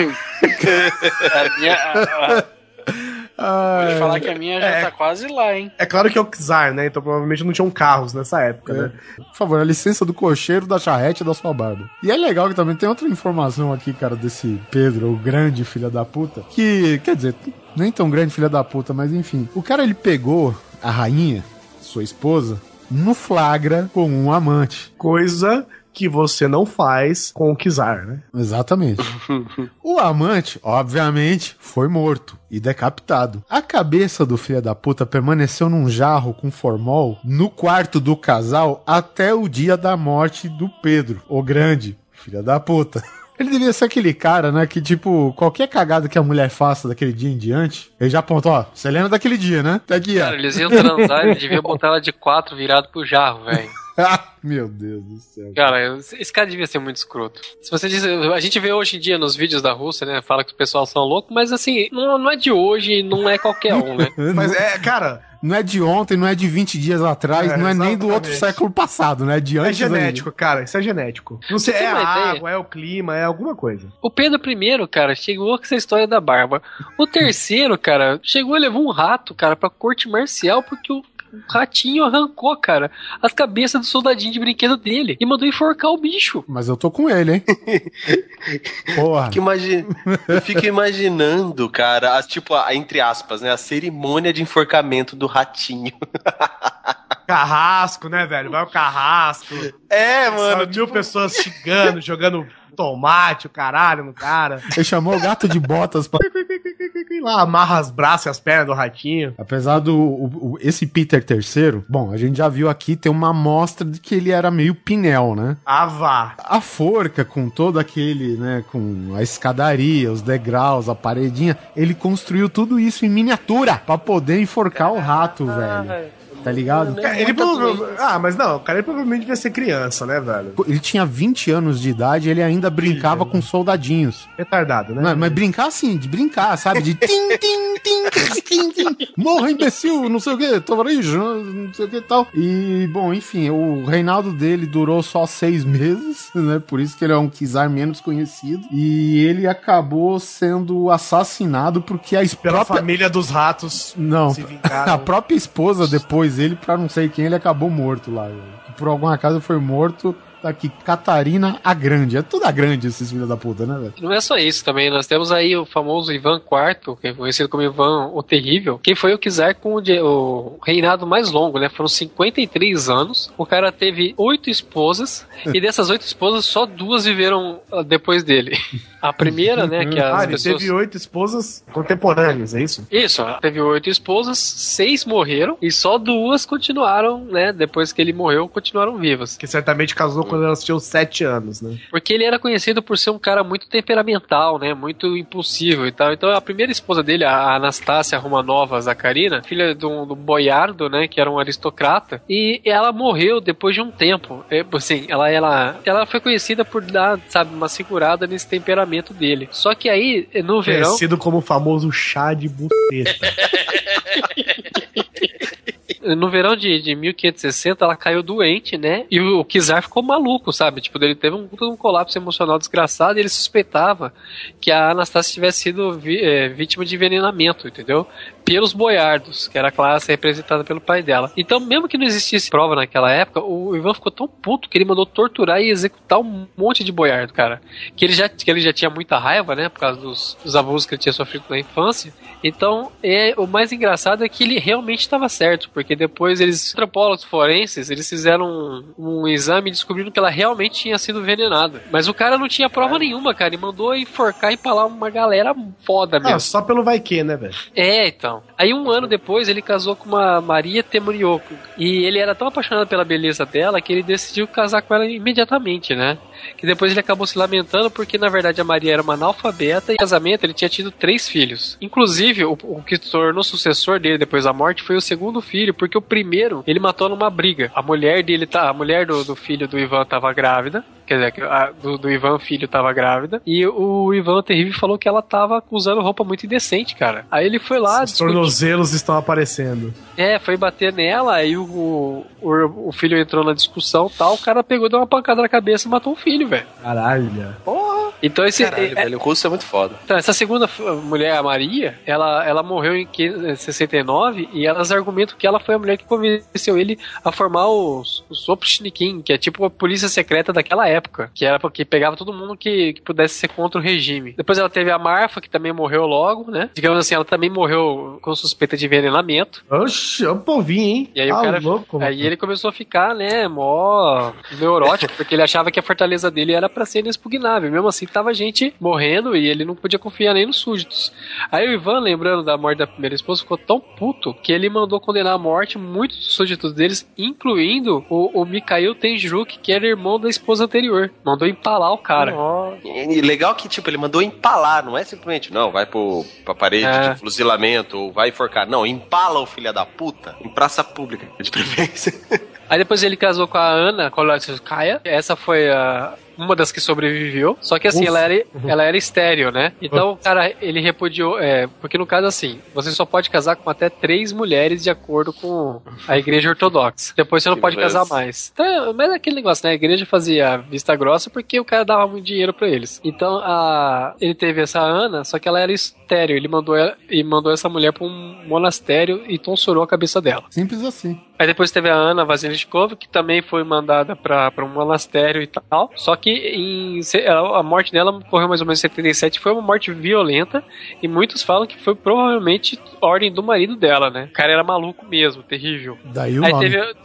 S8: a minha... A, a... Ah, vou falar que a minha já é, tá quase lá, hein?
S4: É claro que é o czar, né? Então provavelmente não tinham carros nessa época, é. né?
S5: Por favor, a licença do cocheiro, da charrete e da sua barba. E é legal que também tem outra informação aqui, cara, desse Pedro, o grande filho da puta, que, quer dizer, nem tão grande filho da puta, mas enfim. O cara, ele pegou a rainha, sua esposa, no flagra com um amante.
S4: Coisa... que você não faz com o czar, né?
S5: Exatamente. O amante, obviamente, foi morto e decapitado. A cabeça do filho da puta permaneceu num jarro com formol no quarto do casal até o dia da morte do Pedro, o grande filho da puta. Ele devia ser aquele cara, né, que tipo, qualquer cagada que a mulher faça daquele dia em diante, ele já aponta, ó, você lembra daquele dia, né? Tá aqui, ó.
S1: Cara, eles iam transar, ele devia botar ela de quatro virado pro jarro, velho.
S5: Meu Deus do céu.
S1: Cara, esse cara devia ser muito escroto. Se você diz, a gente vê hoje em dia nos vídeos da Rússia, né? Fala que o pessoal são loucos, mas assim, não, não é de hoje, não é qualquer um, né?
S4: Mas é, cara.
S5: Não é de ontem, não é de vinte dias atrás, é, não é exatamente. Nem do outro século passado, né? De antes.
S4: É genético, ainda. Cara, isso é genético. Não sei, é a água, é o clima, é alguma coisa.
S1: O Pedro I, cara, chegou com essa história da barba. O terceiro, cara, chegou e levou um rato, cara, pra corte marcial, porque o O ratinho arrancou, cara, as cabeças do soldadinho de brinquedo dele e mandou enforcar o bicho.
S5: Mas eu tô com ele, hein? Porra.
S6: Que imagina... Eu fico imaginando, cara, as, tipo, a, entre aspas, né, a cerimônia de enforcamento do ratinho.
S4: Carrasco, né, velho? Vai o carrasco.
S6: É, mano.
S4: Mil tipo... pessoas xingando, jogando tomate, o caralho no cara.
S5: Ele chamou o gato de botas pra...
S4: lá, amarra os braços e as pernas do ratinho.
S5: Apesar do o, o, esse Peter terceiro, bom, a gente já viu aqui, tem uma amostra de que ele era meio Pinel, né?
S4: Ah, vá.
S5: A forca com todo aquele, né, com a escadaria, os degraus, a paredinha, ele construiu tudo isso em miniatura pra poder enforcar o rato, velho. Tá ligado?
S4: Ele provavelmente... Ah, mas não, o cara ele provavelmente devia ser criança, né, velho?
S5: Ele tinha vinte anos de idade e ele ainda brincava Sim, com soldadinhos.
S4: Retardado, né?
S5: Mas, mas brincar assim, de brincar, sabe? De tim, tim, tim, tim, tim, morra, imbecil, não sei o que, tovarijo, não sei o que e tal. E, bom, enfim, o reinado dele durou só seis meses, né? Por isso que ele é um czar menos conhecido. E ele acabou sendo assassinado porque a
S4: Pela
S5: própria...
S4: família dos ratos
S5: não,
S4: se vingaram.
S5: A própria esposa depois ele, pra não sei quem, ele acabou morto lá. Por alguma causa foi morto. Tá aqui, Catarina a Grande. É tudo a grande esses filhos da puta, né, velho?
S1: Não é só isso também. Nós temos aí o famoso Ivan quarto, que é conhecido como Ivan o Terrível, que foi o czar com o, de, o reinado mais longo, né? Foram cinquenta e três anos. O cara teve oito esposas e dessas oito esposas só duas viveram depois dele. A primeira, né, que as
S4: ah, ele
S1: pessoas...
S4: teve oito esposas contemporâneas, é isso?
S1: Isso, teve oito esposas, seis morreram e só duas continuaram, né, depois que ele morreu, continuaram vivas.
S4: Que certamente casou quando elas tinham sete anos, né?
S1: Porque ele era conhecido por ser um cara muito temperamental, né, muito impulsivo e tal. Então a primeira esposa dele, a Anastácia Romanova Zakharina, filha do, do Boiardo, né, que era um aristocrata, e ela morreu depois de um tempo. É, assim, ela, ela, ela foi conhecida por dar, sabe, uma segurada nesse temperamento dele. Só que aí, no verão...
S4: Conhecido como o famoso chá de buceta.
S1: No verão de, de mil quinhentos e sessenta, ela caiu doente, né? E o, o Czar ficou maluco, sabe? Tipo, ele teve um, um colapso emocional desgraçado e ele suspeitava que a Anastácia tivesse sido vi, é, vítima de envenenamento, entendeu? Pelos boiardos, que era a classe representada pelo pai dela. Então, mesmo que não existisse prova naquela época, o Ivan ficou tão puto que ele mandou torturar e executar um monte de boiardo, cara. Que ele já, que ele já tinha muita raiva, né? Por causa dos, dos abusos que ele tinha sofrido na infância. Então, é, o mais engraçado é que ele realmente estava certo, porque depois eles, antropólogos forenses, eles fizeram um, um exame e descobriram que ela realmente tinha sido envenenada. Mas o cara não tinha prova nenhuma, cara. Ele mandou enforcar e empalar uma galera foda mesmo.
S4: Ah, só pelo vai que, né, velho?
S1: É, então. Aí um ano depois ele casou com uma Maria Temurioco. E ele era tão apaixonado pela beleza dela que ele decidiu casar com ela imediatamente, né? Que depois ele acabou se lamentando porque na verdade a Maria era uma analfabeta e no casamento ele tinha tido três filhos. Inclusive, o, o que se tornou sucessor dele depois da morte foi o segundo filho, porque o primeiro ele matou numa briga. A mulher dele, tá, a mulher do, do filho do Ivan estava grávida. Quer dizer, a, do, do Ivan, filho, tava grávida. E o Ivan Terrível falou que ela tava usando roupa muito indecente, cara. Aí ele foi lá...
S4: Os tornozelos estão aparecendo.
S1: É, foi bater nela, aí o, o, o filho entrou na discussão e tal. O cara pegou, deu uma pancada na cabeça e matou o filho, velho.
S4: Caralho.
S1: Porra! Então esse...
S6: Caralho,
S1: é,
S6: velho, o russo é muito foda.
S1: Então, essa segunda mulher, a Maria, ela, ela morreu em sessenta e nove e elas argumentam que ela foi a mulher que convenceu ele a formar os, os Oprishnikin, que é tipo a polícia secreta daquela época. época, que era porque pegava todo mundo que, que pudesse ser contra o regime. Depois ela teve a Marfa, que também morreu logo, né? Digamos assim, ela também morreu com suspeita de envenenamento.
S4: Oxe, é um povinho, hein?
S1: E aí
S4: ah,
S1: o cara,
S4: louco,
S1: aí ele começou a ficar, né, mó neurótico, porque ele achava que a fortaleza dele era pra ser inexpugnável. Mesmo assim, tava gente morrendo e ele não podia confiar nem nos súditos. Aí o Ivan, lembrando da morte da primeira esposa, ficou tão puto que ele mandou condenar à morte muitos dos súditos deles, incluindo o, o Mikhail Tenjuk, que era irmão da esposa anterior. Mandou empalar o cara.
S6: Oh. E legal que, tipo, ele mandou empalar, não é simplesmente, não, vai pro, pra parede é. de fuzilamento, ou vai enforcar. Não, empala o filho da puta em praça pública, de preferência.
S1: Aí depois ele casou com a Ana Kolatskaya. Essa foi a... uma das que sobreviveu, só que assim, Ufa. ela era, ela era estéril, né? Então o cara, ele repudiou, é, porque no caso assim, você só pode casar com até três mulheres de acordo com a igreja ortodoxa. Depois você não que pode beleza. casar mais. Então, mas é aquele negócio, né? A igreja fazia vista grossa porque o cara dava muito dinheiro pra eles. Então a, ele teve essa Ana, só que ela era estéril. Ele mandou, ela, e mandou essa mulher pra um monastério e tonsurou a cabeça dela.
S5: Simples assim.
S1: Aí depois teve a Ana Vasilishkova, que também foi mandada pra, pra um monastério e tal. Só que em, a morte dela ocorreu mais ou menos em setenta e sete. Foi uma morte violenta. E muitos falam que foi provavelmente ordem do marido dela, né? O cara era maluco mesmo, terrível.
S5: Daí o
S1: Aí
S5: nome.
S1: teve...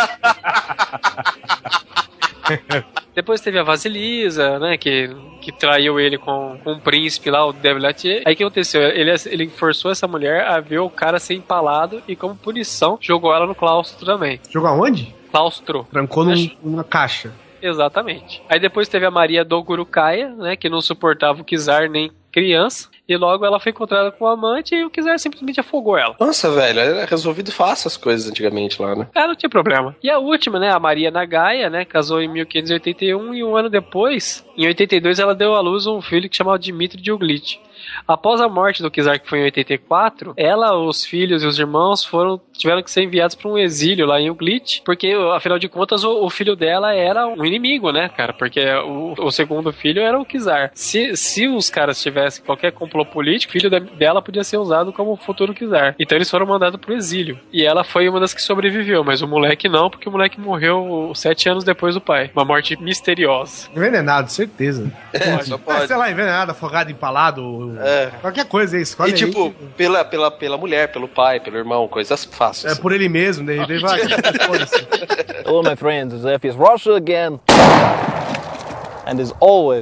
S1: Depois teve a Vasilisa, né, que, que traiu ele com, com um príncipe lá, o Devilatier. Aí o que aconteceu? Ele, ele forçou essa mulher a ver o cara ser empalado e como punição jogou ela no claustro também.
S4: Jogou aonde?
S1: Claustro.
S4: Trancou num, numa caixa.
S1: Exatamente. Aí depois teve a Maria Dolgorukaia, né, que não suportava o czar nem criança. E logo ela foi encontrada com o amante e o czar simplesmente afogou ela.
S6: Nossa, velho, era resolvido fácil as coisas antigamente lá, né?
S1: É, não tinha problema. E a última, né, a Maria Nagaia, né, casou em mil quinhentos e oitenta e um e um ano depois, em oitenta e dois, ela deu à luz um filho que chamava Dmitry de Uglitch. Após a morte do czar, que foi em oitenta e quatro, ela, os filhos e os irmãos foram, tiveram que ser enviados para um exílio lá em Uglitch, porque, afinal de contas, o, o filho dela era um inimigo, né, cara? Porque o, o segundo filho era o czar. Se, se os caras tivessem qualquer complô político, o filho de, dela podia ser usado como futuro czar. Então eles foram mandados pro exílio. E ela foi uma das que sobreviveu, mas o moleque não, porque o moleque morreu sete anos depois do pai. Uma morte misteriosa.
S4: Envenenado, certeza.
S6: Pode. Só pode.
S4: Ah, sei lá, envenenado, afogado, empalado...
S6: É.
S4: Qualquer coisa aí, escolhe
S6: E tipo,
S4: aí.
S6: pela, pela, pela mulher, pelo pai, pelo irmão, coisas fáceis.
S4: É por ele mesmo, daí, daí vai.
S9: Hello, my friends. F is Russia again. And as always,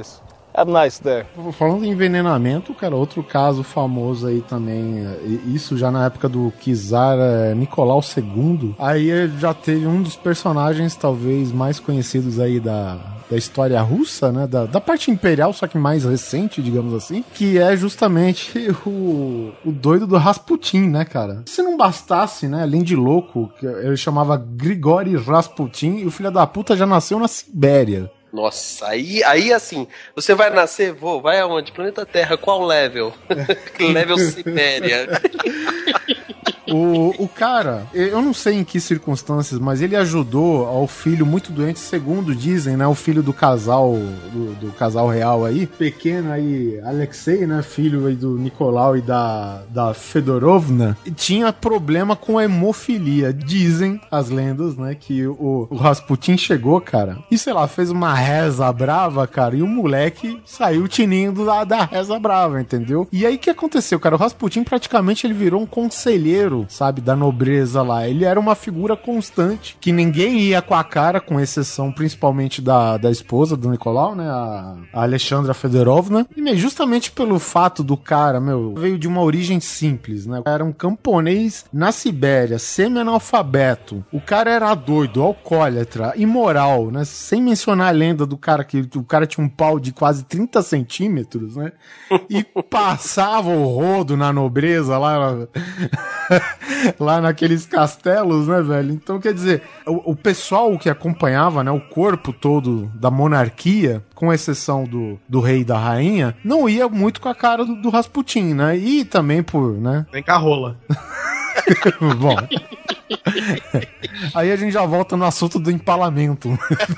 S9: Have a nice day.
S5: Falando em envenenamento, cara, outro caso famoso aí também, isso já na época do czar Nicolau segundo, aí já teve um dos personagens talvez mais conhecidos aí da... da história russa, né, da, da parte imperial, só que mais recente, digamos assim, que é justamente o, o doido do Rasputin, né, cara? Se não bastasse, né, além de louco, que ele chamava Grigori Rasputin, e o filho da puta já nasceu na Sibéria.
S6: Nossa, aí, aí assim, você vai nascer, vou, vai aonde? Planeta Terra, qual level? Level Sibéria.
S5: O, o cara, eu não sei em que circunstâncias, mas ele ajudou ao filho muito doente, segundo dizem, né, o filho do casal, do, do casal real aí, pequeno aí, Alexei, né, filho aí do Nicolau e da, da Fedorovna, tinha problema com hemofilia. Dizem as lendas, né, que o, o Rasputin chegou, cara, e sei lá, fez uma reza brava, cara, e o moleque saiu tinindo da, da reza brava, entendeu? E aí o que aconteceu, cara? O Rasputin praticamente ele virou um conselheiro, sabe, da nobreza lá. Ele era uma figura constante, que ninguém ia com a cara, com exceção principalmente da, da esposa do Nicolau, né, a, a Alexandra Fedorovna, e meu, justamente pelo fato do cara, meu, veio de uma origem simples, né, era um camponês na Sibéria, semi-analfabeto, o cara era doido, alcoólatra, imoral, né, sem mencionar a lenda do cara que o cara tinha um pau de quase trinta centímetros, né, e passava o rodo na nobreza lá lá naqueles castelos, né, velho? Então, quer dizer, o, o pessoal que acompanhava, né, o corpo todo da monarquia, com exceção do, do rei e da rainha, não ia muito com a cara do, do Rasputin, né? E também por, né?
S4: Vem cá, rola.
S5: Bom. Aí a gente já volta no assunto do empalamento.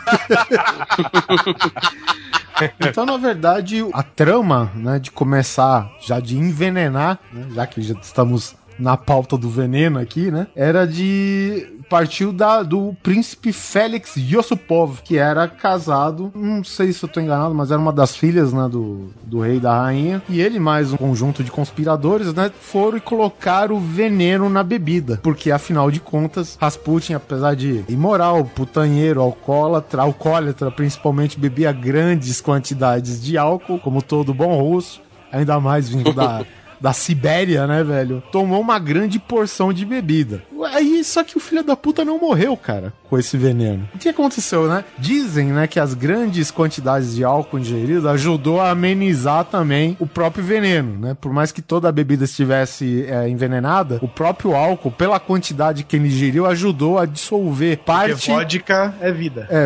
S5: Então, na verdade, a trama, né, de começar já de envenenar, né, já que já estamos na pauta do veneno aqui, né, era de... partiu da, do príncipe Félix Yusupov, que era casado, não sei se eu tô enganado, mas era uma das filhas, né, do, do rei e da rainha, e ele mais um conjunto de conspiradores, né, foram e colocaram o veneno na bebida, porque afinal de contas, Rasputin, apesar de imoral, putanheiro, alcoólatra, alcoólatra principalmente, bebia grandes quantidades de álcool, como todo bom russo, ainda mais vindo da... da Sibéria, né, velho? Tomou uma grande porção de bebida. Aí, só que o filho da puta não morreu, cara, com esse veneno. O que aconteceu, né? Dizem, né, que as grandes quantidades de álcool ingerido ajudou a amenizar também o próprio veneno, né? Por mais que toda a bebida estivesse é, envenenada, o próprio álcool, pela quantidade que ele ingeriu, ajudou a dissolver parte...
S4: Porque vodka é vida.
S5: É,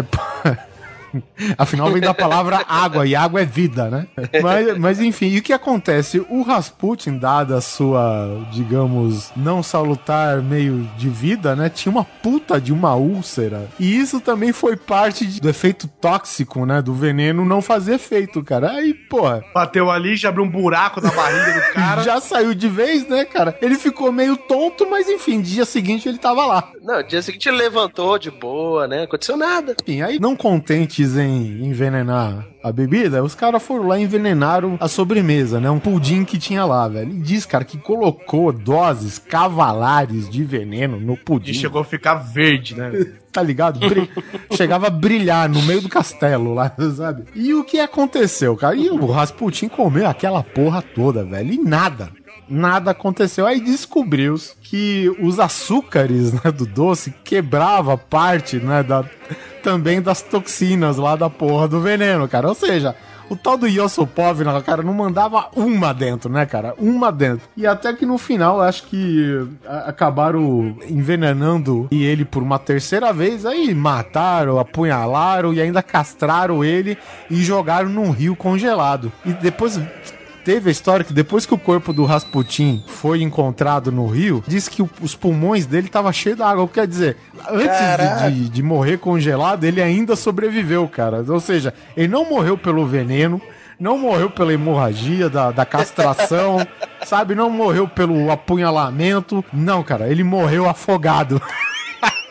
S5: afinal vem da palavra água, e água é vida, né? Mas, mas enfim, e o que acontece? O Rasputin, dada a sua, digamos, não salutar meio de vida, né? Tinha uma puta de uma úlcera. E isso também foi parte de, do efeito tóxico, né? Do veneno não fazer efeito, cara. Aí, porra...
S4: bateu ali, já abriu um buraco na barriga do cara.
S5: Já saiu de vez, né, cara? Ele ficou meio tonto, mas enfim, dia seguinte ele tava lá.
S6: Não, dia seguinte ele levantou de boa, né? Aconteceu nada.
S5: Enfim, aí não contentes em envenenar a bebida, os caras foram lá e envenenaram a sobremesa, né? Um pudim que tinha lá, velho. E diz, cara, que colocou doses cavalares de veneno no pudim.
S4: E chegou a ficar verde, né?
S5: Tá ligado? Bri... Chegava a brilhar no meio do castelo lá, sabe? E o que aconteceu, cara? E o Rasputin comeu aquela porra toda, velho. E nada. Nada aconteceu. Aí descobriu-se que os açúcares, né, do doce quebrava parte, né, da, também das toxinas lá da porra do veneno, cara. Ou seja, o tal do Yusupov, né, cara, não mandava uma dentro, né, cara? Uma dentro. E até que no final, acho que acabaram envenenando ele por uma terceira vez, aí mataram, apunhalaram e ainda castraram ele e jogaram num rio congelado. E depois... teve a história que depois que o corpo do Rasputin foi encontrado no rio, disse que o, os pulmões dele estavam cheios d'água. Quer dizer, antes de, de, de morrer congelado, ele ainda sobreviveu, cara. Ou seja, ele não morreu pelo veneno, não morreu pela hemorragia, da, da castração, sabe? Não morreu pelo apunhalamento. Não, cara, ele morreu afogado.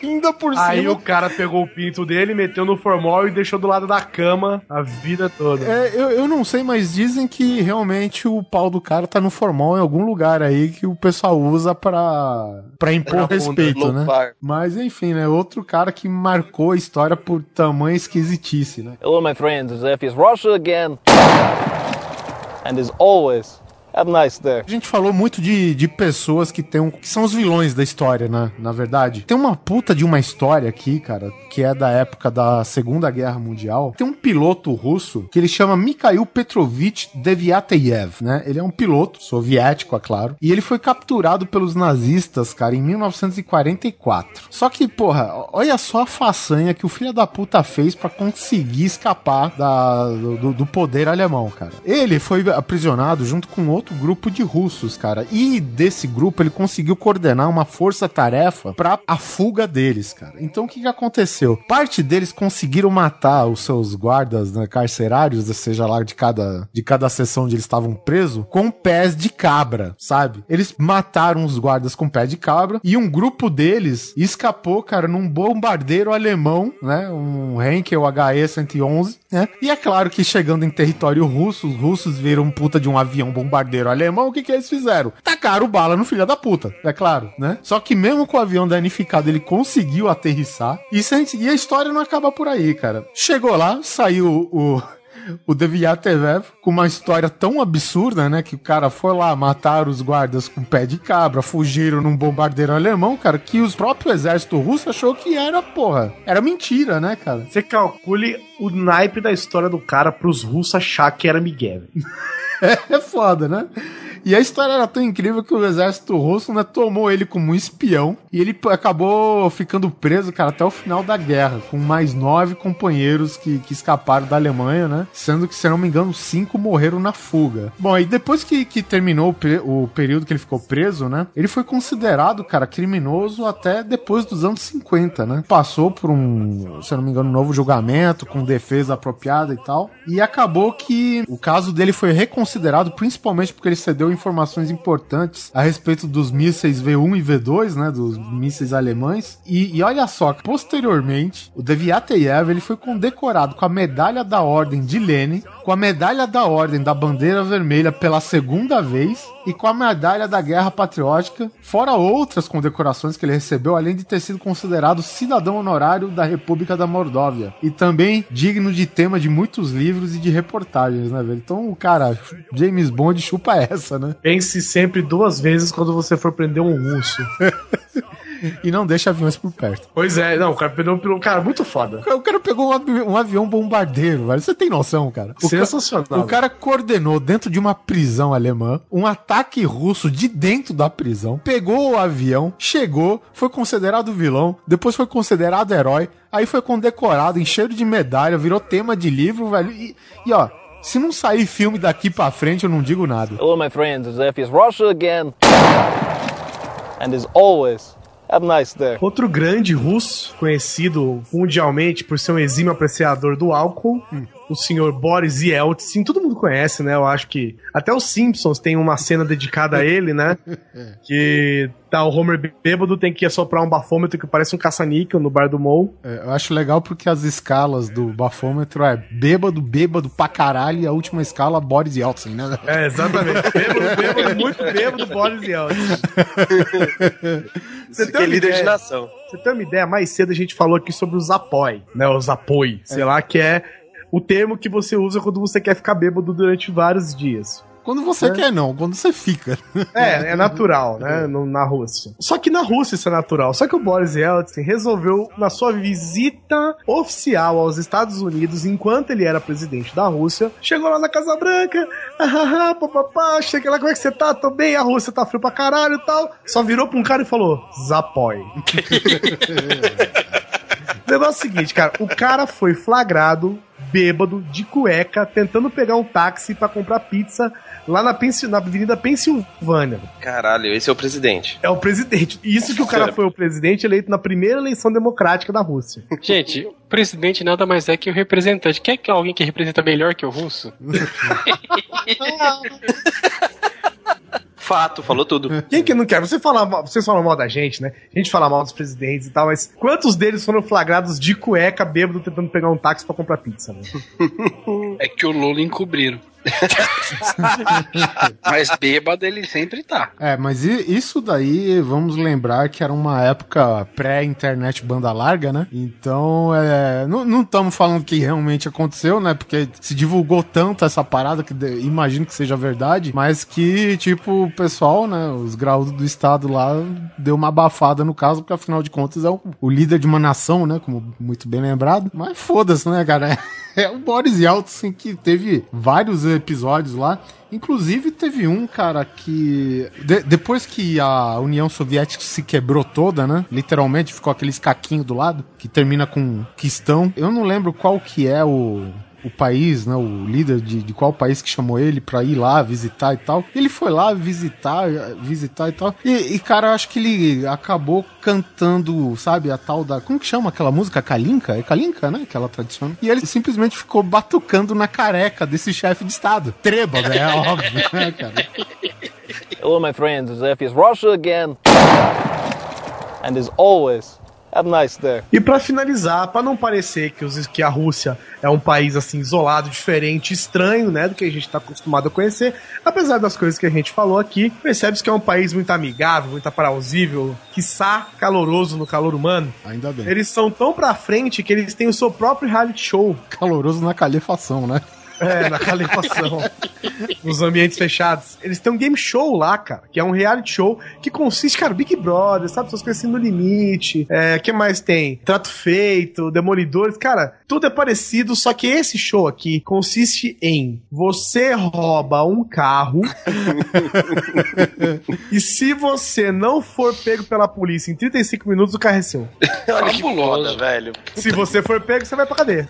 S5: ainda por cima.
S4: Aí o cara pegou o pinto dele, meteu no formol e deixou do lado da cama a vida toda.
S5: É, eu, eu não sei, mas dizem que realmente o pau do cara tá no formol em algum lugar aí que o pessoal usa pra, pra impor respeito, né? Mas enfim, né? Outro cara que marcou a história por tamanha esquisitice, né?
S9: Hello, my friends. F is Russia again. And as always, have a nice day.
S5: A gente falou muito de, de pessoas que, tem um, que são os vilões da história, né? Na verdade. Tem uma puta de uma história aqui, cara, que é da época da Segunda Guerra Mundial. Tem um piloto russo que ele chama Mikhail Petrovich Deviateyev, né? Ele é um piloto soviético, é claro. E ele foi capturado pelos nazistas, cara, em mil novecentos e quarenta e quatro. Só que, porra, olha só a façanha que o filho da puta fez pra conseguir escapar da, do, do poder alemão, cara. Ele foi aprisionado junto com outro grupo de russos, cara. E desse grupo ele conseguiu coordenar uma força-tarefa pra a fuga deles, cara. Então o que que aconteceu? Parte deles conseguiram matar os seus guardas, né, carcerários, seja lá de cada, de cada seção onde eles estavam presos, com pés de cabra, sabe? Eles mataram os guardas com pé de cabra e um grupo deles escapou, cara, num bombardeiro alemão, né? Um Heinkel H E cento e onze, né? E é claro que chegando em território russo, os russos viram um puta de um avião bombardeiro alemão, o que que eles fizeram? Tacaram bala no filho da puta, é claro, né? Só que mesmo com o avião danificado, ele conseguiu aterrissar e, se, e a história não acaba por aí, cara. Chegou lá, saiu o... o Deviateyev com uma história tão absurda, né, que o cara foi lá matar os guardas com pé de cabra, fugiram num bombardeiro alemão, cara, que os próprios exército russo achou que era, porra, era mentira, né, cara?
S4: Você calcule o naipe da história do cara pros russos achar que era Miguel.
S5: É foda, né? E a história era tão incrível que o exército russo, né, tomou ele como um espião e ele acabou ficando preso, cara, até o final da guerra, com mais nove companheiros que, que escaparam da Alemanha, né? Sendo que, se não me engano, cinco morreram na fuga. Bom, aí depois que, que terminou o, pre- o período que ele ficou preso, né? Ele foi considerado, cara, criminoso até depois dos anos cinquenta, né? Passou por um, se não me engano, um novo julgamento, com defesa apropriada e tal. E acabou que o caso dele foi reconsiderado, principalmente porque ele cedeu informações importantes a respeito dos mísseis V um e V dois, né, dos mísseis alemães, e, e olha só, posteriormente, o Deviateyev, ele foi condecorado com a medalha da Ordem de Lenin, com a medalha da Ordem da Bandeira Vermelha pela segunda vez, e com a medalha da Guerra Patriótica, fora outras condecorações que ele recebeu, além de ter sido considerado cidadão honorário da República da Mordóvia, e também digno de tema de muitos livros e de reportagens, né, velho? Então, o cara, James Bond chupa essa, né?
S4: Pense sempre duas vezes quando você for prender um russo.
S5: E não deixa aviões por perto.
S4: Pois é, não, o cara pegou um cara muito foda.
S5: O cara pegou um, avi- um avião bombardeiro, velho. Você tem noção, cara? O
S4: Sensacional.
S5: Ca- o cara coordenou dentro de uma prisão alemã um ataque russo de dentro da prisão, pegou o avião, chegou, foi considerado vilão, depois foi considerado herói, aí foi condecorado, encheram de medalha, virou tema de livro, velho. E, e ó, se não sair filme daqui pra frente, eu não digo nada.
S9: Hello, my friends. F is Russia again. And as always, have a nice day.
S4: Outro grande russo, conhecido mundialmente por ser um exímio apreciador do álcool, hum. o senhor Boris Yeltsin, todo mundo conhece, né? Eu acho que até os Simpsons tem uma cena dedicada a ele, né? Que tá o Homer bêbado, tem que assoprar um bafômetro que parece um caça-níquel no bar do Moe.
S5: É, eu acho legal porque as escalas do bafômetro é bêbado, bêbado pra caralho, e a última escala, Boris Yeltsin, né?
S4: É, exatamente. Bêbado, bêbado, muito bêbado, Boris Yeltsin.
S6: Você tem é líder de nação.
S4: Você tem uma ideia? Mais cedo a gente falou aqui sobre os apoi, né? Os apoi, sei é. lá, que é o termo que você usa quando você quer ficar bêbado durante vários dias.
S5: Quando você é. quer não, quando você fica.
S4: É, é natural, né, no, na Rússia. Só que na Rússia isso é natural. Só que o Boris Yeltsin resolveu, na sua visita oficial aos Estados Unidos, enquanto ele era presidente da Rússia, chegou lá na Casa Branca, ah, papapá, cheguei lá, como é que você tá? Tô bem, a Rússia tá frio pra caralho e tal. Só virou pra um cara e falou, Zapoi. O negócio é o seguinte, cara, o cara foi flagrado, bêbado, de cueca, tentando pegar um táxi pra comprar pizza lá na, Pensil... na Avenida Pensilvânia.
S6: Caralho, esse é o presidente.
S4: É o presidente. Isso que o cara foi o presidente eleito na primeira eleição democrática da Rússia.
S1: Gente, o presidente nada mais é que o representante. Quer que alguém que representa melhor que o russo?
S6: Fato, falou tudo.
S4: Quem que não quer? Você fala, mal- vocês falam mal da gente, né? A gente fala mal dos presidentes e tal, mas quantos deles foram flagrados de cueca, bêbado, tentando pegar um táxi pra comprar pizza, né?
S8: É que o Lula encobriram. Mas bêbado ele sempre tá.
S5: É, mas i- isso daí, vamos lembrar que era uma época pré-internet banda larga, né? Então, é, não estamos falando que realmente aconteceu, né? Porque se divulgou tanto essa parada que de- imagino que seja verdade, mas que, tipo, o pessoal, né? Os graúdos do estado lá deu uma abafada no caso, porque afinal de contas é o, o líder de uma nação, né? Como muito bem lembrado. Mas foda-se, né, cara? É o Boris Yeltsin que teve vários episódios lá. Inclusive teve um, cara, que... de- depois que a União Soviética se quebrou toda, né? Literalmente ficou aquele escaquinho do lado, que termina com quistão. Eu não lembro qual que é o... o país, né, o líder de, de qual país que chamou ele pra ir lá visitar e tal. Ele foi lá visitar, visitar e tal. E, e, cara, acho que ele acabou cantando, sabe, a tal da... Como que chama aquela música? Kalinka? É Kalinka, né? Aquela tradicional. E ele simplesmente ficou batucando na careca desse chefe de estado. Trêbado, é óbvio, né, cara?
S9: Hello, my friends. F is Russia again. And as always, have a nice day.
S4: E pra finalizar, pra não parecer que, os, que a Rússia é um país assim isolado, diferente, estranho, né, do que a gente tá acostumado a conhecer, apesar das coisas que a gente falou aqui, percebe-se que é um país muito amigável, muito aprausível, quiçá caloroso no calor humano.
S5: Ainda bem.
S4: Eles são tão pra frente que eles têm o seu próprio reality show.
S5: Caloroso na calefação, né?
S4: É, na calefação. Nos ambientes fechados. Eles têm um game show lá, cara, que é um reality show que consiste, cara, Big Brother, sabe? Pessoas crescendo no limite. É, que mais tem? Trato Feito, Demolidores. Cara, tudo é parecido, só que esse show aqui consiste em você rouba um carro e se você não for pego pela polícia em trinta e cinco minutos, o carro é seu.
S6: Olha que foda, velho.
S4: Se você for pego, você vai pra cadeia.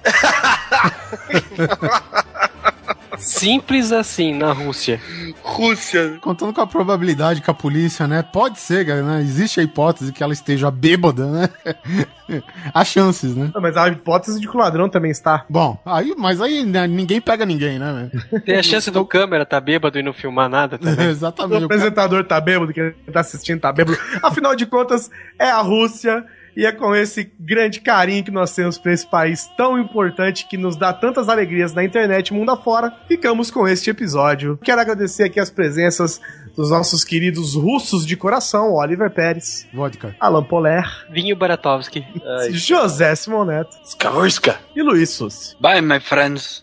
S1: Simples assim na Rússia.
S6: Rússia.
S5: Contando com a probabilidade que a polícia, né? Pode ser, cara, né? Existe a hipótese que ela esteja bêbada, né? Há chances, né?
S4: Mas a hipótese de que o ladrão também está.
S5: Bom, aí, mas aí né, ninguém pega ninguém, né?
S1: Tem a chance do câmera tá bêbado e não filmar nada também.
S5: Exatamente.
S4: O apresentador tá bêbado, quem tá assistindo tá bêbado. Afinal de contas, é a Rússia. E é com esse grande carinho que nós temos para esse país tão importante que nos dá tantas alegrias na internet e mundo afora, ficamos com este episódio. Quero agradecer aqui as presenças dos nossos queridos russos de coração, Oliver Pérez,
S5: Vodka,
S4: Alan Poler,
S1: Vinho Baratovski,
S4: José Simoneto
S6: Skavorska
S4: e Luiz Sussi.
S8: Bye, my friends.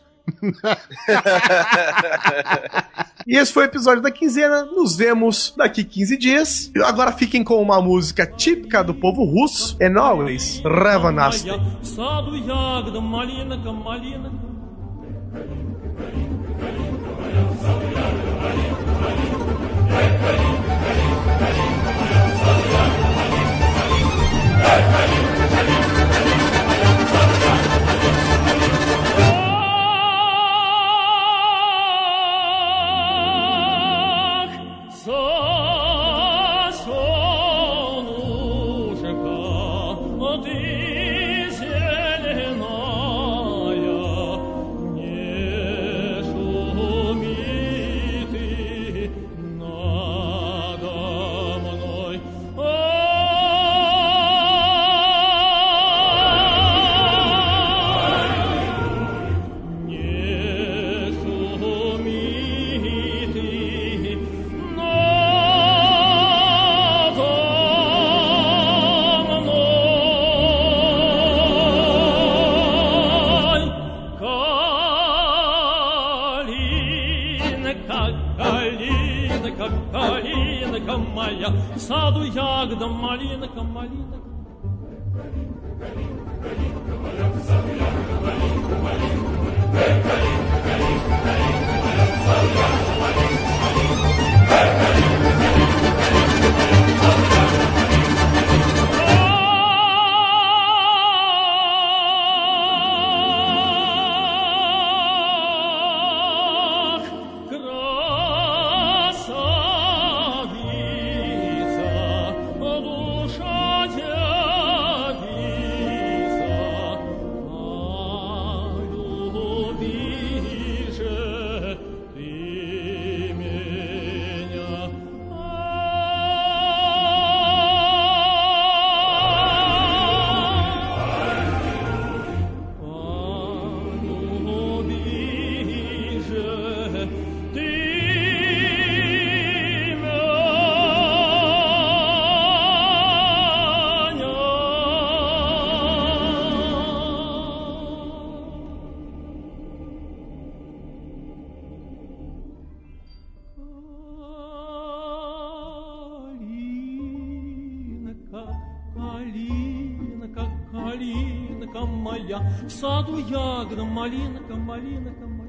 S4: E esse foi o episódio da quinzena. Nos vemos daqui quinze dias. E agora fiquem com uma música típica do povo russo, And Always Revanast.
S12: Саду ягода, малинка, малина. Саду ягода, малинка, малинка. Красавица, душа моя, в саду ягода, малинка, малинка моя.